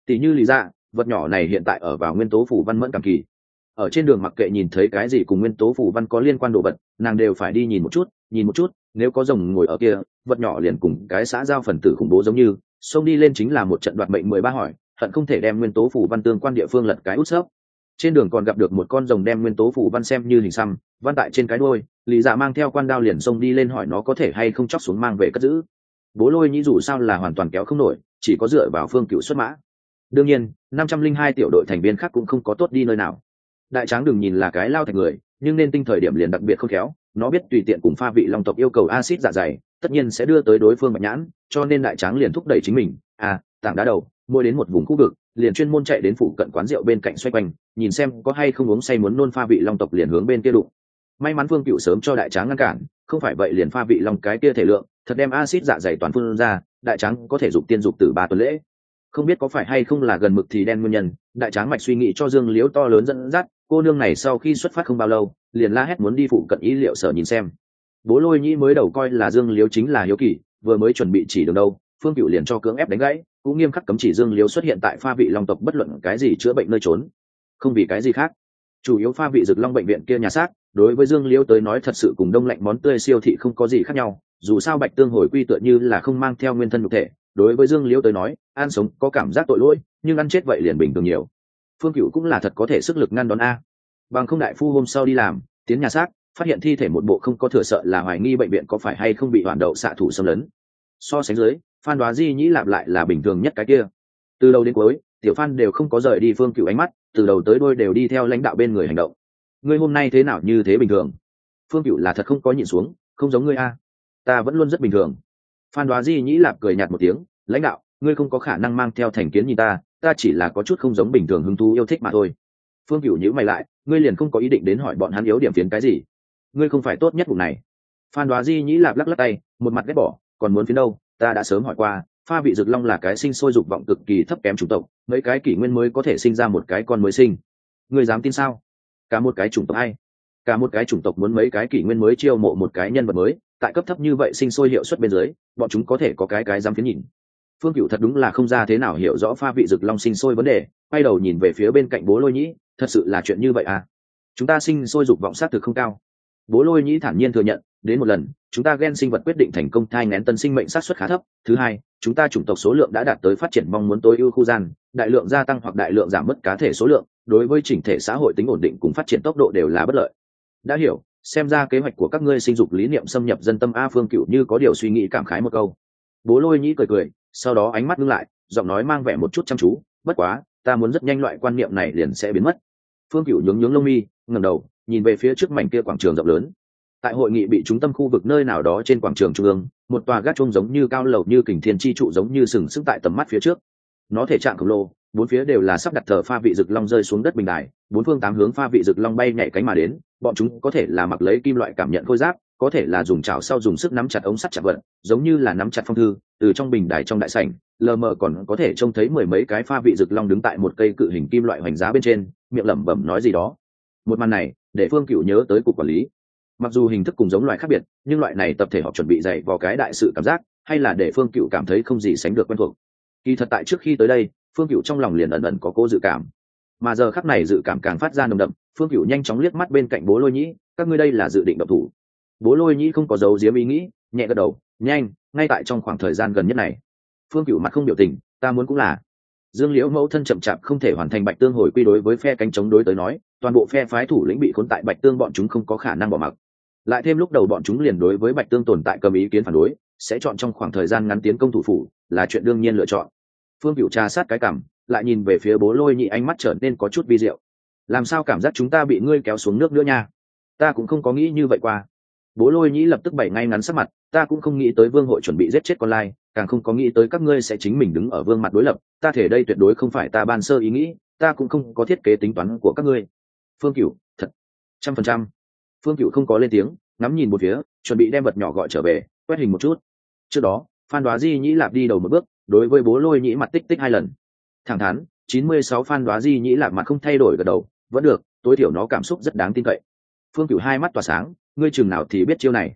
Tỷ như lý dạ, vật nhỏ này hiện tại ở vào nguyên tố phủ văn mẫn cảm kỳ, ở trên đường mặc kệ nhìn thấy cái gì cùng nguyên tố phủ văn có liên quan đồ vật, nàng đều phải đi nhìn một chút, nếu có rồng ngồi ở kia, vật nhỏ liền cùng cái xã giao phần tử khủng bố giống như, xông đi lên chính là một trận đoạt mệnh 13 hỏi, hận không thể đem nguyên tố phủ văn tương quan địa phương lật cái út xớp. Trên đường còn gặp được một con rồng đem nguyên tố phủ văn xem như hình xăm, văn tại trên cái đuôi, lý dạ mang theo quan đao liền xông đi lên hỏi nó có thể hay không chóc xuống mang về cất giữ. Bố Lôi Nhĩ dù sao là hoàn toàn kéo không nổi, chỉ có dựa vào Phương Cựu xuất mã. Đương nhiên 502 tiểu đội thành viên khác cũng không có tốt đi nơi nào. Đại tráng đừng nhìn là cái lao thành người, nhưng nên tinh thời điểm liền đặc biệt không khéo, nó biết tùy tiện cùng pha vị long tộc yêu cầu axit dạ dày, tất nhiên sẽ đưa tới đối phương bạch nhãn, cho nên đại tráng liền thúc đẩy chính mình, tảng đá đầu, mỗi đến một vùng khu vực, liền chuyên môn chạy đến phụ cận quán rượu bên cạnh xoay quanh, nhìn xem có hay không uống say muốn nôn pha vị long tộc liền hướng bên kia đụng. May mắn Phương Cựu sớm cho đại tráng ngăn cản, không phải vậy liền pha vị long cái kia thể lượng, thật đem axit dạ dày toàn phun ra, đại tráng có thể dục tiên dục tử 3 tuần lễ. Không biết có phải hay không là gần mực thì đen nguyên nhân, đại tráng mạch suy nghĩ cho Dương Liễu to lớn dẫn dắt, cô nương này sau khi xuất phát không bao lâu, liền la hét muốn đi phụ cận ý liệu sở nhìn xem. Bố Lôi Nhĩ mới đầu coi là Dương Liễu chính là hiếu kỳ, vừa mới chuẩn bị chỉ đường đâu, Phương Cựu liền cho cưỡng ép đánh gãy, cũng nghiêm khắc cấm chỉ Dương Liễu xuất hiện tại pha vị long tộc bất luận cái gì chữa bệnh nơi trốn, không vì cái gì khác, chủ yếu pha vị Dực Long bệnh viện kia nhà xác, đối với Dương Liễu tới nói thật sự cùng đông lạnh món tươi siêu thị không có gì khác nhau, dù sao Bạch Tương hồi quy tựa như là không mang theo nguyên thân nhục thể, đối với Dương Liễu tới nói, ăn sống có cảm giác tội lỗi, nhưng ăn chết vậy liền bình thường nhiều. Phương Cựu cũng là thật có thể sức lực ngăn đón a. Bằng không đại phu hôm sau đi làm, tiến nhà xác, phát hiện thi thể một bộ không có thừa sợ là hoài nghi bệnh viện có phải hay không bị hoàn đậu xạ thủ xâm lấn. So sánh dưới, Phan Đoá Di Nhĩ lặp lại là bình thường nhất cái kia. Từ đầu đến cuối, Tiểu Phan đều không có rời đi Phương Cựu ánh mắt, từ đầu tới đuôi đều đi theo lãnh đạo bên người hành động. Ngươi hôm nay thế nào như thế bình thường? Phương Cựu là thật không có nhịn xuống, không giống ngươi a. Ta vẫn luôn rất bình thường. Phan Đoá Di Nhĩ lạp cười nhạt một tiếng, lãnh đạo, ngươi không có khả năng mang theo thành kiến nhìn ta, ta chỉ là có chút không giống bình thường hứng thú yêu thích mà thôi. Phương Cựu nhíu mày lại, ngươi liền không có ý định đến hỏi bọn hắn yếu điểm phiến cái gì? Ngươi không phải tốt nhất vùng này. Phan Đoá Di Nhĩ lạp lắc lắc tay, một mặt ghét bỏ, còn muốn phiến đâu? Ta đã sớm hỏi qua, pha vị Dực Long là cái sinh sôi dục vọng cực kỳ thấp kém chủng tộc, mấy cái kỷ nguyên mới có thể sinh ra một cái con mới sinh. Ngươi dám tin sao? Cả một cái chủng tộc hay? Cả một cái chủng tộc muốn mấy cái kỷ nguyên mới chiêu mộ một cái nhân vật mới, tại cấp thấp như vậy sinh sôi hiệu suất bên dưới, bọn chúng có thể có cái dám phiến nhìn. Phương Cựu thật đúng là không ra thế nào hiểu rõ pha vị Dực Long sinh sôi vấn đề, quay đầu nhìn về phía bên cạnh Bố Lôi Nhĩ, thật sự là chuyện như vậy à? Chúng ta sinh sôi dục vọng xác thực không cao. Bố Lôi Nhĩ thản nhiên thừa nhận, đến một lần, chúng ta gen sinh vật quyết định thành công thai nghén tân sinh mệnh xác suất khá thấp. Thứ hai, chúng ta chủng tộc số lượng đã đạt tới phát triển mong muốn tối ưu khu gian, đại lượng gia tăng hoặc đại lượng giảm mất cá thể số lượng, đối với chỉnh thể xã hội tính ổn định cùng phát triển tốc độ đều là bất lợi. Đã hiểu, xem ra kế hoạch của các ngươi sinh dục lý niệm xâm nhập dân tâm a. Phương Cựu như có điều suy nghĩ cảm khái một câu. Bố Lôi Nhĩ cười cười, sau đó ánh mắt ngưng lại, giọng nói mang vẻ một chút chăm chú, bất quá ta muốn rất nhanh loại quan niệm này liền sẽ biến mất. Phương Cựu nhướng lông mi, ngẩng đầu nhìn về phía trước mảnh kia quảng trường rộng lớn. Tại hội nghị bị trung tâm khu vực nơi nào đó trên quảng trường trung ương, một tòa gác chuông giống như cao lầu như kình thiên chi trụ giống như sừng sững tại tầm mắt phía trước. Nó thể trạng khổng lồ, bốn phía đều là sắp đặt thờ pha vị Dực Long rơi xuống đất bình đài, bốn phương tám hướng pha vị Dực Long bay nhảy cánh mà đến, bọn chúng có thể là mặc lấy kim loại cảm nhận khôi giáp, có thể là dùng chảo sau dùng sức nắm chặt ống sắt chặt vật, giống như là nắm chặt phong thư. Từ trong bình đài trong đại sảnh, lờ mờ còn có thể trông thấy mười mấy cái pha vị Dực Long đứng tại một cây cự hình kim loại hoành giá bên trên, miệng lẩm bẩm nói gì đó. Một màn này để Phương Cựu nhớ tới cục quản lý. Mặc dù hình thức cùng giống loại khác biệt, nhưng loại này tập thể họ chuẩn bị dạy vào cái đại sự cảm giác, hay là để Phương Cựu cảm thấy không gì sánh được quen thuộc. Kỳ thật tại trước khi tới đây, Phương Cựu trong lòng liền ẩn ẩn có cố dự cảm, mà giờ khắc này dự cảm càng phát ra nồng đậm. Phương Cựu nhanh chóng liếc mắt bên cạnh Bố Lôi Nhĩ, các ngươi đây là dự định động thủ? Bố Lôi Nhĩ không có giấu giếm ý nghĩ, nhẹ gật đầu, nhanh, ngay tại trong khoảng thời gian gần nhất này. Phương Cựu mặt không biểu tình, ta muốn cũng là. Dương Liễu mẫu thân chậm chạp không thể hoàn thành Bạch Tương hồi quy đối với phe cánh chống đối tới nói, toàn bộ phe phái thủ lĩnh bị khốn tại Bạch Tương bọn chúng không có khả năng bỏ mặc. Lại thêm lúc đầu bọn chúng liền đối với Bạch Tương tồn tại cầm ý kiến phản đối, sẽ chọn trong khoảng thời gian ngắn tiến công thủ phủ, là chuyện đương nhiên lựa chọn. Phương Cựu tra sát cái cằm, lại nhìn về phía Bố Lôi Nhĩ, ánh mắt trở nên có chút vi diệu. Làm sao cảm giác chúng ta bị ngươi kéo xuống nước nữa nha? Ta cũng không có nghĩ như vậy qua. Bố Lôi Nhĩ lập tức bày ngay ngắn sắc mặt, ta cũng không nghĩ tới Vương hội chuẩn bị giết chết con lai, càng không có nghĩ tới các ngươi sẽ chính mình đứng ở Vương mặt đối lập. Ta thể đây tuyệt đối không phải ta ban sơ ý nghĩ, ta cũng không có thiết kế tính toán của các ngươi. Phương Cựu, thật 100%. Phương Cựu không có lên tiếng, ngắm nhìn một phía, chuẩn bị đem vật nhỏ gọi trở về, quét hình một chút. Trước đó, Phan Đoá Di Nhĩ lạp đi đầu một bước, đối với Bố Lôi Nhĩ mặt tích tích 2 lần. Thẳng thắn, 96 Phan Đoá Di Nhĩ lạp mặt không thay đổi gật đầu, vẫn được, tối thiểu nó cảm xúc rất đáng tin cậy. Phương Cựu hai mắt tỏa sáng, ngươi chừng nào thì biết chiêu này.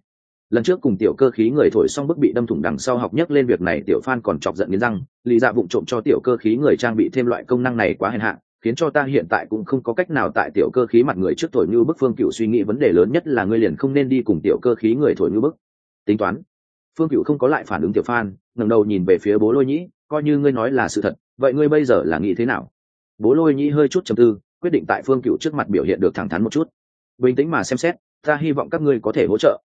Lần trước cùng tiểu cơ khí người thổi xong bức bị đâm thủng đằng sau học nhắc lên việc này, tiểu Phan còn chọc giận nghiến răng, lý dạ vụng trộm cho tiểu cơ khí người trang bị thêm loại công năng này quá hèn hạ, khiến cho ta hiện tại cũng không có cách nào tại tiểu cơ khí mặt người trước thổi như bức. Phương Cựu suy nghĩ vấn đề lớn nhất là ngươi liền không nên đi cùng tiểu cơ khí người thổi như bức. Tính toán. Phương Cựu không có lại phản ứng tiểu Phan, ngẩng đầu nhìn về phía Bố Lôi Nhĩ, coi như ngươi nói là sự thật, vậy ngươi bây giờ là nghĩ thế nào? Bố Lôi Nhĩ hơi chút trầm tư, quyết định tại Phương Cựu trước mặt biểu hiện được thẳng thắn một chút. Bình tĩnh mà xem xét, ta hy vọng các ngươi có thể hỗ trợ.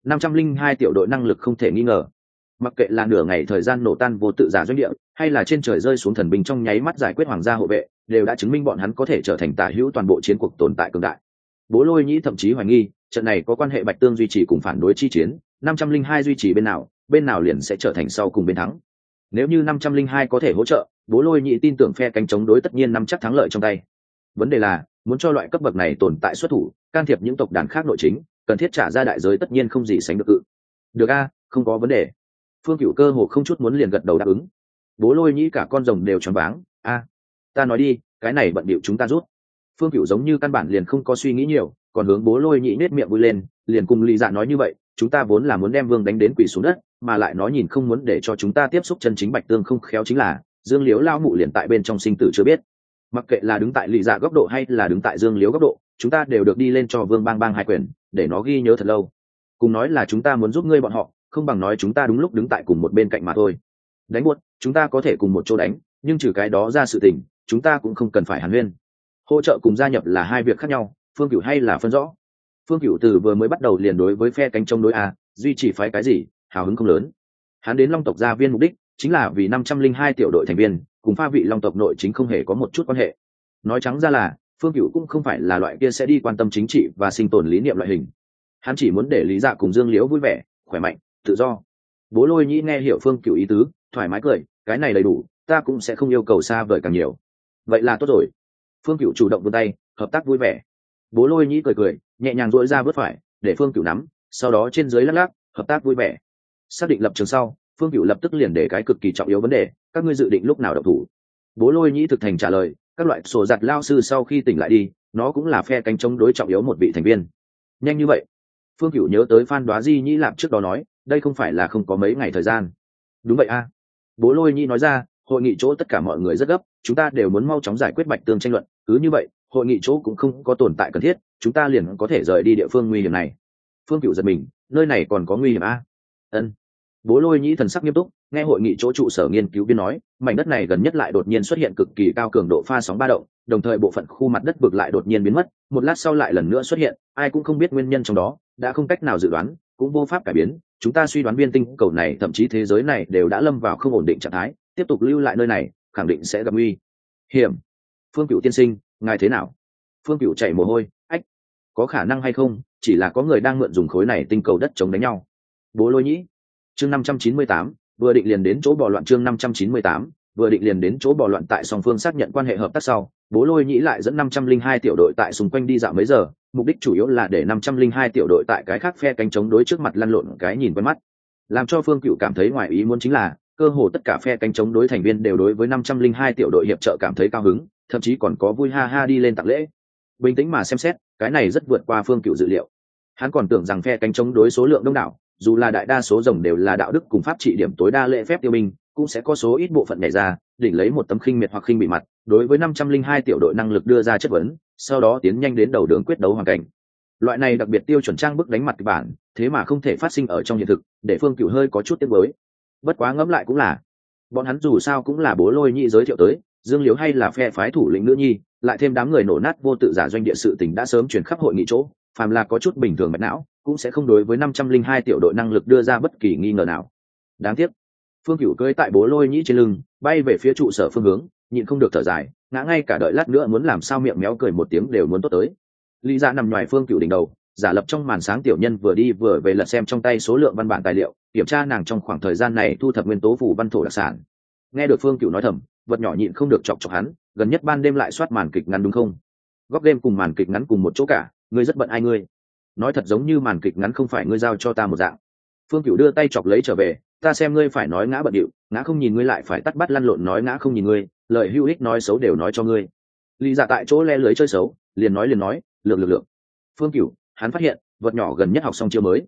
502 tiểu đội năng lực không thể nghi ngờ. Mặc kệ là nửa ngày thời gian nổ tan vô tự giả doanh địa, hay là trên trời rơi xuống thần binh trong nháy mắt giải quyết hoàng gia hộ vệ, đều đã chứng minh bọn hắn có thể trở thành tả hữu toàn bộ chiến cuộc tồn tại cường đại. Bố Lôi Nhĩ thậm chí hoài nghi, trận này có quan hệ Bạch Tương duy trì cùng phản đối chi chiến, 502 duy trì bên nào liền sẽ trở thành sau cùng bên thắng. Nếu như 502 có thể hỗ trợ, Bố Lôi Nhĩ tin tưởng phe cánh chống đối tất nhiên nắm chắc thắng lợi trong tay. Vấn đề là, muốn cho loại cấp bậc này tồn tại xuất thủ, can thiệp những tộc đàn khác nội chính, cần thiết trả ra đại giới tất nhiên không gì sánh được cự. Được a, không có vấn đề. Phương Cửu cơ hồ không chút muốn liền gật đầu đáp ứng. Bố Lôi Nhĩ cả con rồng đều choáng váng, a, ta nói đi, cái này bận bịu chúng ta rút. Phương Cửu giống như căn bản liền không có suy nghĩ nhiều, còn hướng Bố Lôi Nhĩ nết miệng vui lên, liền cùng Lý Dạ nói như vậy, chúng ta vốn là muốn đem Vương đánh đến quỳ xuống đất, mà lại nó nhìn không muốn để cho chúng ta tiếp xúc chân chính Bạch Tương, không khéo chính là Dương Liếu lao mụ liền tại bên trong sinh tử chưa biết. Mặc kệ là đứng tại Lý Dạ góc độ hay là đứng tại Dương Liếu góc độ, chúng ta đều được đi lên cho Vương bang bang hai quyền, để nó ghi nhớ thật lâu. Cùng nói là chúng ta muốn giúp ngươi bọn họ, không bằng nói chúng ta đúng lúc đứng tại cùng một bên cạnh mà thôi. Đánh buốt, chúng ta có thể cùng một chỗ đánh, nhưng trừ cái đó ra sự tình, chúng ta cũng không cần phải hàn huyên. Hỗ trợ cùng gia nhập là hai việc khác nhau, Phương Cửu hay là phân rõ. Phương Cửu từ vừa mới bắt đầu liền đối với phe cánh chống đối duy trì phái cái gì, hào hứng không lớn. Hắn đến Long tộc gia viên mục đích chính là vì 502 tiểu đội thành viên, cùng pha vị Long tộc nội chính không hề có một chút quan hệ. Nói trắng ra là, Phương Cửu cũng không phải là loại kia sẽ đi quan tâm chính trị và sinh tồn lý niệm loại hình. Hắn chỉ muốn để Lý Dạ cùng Dương Liễu vui vẻ, khỏe mạnh, tự do. Bố Lôi Nhĩ nghe hiểu Phương Cửu ý tứ, thoải mái cười, cái này đầy đủ, ta cũng sẽ không yêu cầu xa vời càng nhiều. Vậy là tốt rồi. Phương Cửu chủ động vươn tay, hợp tác vui vẻ. Bố Lôi Nhĩ cười cười, nhẹ nhàng duỗi ra vớt phải, để Phương Cửu nắm, sau đó trên dưới lắc lắc, hợp tác vui vẻ. Xác định lập trường sau, Phương Cửu lập tức liền để cái cực kỳ trọng yếu vấn đề, các ngươi dự định lúc nào động thủ? Bố Lôi Nhĩ thực thành trả lời, các loại sổ giặt lao sư sau khi tỉnh lại đi, nó cũng là phe cánh chống đối trọng yếu một vị thành viên. Nhanh như vậy? Phương Cửu nhớ tới Phan Đoá Di Nhĩ Lạp trước đó nói, đây không phải là không có mấy ngày thời gian. Đúng vậy a. Bố Lôi Nhĩ nói ra, hội nghị chỗ tất cả mọi người rất gấp, chúng ta đều muốn mau chóng giải quyết Bạch Tương tranh luận, cứ như vậy, hội nghị chỗ cũng không có tồn tại cần thiết, chúng ta liền có thể rời đi địa phương nguy hiểm này. Phương Cửu giật mình, nơi này còn có nguy hiểm a? Ân. Bố Lôi Nhĩ thần sắc nghiêm túc, nghe hội nghị chỗ trụ sở nghiên cứu viên nói, mảnh đất này gần nhất lại đột nhiên xuất hiện cực kỳ cao cường độ pha sóng ba động, đồng thời bộ phận khu mặt đất vực lại đột nhiên biến mất, một lát sau lại lần nữa xuất hiện, ai cũng không biết nguyên nhân trong đó, đã không cách nào dự đoán, cũng vô pháp cải biến. Chúng ta suy đoán viên tinh cầu này thậm chí thế giới này đều đã lâm vào không ổn định trạng thái, tiếp tục lưu lại nơi này, khẳng định sẽ gặp nguy hiểm. Phương Cửu tiên sinh, ngài thế nào? Phương Cửu chảy mồ hôi, ách, có khả năng hay không? Chỉ là có người đang mượn dùng khối này tinh cầu đất chống đánh nhau. Bố Lôi Nhĩ. Chương 598, vừa định liền đến chỗ bò loạn. Chương 598, vừa định liền đến chỗ bò loạn. Tại song phương xác nhận quan hệ hợp tác sau, Bố Lôi Nhĩ lại dẫn 502 tiểu đội tại xung quanh đi dạo mấy giờ, mục đích chủ yếu là để 502 tiểu đội tại cái khác phe cánh chống đối trước mặt lăn lộn cái nhìn quen mắt. Làm cho Phương Cửu cảm thấy ngoài ý muốn chính là, cơ hồ tất cả phe cánh chống đối thành viên đều đối với 502 tiểu đội hiệp trợ cảm thấy cao hứng, thậm chí còn có vui ha ha đi lên tặng lễ. Bình tĩnh mà xem xét, cái này rất vượt qua Phương Cửu dự liệu. Hắn còn tưởng rằng phe cánh chống đối số lượng đông đảo, dù là đại đa số rồng đều là đạo đức cùng pháp trị điểm tối đa lễ phép tiêu binh, cũng sẽ có số ít bộ phận nhảy ra, đỉnh lấy một tấm khinh miệt hoặc khinh bị mặt, đối với 502 tiểu đội năng lực đưa ra chất vấn, sau đó tiến nhanh đến đầu đường quyết đấu hoàn cảnh. Loại này đặc biệt tiêu chuẩn trang bức đánh mặt kịch bản, thế mà không thể phát sinh ở trong hiện thực, để Phương Cửu hơi có chút tiếc nuối. Bất quá ngẫm lại cũng là, bọn hắn dù sao cũng là Bố Lôi Nhĩ giới thiệu tới, Dương Liễu hay là phe phái thủ lĩnh nữ nhi, lại thêm đám người nổ nát vô tự giả doanh địa sự tình đã sớm truyền khắp hội nghị chỗ, phàm là có chút bình thường mạch não, cũng sẽ không đối với 502 tiểu đội năng lực đưa ra bất kỳ nghi ngờ nào. Đáng tiếc, Phương Cửu cưỡi tại Bố Lôi Nhĩ trên lưng, bay về phía trụ sở phương hướng, nhịn không được thở dài, ngã ngay cả đợi lát nữa muốn làm sao miệng méo cười một tiếng đều muốn tốt tới. Lý Dạ nằm ngoài Phương Cửu đỉnh đầu, giả lập trong màn sáng tiểu nhân vừa đi vừa về lật xem trong tay số lượng văn bản tài liệu, kiểm tra nàng trong khoảng thời gian này thu thập nguyên tố phù văn thổ đặc sản. Nghe được Phương Cửu nói thầm, vật nhỏ nhịn không được chọc chọc hắn, gần nhất ban đêm lại soát màn kịch ngắn đúng không? Góc đêm cùng màn kịch ngắn cùng một chỗ cả, ngươi rất bận ai ngươi? Nói thật giống như màn kịch ngắn không phải ngươi giao cho ta một dạng. Phương Cửu đưa tay chọc lấy trở về, ta xem ngươi phải nói ngã bận điệu, ngã không nhìn ngươi lại phải tắt bắt lăn lộn nói ngã không nhìn ngươi, lời hữu ích nói xấu đều nói cho ngươi. Lý Dạ tại chỗ le lưới chơi xấu, liền nói, lượng. Phương Cửu, hắn phát hiện vật nhỏ gần nhất học xong chiêu mới.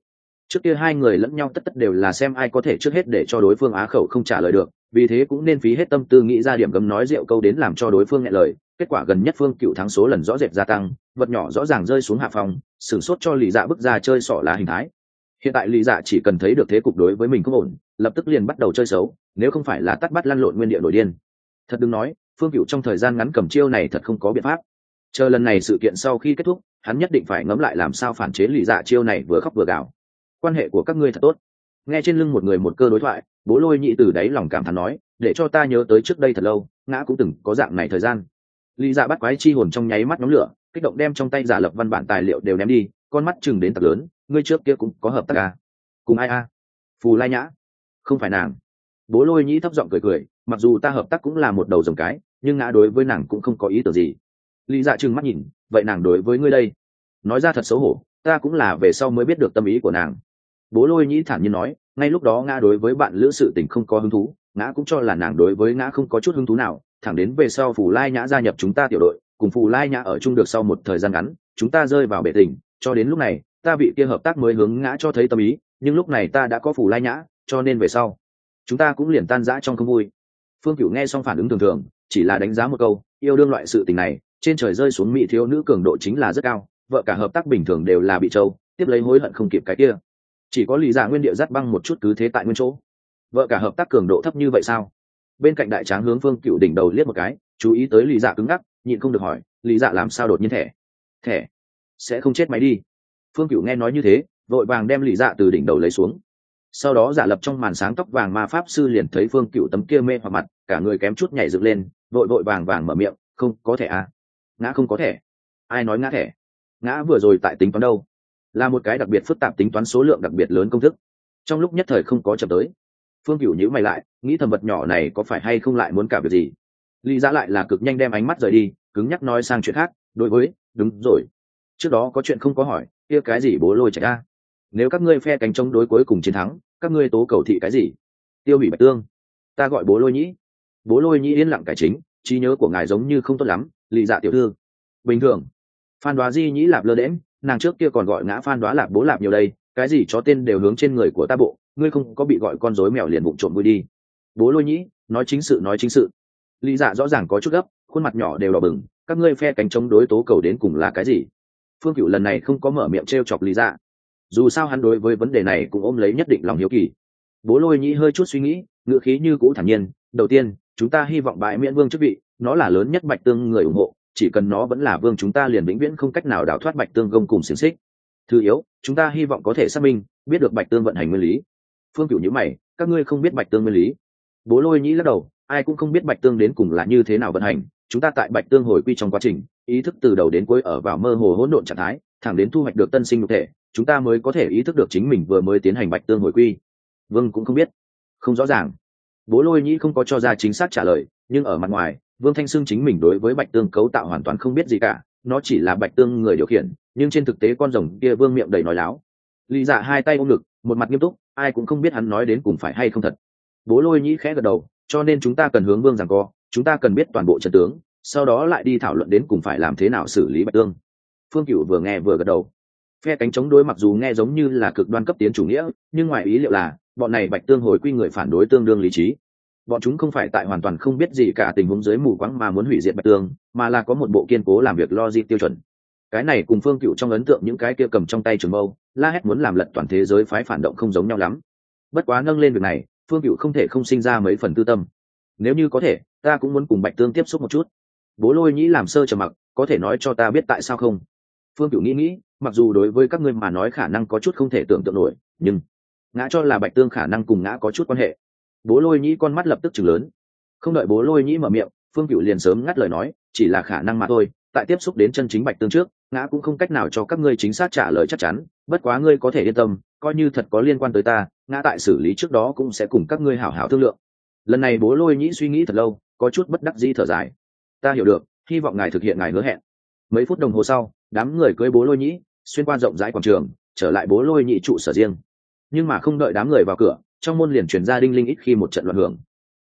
Trước kia hai người lẫn nhau tất tất đều là xem ai có thể trước hết để cho đối phương á khẩu không trả lời được, vì thế cũng nên phí hết tâm tư nghĩ ra điểm gấm nói rượu câu đến làm cho đối phương nghe lời. Kết quả gần nhất Phương Cựu thắng số lần rõ rệt gia tăng, vật nhỏ rõ ràng rơi xuống hạ phòng, sửng sốt cho Lý Dạ bước ra chơi xỏ lá hình thái. Hiện tại Lý Dạ chỉ cần thấy được thế cục đối với mình không ổn, lập tức liền bắt đầu chơi xấu, nếu không phải là tắt bắt lăn lộn nguyên địa nổi điên. Thật đừng nói, Phương Cựu trong thời gian ngắn cầm chiêu này thật không có biện pháp. Chờ lần này sự kiện sau khi kết thúc, hắn nhất định phải ngẫm lại làm sao phản chế Lý Dạ chiêu này vừa khóc vừa gào. Quan hệ của các ngươi thật tốt. Nghe trên lưng một người một cơ đối thoại, Bố Lôi Nhĩ từ đáy lòng cảm thán nói, để cho ta nhớ tới trước đây thật lâu, ngã cũng từng có dạng này thời gian. Lý Dạ bắt quái chi hồn trong nháy mắt nhóm lửa, kích động đem trong tay giả lập văn bản tài liệu đều ném đi, con mắt chừng đến tặc lớn, ngươi trước kia cũng có hợp tác à? Cùng ai a? Phù Lai Nhã? Không phải nàng. Bố Lôi Nhĩ thấp giọng cười cười, mặc dù ta hợp tác cũng là một đầu rồng cái, nhưng ngã đối với nàng cũng không có ý tưởng gì. Lý Dạ trừng mắt nhìn, vậy nàng đối với ngươi đây? Nói ra thật xấu hổ, ta cũng là về sau mới biết được tâm ý của nàng. Bố Lôi Nhĩ thản nhiên nói, ngay lúc đó ngã đối với bạn lữ sự tình không có hứng thú, ngã cũng cho là nàng đối với ngã không có chút hứng thú nào, thẳng đến về sau Phù Lai Nhã gia nhập chúng ta tiểu đội, cùng Phù Lai Nhã ở chung được sau một thời gian ngắn, chúng ta rơi vào bể tình, cho đến lúc này, ta vị kia hợp tác mới hướng ngã cho thấy tâm ý, nhưng lúc này ta đã có Phù Lai Nhã, cho nên về sau, chúng ta cũng liền tan rã trong không vui. Phương Cửu nghe xong phản ứng thường thường, chỉ là đánh giá một câu, yêu đương loại sự tình này, trên trời rơi xuống mỹ thiếu nữ cường độ chính là rất cao, vợ cả hợp tác bình thường đều là bị trâu, tiếp lấy hối hận không kịp cái kia. Chỉ có Lý Dạ nguyên địa dắt băng một chút cứ thế tại nguyên chỗ. Vợ cả hợp tác cường độ thấp như vậy sao? Bên cạnh đại tráng hướng Phương Cửu đỉnh đầu liếc một cái, chú ý tới Lý Dạ cứng ngắc, nhịn không được hỏi, Lý Dạ làm sao đột nhiên thẻ sẽ không chết máy đi? Phương Cửu nghe nói như thế, vội vàng đem Lý Dạ từ đỉnh đầu lấy xuống. Sau đó giả lập trong màn sáng tóc vàng ma pháp sư liền thấy Phương Cửu tấm kia mê hoặc mặt, cả người kém chút nhảy dựng lên, vội vàng mở miệng, không có thẻ à? Ngã không có thẻ? Ai nói ngã thẻ? Ngã vừa rồi tại tính toán đâu? Là một cái đặc biệt phức tạp tính toán số lượng đặc biệt lớn công thức, trong lúc nhất thời không có chậm tới. Phương Cửu nhíu mày lại, nghĩ thầm vật nhỏ này có phải hay không lại muốn cả việc gì. Lý Dạ lại là cực nhanh đem ánh mắt rời đi, cứng nhắc nói sang chuyện khác, đối với, đúng rồi, trước đó có chuyện không có hỏi, kia cái gì Bố Lôi chạy ra? Nếu các ngươi phe cánh chống đối cuối cùng chiến thắng, các ngươi tố cầu thị cái gì? Tiêu hủy Bạch Tương. Ta gọi Bố Lôi Nhĩ. Bố Lôi Nhĩ yên lặng cải chính, trí nhớ của ngài giống như không tốt lắm. Lý Dạ tiểu thư, bình thường. Phan Đoá Di Nhĩ lạp lơ đễnh, nàng trước kia còn gọi ngã Phan Đoá lạp bố lạp nhiều đây, cái gì chó tên đều hướng trên người của ta bộ, ngươi không có bị gọi con rối mèo liền bụng trộm vui đi. Bố Lôi Nhĩ, nói chính sự. Lý Dạ rõ ràng có chút gấp, khuôn mặt nhỏ đều đỏ bừng, các ngươi phe cánh chống đối tố cầu đến cùng là cái gì? Phương Cửu lần này không có mở miệng trêu chọc Lý Dạ, dù sao hắn đối với vấn đề này cũng ôm lấy nhất định lòng hiếu kỳ. Bố Lôi Nhĩ hơi chút suy nghĩ, ngữ khí như cũ thản nhiên, đầu tiên, chúng ta hy vọng bãi miễn vương chức vị, nó là lớn nhất Bạch Tương người ủng hộ, chỉ cần nó vẫn là vương chúng ta liền vĩnh viễn không cách nào đào thoát Bạch Tương gông cùng xiềng xích. Thứ yếu, chúng ta hy vọng có thể xác minh, biết được Bạch Tương vận hành nguyên lý. Phương Cửu nhíu mày, các ngươi không biết Bạch Tương nguyên lý? Bố Lôi Nhĩ lắc đầu, ai cũng không biết Bạch Tương đến cùng là như thế nào vận hành, chúng ta tại Bạch Tương hồi quy trong quá trình, ý thức từ đầu đến cuối ở vào mơ hồ hỗn độn trạng thái, thẳng đến thu hoạch được tân sinh nhục thể, chúng ta mới có thể ý thức được chính mình vừa mới tiến hành Bạch Tương hồi quy. Vương cũng không biết, không rõ ràng. Bố Lôi Nhĩ không có cho ra chính xác trả lời, nhưng ở mặt ngoài, Vương Thanh Sương chính mình đối với Bạch Tương cấu tạo hoàn toàn không biết gì cả, nó chỉ là Bạch Tương người điều khiển, nhưng trên thực tế con rồng kia Vương miệng đầy nói láo. Lý Dạ hai tay ôm ngực, một mặt nghiêm túc, ai cũng không biết hắn nói đến cùng phải hay không thật. Bố Lôi Nhĩ khẽ gật đầu, cho nên chúng ta cần hướng Vương giằng co, chúng ta cần biết toàn bộ trận tướng, sau đó lại đi thảo luận đến cùng phải làm thế nào xử lý Bạch Tương. Phương Cửu vừa nghe vừa gật đầu. Phe cánh chống đối mặc dù nghe giống như là cực đoan cấp tiến chủ nghĩa, nhưng ngoài ý liệu là bọn này Bạch Tương hồi quy người phản đối tương đương lý trí. Bọn chúng không phải tại hoàn toàn không biết gì cả tình huống dưới mù quáng mà muốn hủy diệt Bạch Tương, mà là có một bộ kiên cố làm việc logic tiêu chuẩn. Cái này cùng Phương Cửu trong ấn tượng những cái kia cầm trong tay trường mâu la hét muốn làm lật toàn thế giới phái phản động không giống nhau lắm. Bất quá nâng lên việc này, Phương Cửu không thể không sinh ra mấy phần tư tâm. Nếu như có thể, ta cũng muốn cùng Bạch Tương tiếp xúc một chút. Bố Lôi Nhĩ làm sơ trầm mặc, có thể nói cho ta biết tại sao không? Phương Cửu nghĩ, mặc dù đối với các ngươi mà nói khả năng có chút không thể tưởng tượng nổi, nhưng ngã cho là Bạch Tương khả năng cùng ngã có chút quan hệ. Bố Lôi Nhĩ con mắt lập tức chừng lớn. Không đợi Bố Lôi Nhĩ mở miệng, Phương Cửu liền sớm ngắt lời nói, chỉ là khả năng mà thôi, tại tiếp xúc đến chân chính Bạch Tương trước, ngã cũng không cách nào cho các ngươi chính xác trả lời chắc chắn, bất quá ngươi có thể yên tâm, coi như thật có liên quan tới ta, ngã tại xử lý trước đó cũng sẽ cùng các ngươi hảo hảo thương lượng. Lần này Bố Lôi Nhĩ suy nghĩ thật lâu, có chút bất đắc dĩ thở dài. Ta hiểu được, hy vọng ngài thực hiện ngài hứa hẹn. Mấy phút đồng hồ sau, đám người cưỡi Bố Lôi Nhĩ xuyên qua rộng rãi quảng trường, trở lại Bố Lôi Nhĩ trụ sở riêng. Nhưng mà không đợi đám người vào cửa, trong môn liền truyền ra đinh linh ít khi một trận loạn hưởng.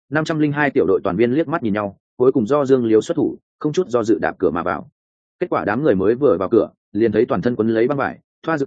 502 tiểu đội toàn viên liếc mắt nhìn nhau, cuối cùng do Dương Liếu xuất thủ, không chút do dự đạp cửa mà vào. Kết quả đám người mới vừa vào cửa, liền thấy toàn thân quấn lấy băng vải, thoa dược cao,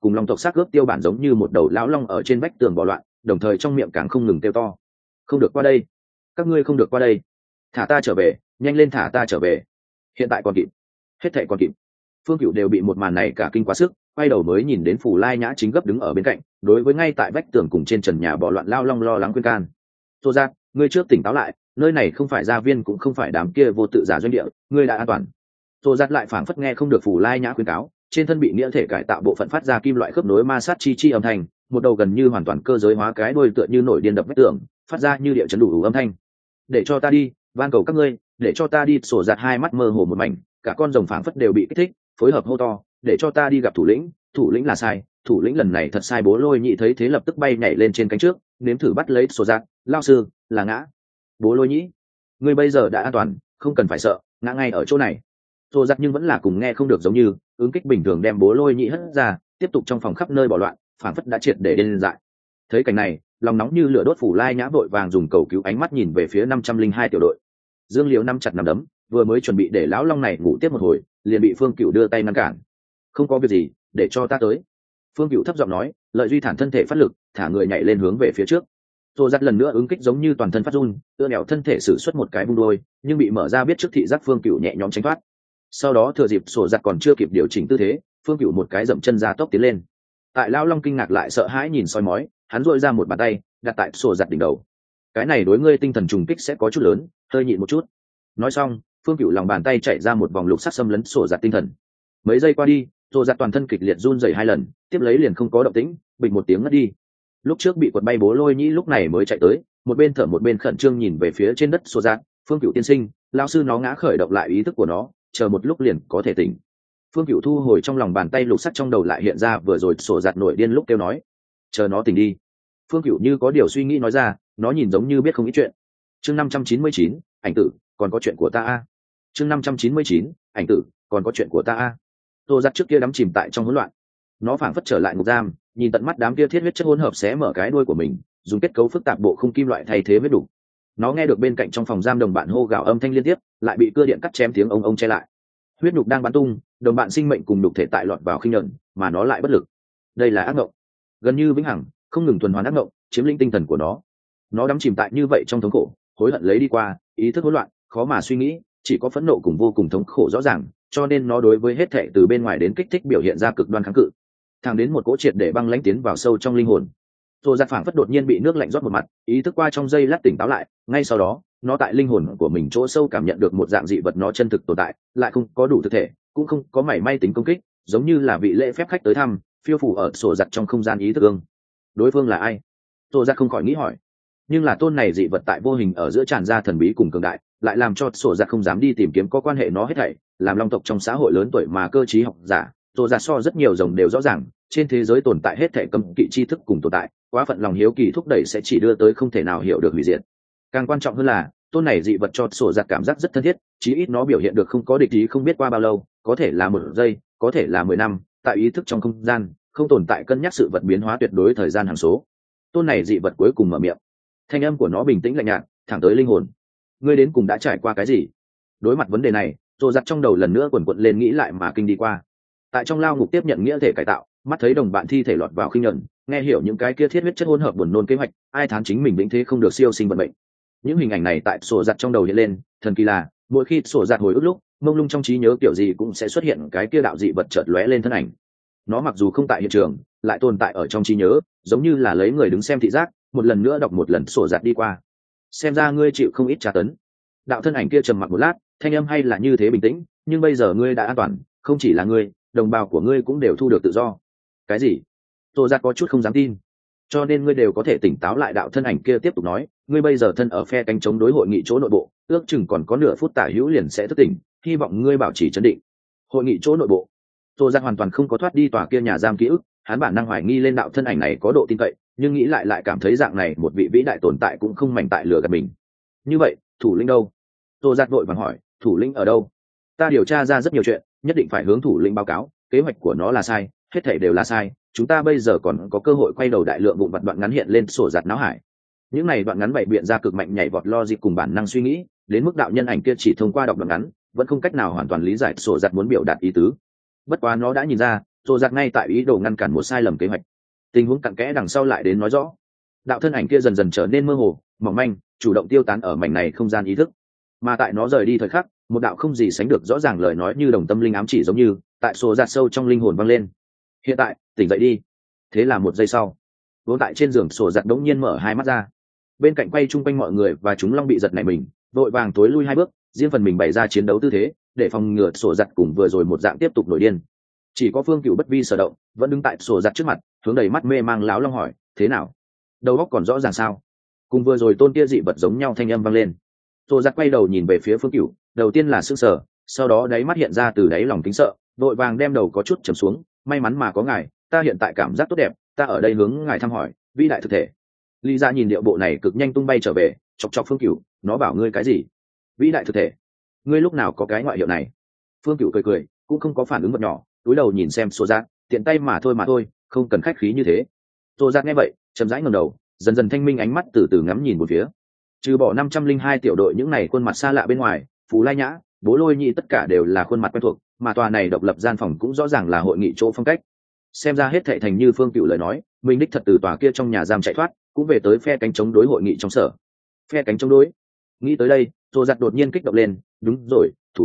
cùng long tộc xác ướp tiêu bản giống như một đầu lão long ở trên vách tường bò loạn, đồng thời trong miệng càng không ngừng kêu to. Không được qua đây, các ngươi không được qua đây, thả ta trở về, nhanh lên thả ta trở về, hiện tại còn kịp, hết thảy còn kịp. Phương Cửu đều bị một màn này cả kinh quá sức, quay đầu mới nhìn đến Phù Lai Nhã chính gấp đứng ở bên cạnh, đối với ngay tại vách tường cùng trên trần nhà bò loạn lao long lo lắng khuyên can. Tô Giác, ngươi trước tỉnh táo lại, nơi này không phải gia viên cũng không phải đám kia vô tự giả doanh địa, ngươi đã an toàn. Tô Giác lại phảng phất nghe không được Phù Lai Nhã khuyên cáo, trên thân bị nghĩa thể cải tạo bộ phận phát ra kim loại khớp nối ma sát chi chi âm thanh, một đầu gần như hoàn toàn cơ giới hóa cái đuôi tựa như nổi điên đập vách tường, phát ra như địa chấn đủ âm thanh. Để cho ta đi, van cầu các ngươi, để cho ta đi. Sổ Giạt hai mắt mơ hồ một mảnh, cả con rồng phảng phất đều bị kích thích, phối hợp hô to, để cho ta đi gặp thủ lĩnh. Thủ lĩnh là sai, thủ lĩnh lần này thật sai. Bố Lôi Nhị thấy thế lập tức bay nhảy lên trên cánh trước, nếm thử bắt lấy Sổ Giạt. Lao sư, là ngã. Bố Lôi Nhị, ngươi bây giờ đã an toàn, không cần phải sợ, ngã ngay ở chỗ này. Sổ Giạt nhưng vẫn là cùng nghe không được, giống như ứng kích bình thường đem Bố Lôi Nhị hất ra, tiếp tục trong phòng khắp nơi bỏ loạn, phảng phất đã triệt để điên dại. Thấy cảnh này, lòng nóng như lửa đốt. Phủ Lai Nhã vội vàng dùng cầu cứu ánh mắt nhìn về phía 502 tiểu đội. Dương Liễu nắm chặt nắm đấm, vừa mới chuẩn bị để lão long này ngủ tiếp một hồi, liền bị Phương Cửu đưa tay ngăn cản. Không có việc gì, để cho ta tới. Phương Cửu thấp giọng nói, Lợi Duy thản thân thể phát lực, thả người nhảy lên hướng về phía trước. Tô Giác lần nữa ứng kích giống như toàn thân phát run, ưa nẻo thân thể sử xuất một cái vung đôi, nhưng bị mở ra biết trước thị giác Phương Cửu nhẹ nhõm tránh thoát. Sau đó thừa dịp Sổ Giặt còn chưa kịp điều chỉnh tư thế, Phương Cửu một cái dậm chân ra tốc tiến lên. Tại lão long kinh ngạc lại sợ hãi nhìn soi mói, hắn duỗi ra một bàn tay đặt tại Sổ Giặt đỉnh đầu. Cái này đối ngươi tinh thần trùng kích sẽ có chút lớn, hơi nhịn một chút. Nói xong, Phương Cửu lòng bàn tay chạy ra một vòng lục sắc xâm lấn Sổ Giặt tinh thần. Mấy giây qua đi, Sổ Giặt toàn thân kịch liệt run rẩy 2 lần, tiếp lấy liền không có động tĩnh, bịch một tiếng ngất đi. Lúc trước bị quật bay Bố Lôi Nhĩ lúc này mới chạy tới, một bên thở một bên khẩn trương nhìn về phía trên đất Sổ Giặt. Phương Cửu tiên sinh, lão sư nó ngã khởi động lại ý thức của nó, chờ một lúc liền có thể tỉnh. Phương Cửu thu hồi trong lòng bàn tay lục sắc, trong đầu lại hiện ra vừa rồi Sổ Giặt nổi điên lúc kêu nói, chờ nó tỉnh đi. Phương Cửu như có điều suy nghĩ nói ra, nó nhìn giống như biết không ít chuyện. Chương 599, ảnh tử, còn có chuyện của ta a. Chương 599, ảnh tử, còn có chuyện của ta a. Tô Giác trước kia đắm chìm tại trong hỗn loạn, nó phảng phất trở lại ngục giam, nhìn tận mắt đám kia thiết huyết chất hỗn hợp xé mở cái đuôi của mình, dùng kết cấu phức tạp bộ khung kim loại thay thế huyết đủ. Nó nghe được bên cạnh trong phòng giam đồng bạn hô gào âm thanh liên tiếp, lại bị cưa điện cắt chém tiếng ông che lại. Huyết nhục đang bắn tung, đồng bạn sinh mệnh cùng nhục thể tại lọt vào khinh nhẫn, mà nó lại bất lực. Đây là ác mộng, gần như vĩnh hằng, không ngừng tuần hoàn ác mộng, chiếm lĩnh tinh thần của nó. Nó đắm chìm tại như vậy trong thống khổ, hối hận lấy đi qua, ý thức hỗn loạn, khó mà suy nghĩ, chỉ có phẫn nộ cùng vô cùng thống khổ rõ ràng, cho nên nó đối với hết thảy từ bên ngoài đến kích thích biểu hiện ra cực đoan kháng cự. Thẳng đến một cỗ triệt để băng lãnh tiến vào sâu trong linh hồn. Tô Giác phảng phất đột nhiên bị nước lạnh rót một mặt, ý thức qua trong giây lát tỉnh táo lại, ngay sau đó, nó tại linh hồn của mình chỗ sâu cảm nhận được một dạng dị vật nó chân thực tồn tại, lại không có đủ thực thể, cũng không có mảy may tính công kích, giống như là vị lễ phép khách tới thăm, phiêu phù ở Sổ Giặt trong không gian ý thức ương. Đối phương là ai? Tô Giác không khỏi nghĩ hỏi. Nhưng là tôn này dị vật tại vô hình ở giữa tràn ra thần bí cùng cường đại, lại làm cho Sổ Giặt không dám đi tìm kiếm có quan hệ nó hết thảy, làm long tộc trong xã hội lớn tuổi mà cơ trí học giả, Tô Giác so rất nhiều rồng đều rõ ràng, trên thế giới tồn tại hết thảy cấm kỵ tri thức cùng tồn tại, quá phận lòng hiếu kỳ thúc đẩy sẽ chỉ đưa tới không thể nào hiểu được hủy diệt. Càng quan trọng hơn là, tôn này dị vật cho Sổ Giặt cảm giác rất thân thiết, chí ít nó biểu hiện được không có địch ý không biết qua bao lâu, có thể là 1 giây, có thể là 10 năm, tại ý thức trong không gian, không tồn tại cân nhắc sự vật biến hóa tuyệt đối thời gian hằng số. Tôn này dị vật cuối cùng mở miệng, thanh âm của nó bình tĩnh lạnh nhạt, thẳng tới linh hồn. Ngươi đến cùng đã trải qua cái gì? Đối mặt vấn đề này, Tô Giác trong đầu lần nữa quần quật lên nghĩ lại mà kinh đi qua. Tại trong lao ngục tiếp nhận nghĩa thể cải tạo, mắt thấy đồng bạn thi thể lọt vào khinh nhẫn, nghe hiểu những cái kia thiết huyết chất hỗn hợp buồn nôn kế hoạch, ai thán chính mình vĩnh thế không được siêu sinh vận mệnh. Những hình ảnh này tại Sổ Giặt trong đầu hiện lên, thần kỳ là, mỗi khi Sổ Giặt hồi ức lúc, mông lung trong trí nhớ kiểu gì cũng sẽ xuất hiện cái kia đạo dị vật chợt lóe lên thân ảnh. Nó mặc dù không tại hiện trường, lại tồn tại ở trong trí nhớ, giống như là lấy người đứng xem thị giác, một lần nữa đọc một lần Sổ Giặt đi qua. Xem ra ngươi chịu không ít tra tấn. Đạo thân ảnh kia trầm mặc một lát, thanh âm hay là như thế bình tĩnh, nhưng bây giờ ngươi đã an toàn, không chỉ là ngươi, đồng bào của ngươi cũng đều thu được tự do. Cái gì? Tô Giác có chút không dám tin. Cho nên ngươi đều có thể tỉnh táo lại. Đạo thân ảnh kia tiếp tục nói, ngươi bây giờ thân ở phe cánh chống đối hội nghị chỗ nội bộ, ước chừng còn có nửa phút tả hữu liền sẽ thức tỉnh, hy vọng ngươi bảo trì trấn định. Hội nghị chỗ nội bộ. Tô Giác hoàn toàn không có thoát đi tòa kia nhà giam ký ức, hắn bản năng hoài nghi lên đạo thân ảnh này có độ tin cậy, nhưng nghĩ lại cảm thấy dạng này một vị vĩ đại tồn tại cũng không mảnh tại lừa gạt mình. Như vậy, thủ lĩnh đâu? Tô Giác vội vàng hỏi, thủ lĩnh ở đâu? Ta điều tra ra rất nhiều chuyện, nhất định phải hướng thủ lĩnh báo cáo, kế hoạch của nó là sai, hết thảy đều là sai, chúng ta bây giờ còn có cơ hội quay đầu đại lượng vụn vặt đoạn ngắn hiện lên Sổ Giặt não hải. Những này đoạn ngắn bày biện ra cực mạnh nhảy vọt logic cùng bản năng suy nghĩ, đến mức đạo nhân ảnh kia chỉ thông qua đọc đoạn ngắn, vẫn không cách nào hoàn toàn lý giải Sổ Giặt muốn biểu đạt ý tứ. Bất quá nó đã nhìn ra, Tô Giác ngay tại ý đồ ngăn cản một sai lầm kế hoạch. Tình huống cặn kẽ đằng sau lại đến nói rõ. Đạo thân ảnh kia dần dần trở nên mơ hồ, mỏng manh, chủ động tiêu tán ở mảnh này không gian ý thức. Mà tại nó rời đi thời khắc, một đạo không gì sánh được rõ ràng lời nói như đồng tâm linh ám chỉ giống như tại Tô Giác sâu trong linh hồn vang lên. Hiện tại, tỉnh dậy đi. Thế là một giây sau, vốn tại trên giường Tô Giác đống nhiên mở hai mắt ra. Bên cạnh quay chung quanh mọi người và chúng long bị giật nảy mình, vội vàng tối lui hai bước, riêng phần mình bày ra chiến đấu tư thế để phòng ngừa sổ giặt cùng vừa rồi một dạng tiếp tục nổi điên. Chỉ có Phương Cựu bất vi sở động, vẫn đứng tại sổ giặt trước mặt, hướng đầy mắt mê mang láo long hỏi: thế nào, đầu óc còn rõ ràng sao? Cùng vừa rồi tôn kia dị vật giống nhau thanh âm vang lên. Sổ giặt quay đầu nhìn về phía Phương Cựu, đầu tiên là sững sờ, sau đó đáy mắt hiện ra từ đáy lòng kính sợ, đội vàng đem đầu có chút trầm xuống. May mắn mà có ngài, ta hiện tại cảm giác tốt đẹp, ta ở đây hướng ngài thăm hỏi vĩ đại thực thể. Lý Dạ nhìn điệu bộ này cực nhanh tung bay trở về, chọc chọc Phương Cựu, nó bảo ngươi cái gì? Vĩ đại thực thể? Ngươi lúc nào có cái ngoại hiệu này? Phương Cựu cười cười, cũng không có phản ứng vật nhỏ, cúi đầu nhìn xem Sô Giác, tiện tay mà thôi, không cần khách khí như thế. Sô Giác nghe vậy, chậm rãi ngẩng đầu, dần dần thanh minh ánh mắt từ từ ngắm nhìn một phía. Trừ bỏ 502 tiểu đội những này khuôn mặt xa lạ bên ngoài, Phú Lai Nhã, Bố Lôi Nhị tất cả đều là khuôn mặt quen thuộc, mà tòa này độc lập gian phòng cũng rõ ràng là hội nghị chỗ phong cách. Xem ra hết thảy thành như Phương Cựu lời nói, mình đích thật từ tòa kia trong nhà giam chạy thoát, cũng về tới phe cánh chống đối hội nghị trong sở. Phe cánh chống đối? Nghĩ tới đây, Sô Giác đột nhiên kích động lên, đúng rồi, thủ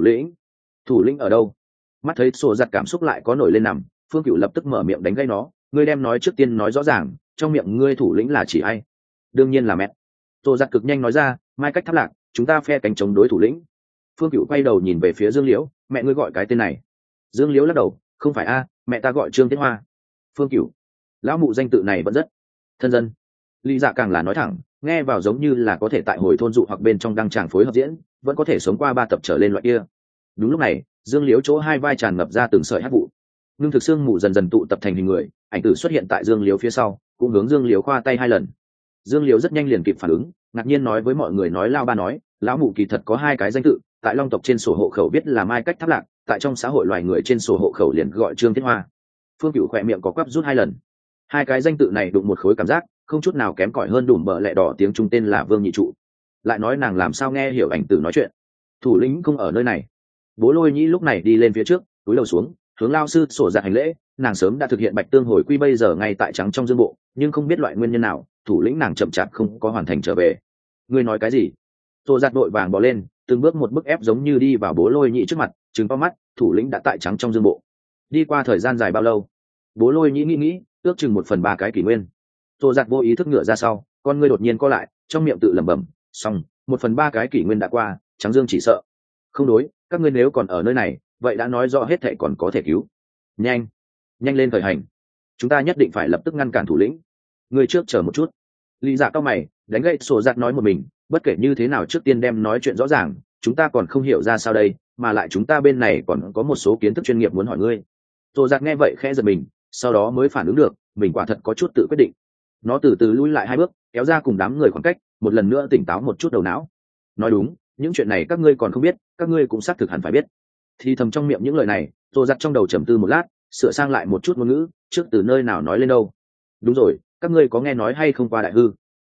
lĩnh ở đâu? Mắt thấy Sô Giác cảm xúc lại có nổi lên nằm, Phương Cựu lập tức mở miệng đánh gây nó: ngươi đem nói trước tiên nói rõ ràng, trong miệng ngươi thủ lĩnh là chỉ ai? Đương nhiên là mẹ. Sô Giác cực nhanh nói ra: mai cách tháp lạc, chúng ta phe cánh chống đối thủ lĩnh. Phương Cựu quay đầu nhìn về phía Dương Liễu: mẹ ngươi gọi cái tên này? Dương Liễu lắc đầu: không phải a, mẹ ta gọi Trương Tiết Hoa. Phương Cựu: lão mụ danh tự này vẫn rất thân dân. Lý Dạ càng là nói thẳng, nghe vào giống như là có thể tại hồi thôn dụ hoặc bên trong đăng tràng phối hợp diễn, vẫn có thể sống qua 3 tập trở lên loại kia. Đúng lúc này, Dương Liễu chỗ hai vai tràn ngập ra từng sợi hắc vụ, nhưng thực xương mù dần dần tụ tập thành hình người, ảnh tử xuất hiện tại Dương Liễu phía sau, cũng hướng Dương Liễu khoa tay 2 lần. Dương Liễu rất nhanh liền kịp phản ứng, ngạc nhiên nói với mọi người nói: lao ba nói, lão mụ kỳ thật có 2 cái danh tự, tại Long tộc trên sổ hộ khẩu viết là Mai Cách Tháp Lạc, tại trong xã hội loài người trên sổ hộ khẩu liền gọi Trương Tiết Hoa. Phương Cựu khỏe miệng có quắp rút 2 lần. 2 cái danh tự này đụng một khối cảm giác, không chút nào kém cỏi hơn đùm bợ lẹ đỏ tiếng trung tên là Vương Nhị Trụ. Lại nói nàng làm sao nghe hiểu ảnh tử nói chuyện? Thủ lĩnh không ở nơi này. Bố Lôi Nhĩ lúc này đi lên phía trước, cúi đầu xuống, hướng lao sư sổ dạ hành lễ. Nàng sớm đã thực hiện bạch tương hồi quy, bây giờ ngay tại trắng trong dương bộ, nhưng không biết loại nguyên nhân nào, thủ lĩnh nàng chậm chạp không có hoàn thành trở về. Ngươi nói cái gì? Sổ dạ đội vàng bò lên, từng bước một bức ép giống như đi vào Bố Lôi Nhĩ trước mặt, trừng to mắt. Thủ lĩnh đã tại trắng trong dương bộ. Đi qua thời gian dài bao lâu? Bố Lôi Nhĩ nghĩ, ước chừng 1/3 cái kỷ nguyên. Tô Giác vô ý thức ngửa ra sau, con ngươi đột nhiên co lại, trong miệng tự lẩm bẩm: xong, 1/3 cái kỷ nguyên đã qua, Trắng Dương chỉ sợ. Không đối, các ngươi nếu còn ở nơi này, vậy đã nói rõ hết thảy còn có thể cứu. Nhanh lên khởi hành, chúng ta nhất định phải lập tức ngăn cản thủ lĩnh. Ngươi trước chờ một chút. Lý Dạ cao mày, đánh gậy Sổ Giác nói một mình: bất kể như thế nào trước tiên đem nói chuyện rõ ràng, chúng ta còn không hiểu ra sao đây, mà lại chúng ta bên này còn có một số kiến thức chuyên nghiệp muốn hỏi ngươi. Sổ Giác nghe vậy khẽ giật mình, sau đó mới phản ứng được, mình quả thật có chút tự quyết định. Nó từ từ lui lại 2 bước, kéo ra cùng đám người khoảng cách, một lần nữa tỉnh táo một chút đầu não. Nói đúng, những chuyện này các ngươi còn không biết, các ngươi cũng xác thực hẳn phải biết. Thì thầm trong miệng những lời này, Tô Giác trong đầu trầm tư một lát, sửa sang lại một chút ngôn ngữ, trước từ nơi nào nói lên đâu. Đúng rồi, các ngươi có nghe nói hay không qua đại hư?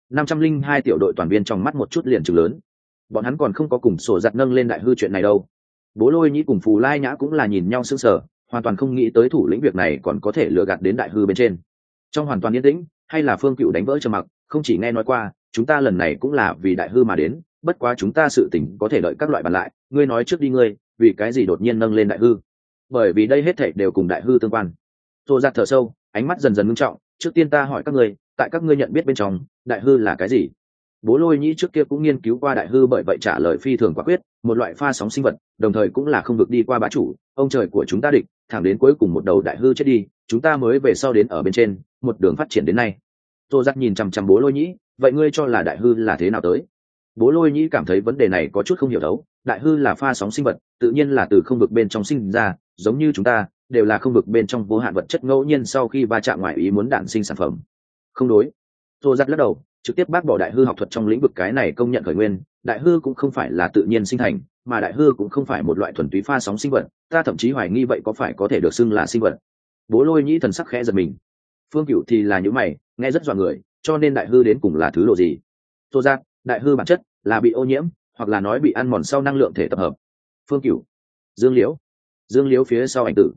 502 tiểu đội toàn viên trong mắt một chút liền trừng lớn. Bọn hắn còn không có cùng sổ giặt nâng lên đại hư chuyện này đâu. Bố Lôi Nhĩ cùng Phù Lai Nhã cũng là nhìn nhau sững sờ, hoàn toàn không nghĩ tới thủ lĩnh việc này còn có thể lừa gạt đến đại hư bên trên. Trong hoàn toàn yên tĩnh, hay là Phương Cựu đánh vỡ trầm mặc: không chỉ nghe nói qua, chúng ta lần này cũng là vì đại hư mà đến, bất quá chúng ta sự tình có thể đợi các loại bàn lại, ngươi nói trước đi ngươi, vì cái gì đột nhiên nâng lên đại hư? Bởi vì đây hết thảy đều cùng đại hư tương quan. Tô Giác thở sâu, ánh mắt dần dần ngưng trọng: trước tiên ta hỏi các ngươi, tại các ngươi nhận biết bên trong, đại hư là cái gì? Bố Lôi Nhĩ trước kia cũng nghiên cứu qua đại hư, bởi vậy trả lời phi thường quả quyết: một loại pha sóng sinh vật, đồng thời cũng là không vực đi qua bá chủ, ông trời của chúng ta địch, thẳng đến cuối cùng một đầu đại hư chết đi, chúng ta mới về sau đến ở bên trên, một đường phát triển đến nay. Tô Giác nhìn chằm chằm Bố Lôi Nhĩ: vậy ngươi cho là đại hư là thế nào tới? Bố Lôi Nhĩ cảm thấy vấn đề này có chút không hiểu đấu. Đại hư là pha sóng sinh vật, tự nhiên là từ không vực bên trong sinh ra, giống như chúng ta đều là không vực bên trong vô hạn vật chất ngẫu nhiên sau khi va chạm ngoại ý muốn đản sinh sản phẩm. Không đối. Tô Giác lắc đầu, trực tiếp bác bỏ đại hư học thuật trong lĩnh vực cái này công nhận khởi nguyên. Đại hư cũng không phải là tự nhiên sinh thành, mà đại hư cũng không phải một loại thuần túy pha sóng sinh vật, ta thậm chí hoài nghi vậy có phải có thể được xưng là sinh vật. Bố Lôi Nhĩ thần sắc khẽ giật mình. Phương Cựu thì là những mày, nghe rất dọa người, cho nên đại hư đến cùng là thứ độ gì? Tô Giác, đại hư bản chất là bị ô nhiễm, hoặc là nói bị ăn mòn sau năng lượng thể tập hợp. Phương Cựu, Dương Liễu phía sau ảnh tử.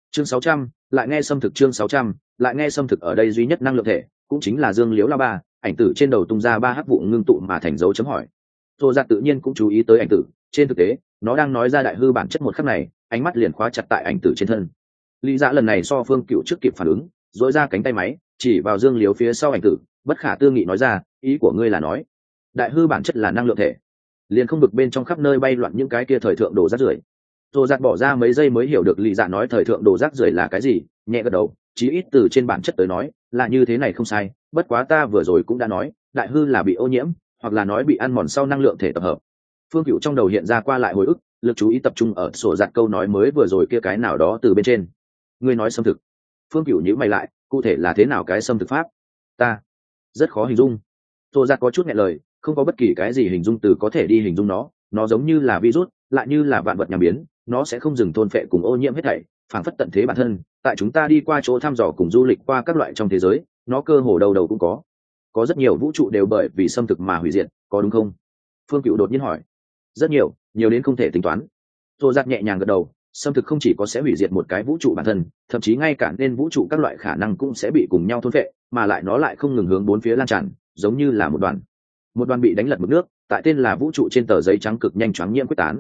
Chương 600, lại nghe xâm thực. Chương 600, lại nghe xâm thực. Ở đây duy nhất năng lượng thể cũng chính là Dương Liễu La Ba, ảnh tử trên đầu tung ra ba hắc vụ ngưng tụ mà thành dấu chấm hỏi. Tô Giạt tự nhiên cũng chú ý tới ảnh tử, trên thực tế, nó đang nói ra đại hư bản chất một khắc này, ánh mắt liền khóa chặt tại ảnh tử trên thân. Lý Dạ lần này so Phương Cựu trước kịp phản ứng, duỗi ra cánh tay máy, chỉ vào Dương Liễu phía sau ảnh tử, bất khả tư nghị nói ra, ý của ngươi là nói, đại hư bản chất là năng lượng thể, liền không vực bên trong khắp nơi bay loạn những cái kia thời thượng đồ rác rưởi. Tô Giạt bỏ ra mấy giây mới hiểu được Lý Dạ nói thời thượng đồ rác rưởi là cái gì, nhẹ gật đầu, chí ít từ trên bản chất tới nói, là như thế này không sai, bất quá ta vừa rồi cũng đã nói, đại hư là bị ô nhiễm, hoặc là nói bị ăn mòn sau năng lượng thể tập hợp. Phương Cựu trong đầu hiện ra qua lại hồi ức, lực chú ý tập trung ở sổ giặt câu nói mới vừa rồi kia cái nào đó từ bên trên. Ngươi nói xâm thực. Phương Cựu nhíu mày lại, cụ thể là thế nào cái xâm thực pháp? Ta rất khó hình dung. Sổ giặt có chút nghẹn lời, không có bất kỳ cái gì hình dung từ có thể đi hình dung nó giống như là virus, lại như là vạn vật nhằm biến, nó sẽ không dừng thôn phệ cùng ô nhiễm hết thảy, phảng phất tận thế bản thân. Tại chúng ta đi qua chỗ thăm dò cùng du lịch qua các loại trong thế giới, nó cơ hồ đầu đầu cũng có rất nhiều vũ trụ đều bởi vì xâm thực mà hủy diệt, có đúng không? Phương Cựu đột nhiên hỏi. Rất nhiều, nhiều đến không thể tính toán. Tô Giác nhẹ nhàng gật đầu, xâm thực không chỉ có sẽ hủy diệt một cái vũ trụ bản thân, thậm chí ngay cả nên vũ trụ các loại khả năng cũng sẽ bị cùng nhau thôn phệ, mà lại nó lại không ngừng hướng bốn phía lan tràn, giống như là một đoàn bị đánh lật mực nước, tại tên là vũ trụ trên tờ giấy trắng cực nhanh choáng nhiễm quyết tán.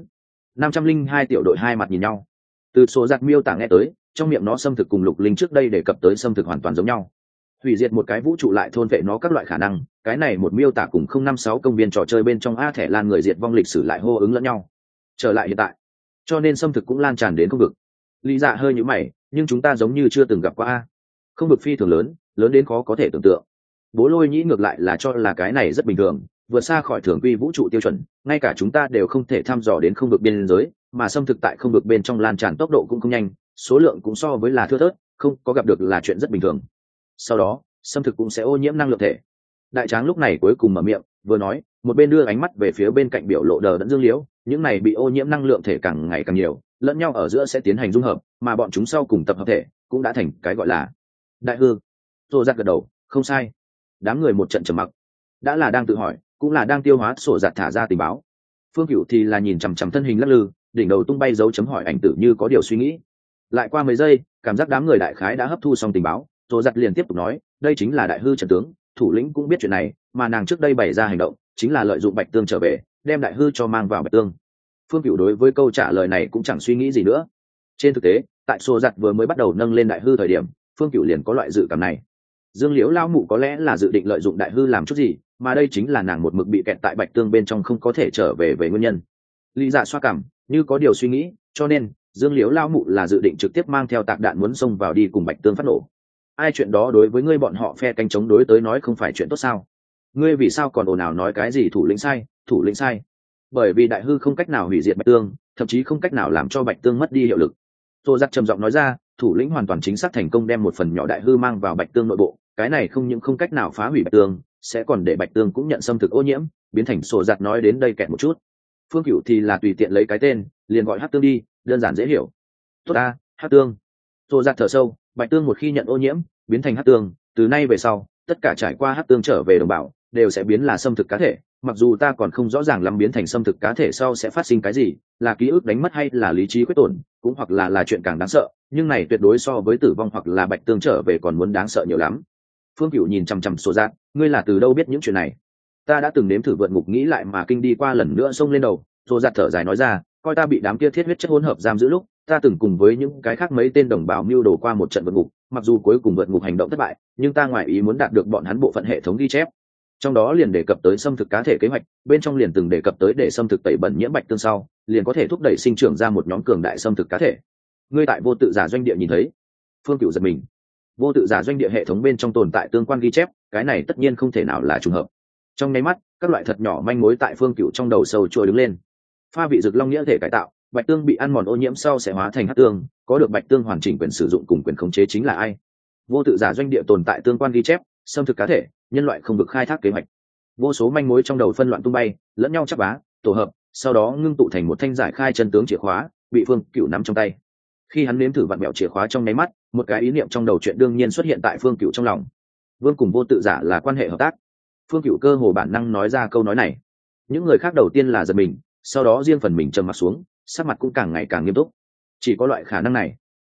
502 tiểu đội hai mặt nhìn nhau. Từ số giặc miêu tả nghe tới, trong miệng nó xâm thực cùng Lục Linh trước đây đề cập tới xâm thực hoàn toàn giống nhau. Hủy diệt một cái vũ trụ lại thôn vệ nó các loại khả năng, cái này một miêu tả cùng 056 công viên trò chơi bên trong A thẻ lan người diệt vong lịch sử lại hô ứng lẫn nhau. Trở lại hiện tại, cho nên xâm thực cũng lan tràn đến không vực. Lý Dạ hơi nhíu mày, nhưng chúng ta giống như chưa từng gặp qua A. Không vực phi thường lớn, lớn đến khó có thể tưởng tượng. Bố Lôi Nhĩ ngược lại là cho là cái này rất bình thường, vượt xa khỏi thường quy vũ trụ tiêu chuẩn, ngay cả chúng ta đều không thể thăm dò đến không vực biên giới, mà xâm thực tại không vực bên trong lan tràn tốc độ cũng không nhanh, số lượng cũng so với là thưa thớt, không có gặp được là chuyện rất bình thường. Sau đó, xâm thực cũng sẽ ô nhiễm năng lượng thể. Đại tráng lúc này cuối cùng mở miệng, vừa nói, một bên đưa ánh mắt về phía bên cạnh biểu lộ đờ đẫn Dương Liễu, những này bị ô nhiễm năng lượng thể càng ngày càng nhiều, lẫn nhau ở giữa sẽ tiến hành dung hợp, mà bọn chúng sau cùng tập hợp thể cũng đã thành cái gọi là đại hư. Tô Giác gật đầu, không sai. Đám người một trận trầm mặc, đã là đang tự hỏi, cũng là đang tiêu hóa sổ giặt thả ra tình báo. Phương Cửu thì là nhìn chằm chằm thân hình lắc lư, đỉnh đầu tung bay dấu chấm hỏi ảnh tử như có điều suy nghĩ. Lại qua mấy giây, cảm giác đám người đại khái đã hấp thu xong tình báo, Tô Giặt liền tiếp tục nói, đây chính là đại hư trận tướng, thủ lĩnh cũng biết chuyện này, mà nàng trước đây bày ra hành động, chính là lợi dụng Bạch Tương trở về, đem đại hư cho mang vào Bạch Tương. Phương Cửu đối với câu trả lời này cũng chẳng suy nghĩ gì nữa. Trên thực tế, tại Tô Giặt vừa mới bắt đầu nâng lên đại hư thời điểm, Phương Cửu liền có loại dự cảm này. Dương Liễu lao mụ có lẽ là dự định lợi dụng đại hư làm chút gì, mà đây chính là nàng một mực bị kẹt tại Bạch Tương bên trong không có thể trở về nguyên nhân. Lý Dạ xoa cằm, như có điều suy nghĩ, cho nên Dương Liễu lao mụ là dự định trực tiếp mang theo tạc đạn muốn xông vào đi cùng Bạch Tương phát nổ. Ai chuyện đó đối với ngươi bọn họ phe cánh chống đối tới nói không phải chuyện tốt sao? Ngươi vì sao còn ồn ào nói cái gì thủ lĩnh sai? Bởi vì đại hư không cách nào hủy diệt Bạch Tương, thậm chí không cách nào làm cho Bạch Tương mất đi hiệu lực. Tô Giác trầm giọng nói ra, thủ lĩnh hoàn toàn chính xác thành công đem một phần nhỏ đại hư mang vào Bạch Tương nội bộ, cái này không những không cách nào phá hủy Bạch Tương, sẽ còn để Bạch Tương cũng nhận xâm thực ô nhiễm, biến thành sổ giặt. Nói đến đây kẹt một chút. Phương Cửu thì là tùy tiện lấy cái tên, liền gọi Hắc Tương đi, đơn giản dễ hiểu. Tốt a, Hắc Tương. Sổ giặt thở sâu, Bạch Tương một khi nhận ô nhiễm, biến thành Hắc Tương, từ nay về sau, tất cả trải qua Hắc Tương trở về đồng bào, đều sẽ biến là xâm thực cá thể. Mặc dù ta còn không rõ ràng lắm biến thành xâm thực cá thể sau sẽ phát sinh cái gì, là ký ức đánh mất hay là lý trí khuyết tổn, cũng hoặc là chuyện càng đáng sợ, nhưng này tuyệt đối so với tử vong hoặc là Bạch Tương trở về còn muốn đáng sợ nhiều lắm. Phương Cửu nhìn chằm chằm sổ giặt, ngươi là từ đâu biết những chuyện này? Ta đã từng nếm thử vượt ngục nghĩ lại mà kinh đi qua lần nữa xông lên đầu. Sổ giặt thở dài nói ra, coi ta bị đám kia thiết huyết chất hỗn hợp giam giữ lúc, ta từng cùng với những cái khác mấy tên đồng bào mưu đồ qua một trận vượt ngục, mặc dù cuối cùng vượt ngục hành động thất bại, nhưng ta ngoài ý muốn đạt được bọn hắn bộ phận hệ thống ghi chép. Trong đó liền đề cập tới xâm thực cá thể kế hoạch, bên trong liền từng đề cập tới để xâm thực tẩy bẩn nhiễm Bạch Tương sau, liền có thể thúc đẩy sinh trưởng ra một nhóm cường đại xâm thực cá thể. Ngươi tại vô tự giả doanh địa nhìn thấy? Phương Cửu giật mình. Vô tự giả doanh địa hệ thống bên trong tồn tại tương quan ghi chép, cái này tất nhiên không thể nào là trùng hợp. Trong nháy mắt, các loại thật nhỏ manh mối tại Phương Cửu trong đầu sâu trôi đứng lên. Pha vị dược long nghĩa thể cải tạo, Bạch Tương bị ăn mòn ô nhiễm sau sẽ hóa thành hắc tương, có được Bạch Tương hoàn chỉnh quyền sử dụng cùng quyền khống chế chính là ai? Vô tự giả doanh địa tồn tại tương quan ghi chép, xâm thực cá thể, nhân loại không được khai thác kế hoạch. Vô số manh mối trong đầu phân loạn tung bay, lẫn nhau chắp vá, tổ hợp, sau đó ngưng tụ thành một thanh giải khai chân tướng chìa khóa, bị Phương Cửu nắm trong tay. Khi hắn nếm thử vặn bẹo chìa khóa trong nháy mắt, một cái ý niệm trong đầu chuyện đương nhiên xuất hiện tại Phương Cửu trong lòng. Vương cùng vô tự giả là quan hệ hợp tác. Phương Cửu cơ hồ bản năng nói ra câu nói này. Những người khác đầu tiên là giật mình, sau đó riêng phần mình trầm mặt xuống, sắc mặt cũng càng ngày càng nghiêm túc. Chỉ có loại khả năng này.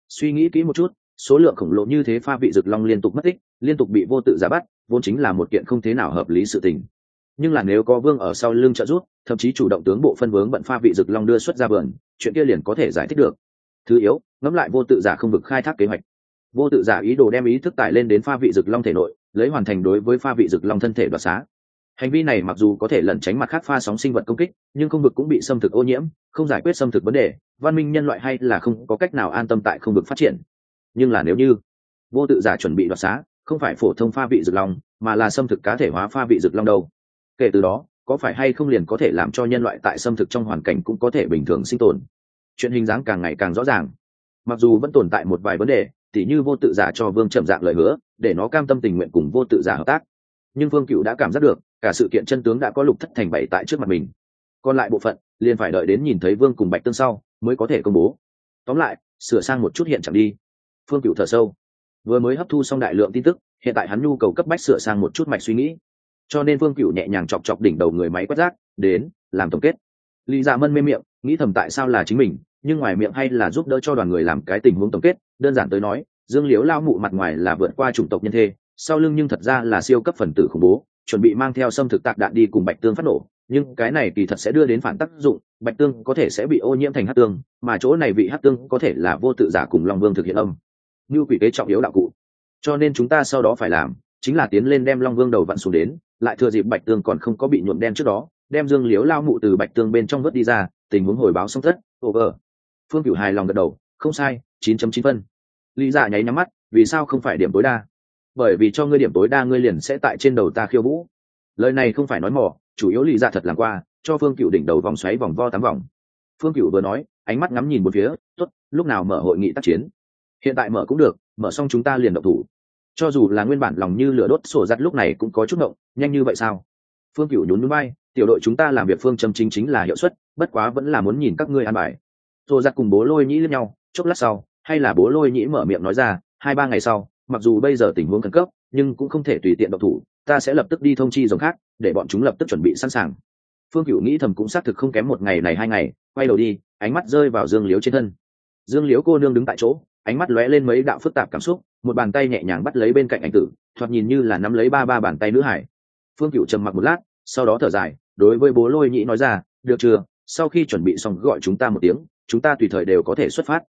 Suy nghĩ kỹ một chút, số lượng khổng lồ như thế pha vị rực long liên tục mất tích, liên tục bị vô tự giả bắt, vốn chính là một kiện không thế nào hợp lý sự tình. Nhưng là nếu có vương ở sau lưng trợ giúp, thậm chí chủ động tướng bộ phân vướng bận pha vị rực long đưa xuất ra vườn, chuyện kia liền có thể giải thích được. Thứ yếu, ngẫm lại vô tự giả không vực khai thác kế hoạch. Vô tự giả ý đồ đem ý thức tải lên đến pha vị rực long thể nội, lấy hoàn thành đối với pha vị rực long thân thể đoạt xá. Hành vi này mặc dù có thể lẩn tránh mặt khác pha sóng sinh vật công kích, nhưng không vực cũng bị xâm thực ô nhiễm, không giải quyết xâm thực vấn đề, văn minh nhân loại hay là không có cách nào an tâm tại không vực phát triển. Nhưng là nếu như vô tự giả chuẩn bị đoạt xá không phải phổ thông pha vị rực long, mà là xâm thực cá thể hóa pha vị rực long đâu, kể từ đó có phải hay không liền có thể làm cho nhân loại tại xâm thực trong hoàn cảnh cũng có thể bình thường sinh tồn. Chuyện hình dáng càng ngày càng rõ ràng. Mặc dù vẫn tồn tại một vài vấn đề, tỉ như vô tự giả cho vương trầm dạng lời hứa để nó cam tâm tình nguyện cùng vô tự giả hợp tác, nhưng vương cựu đã cảm giác được cả sự kiện chân tướng đã có lục thất thành bảy tại trước mặt mình. Còn lại bộ phận liền phải đợi đến nhìn thấy vương cùng bạch tương sau mới có thể công bố. Tóm lại, sửa sang một chút hiện chẳng đi. Phương Cựu thở sâu, vừa mới hấp thu xong đại lượng tin tức, hiện tại hắn nhu cầu cấp bách sửa sang một chút mạch suy nghĩ, cho nên Phương Cựu nhẹ nhàng chọc chọc đỉnh đầu người máy quét rác đến làm tổng kết. Lý Dạ Mân mê miệng nghĩ thầm tại sao là chính mình, nhưng ngoài miệng hay là giúp đỡ cho đoàn người làm cái tình huống tổng kết. Đơn giản tới nói, Dương Liếu lao mụ mặt ngoài là vượt qua chủng tộc nhân thê, sau lưng nhưng thật ra là siêu cấp phần tử khủng bố, chuẩn bị mang theo xâm thực tạc đạn đi cùng Bạch Tương phát nổ, nhưng cái này kỳ thật sẽ đưa đến phản tác dụng, Bạch Tương có thể sẽ bị ô nhiễm thành hắc tương, mà chỗ này vị hắc tương có thể là vô tự giả cùng Long Vương thực hiện âm như quỷ kế trọng yếu đạo cụ. Cho nên chúng ta sau đó phải làm chính là tiến lên đem Long Vương đầu vặn xuống đến, lại thừa dịp Bạch Tương còn không có bị nhuộm đen trước đó, đem Dương Liếu lao mụ từ Bạch Tương bên trong vớt đi ra, tình huống hồi báo xong tất over. Phương Cửu hài lòng gật đầu, không sai, 9.9 phân. Lý Dạ nháy nhắm mắt, vì sao không phải điểm tối đa? Bởi vì cho ngươi điểm tối đa ngươi liền sẽ tại trên đầu ta khiêu vũ. Lời này không phải nói mỏ, chủ yếu Lý Dạ thật làm qua, cho Phương Cửu đỉnh đầu vòng xoáy vòng vo 8 vòng. Phương Cửu vừa nói, ánh mắt ngắm nhìn bốn phía, tốt, lúc nào mở hội nghị tác chiến? Hiện tại mở cũng được, mở xong chúng ta liền động thủ. Cho dù là nguyên bản lòng như lửa đốt sổ giặt lúc này cũng có chút ngộng, nhanh như vậy sao? Phương Cửu nhún nhún vai, tiểu đội chúng ta làm việc phương châm chính là hiệu suất, bất quá vẫn là muốn nhìn các ngươi an bài. Sổ giặt cùng Bố Lôi Nhĩ liếc nhau, chốc lát sau, hay là Bố Lôi Nhĩ mở miệng nói ra, 2-3 ngày sau, mặc dù bây giờ tình huống khẩn cấp, nhưng cũng không thể tùy tiện động thủ, ta sẽ lập tức đi thông chi dòng khác, để bọn chúng lập tức chuẩn bị sẵn sàng. Phương Cửu nghĩ thầm cũng xác thực không kém một ngày này 2 ngày, quay đầu đi, ánh mắt rơi vào Dương Liếu trên thân. Dương Liếu cô nương đứng tại chỗ, ánh mắt lóe lên mấy đạo phức tạp cảm xúc, một bàn tay nhẹ nhàng bắt lấy bên cạnh ảnh tử, thoạt nhìn như là nắm lấy ba bàn tay nữ hải. Phương Cửu trầm mặc một lát, sau đó thở dài, đối với Bố Lôi Nhĩ nói ra, được chưa, sau khi chuẩn bị xong gọi chúng ta một tiếng, chúng ta tùy thời đều có thể xuất phát.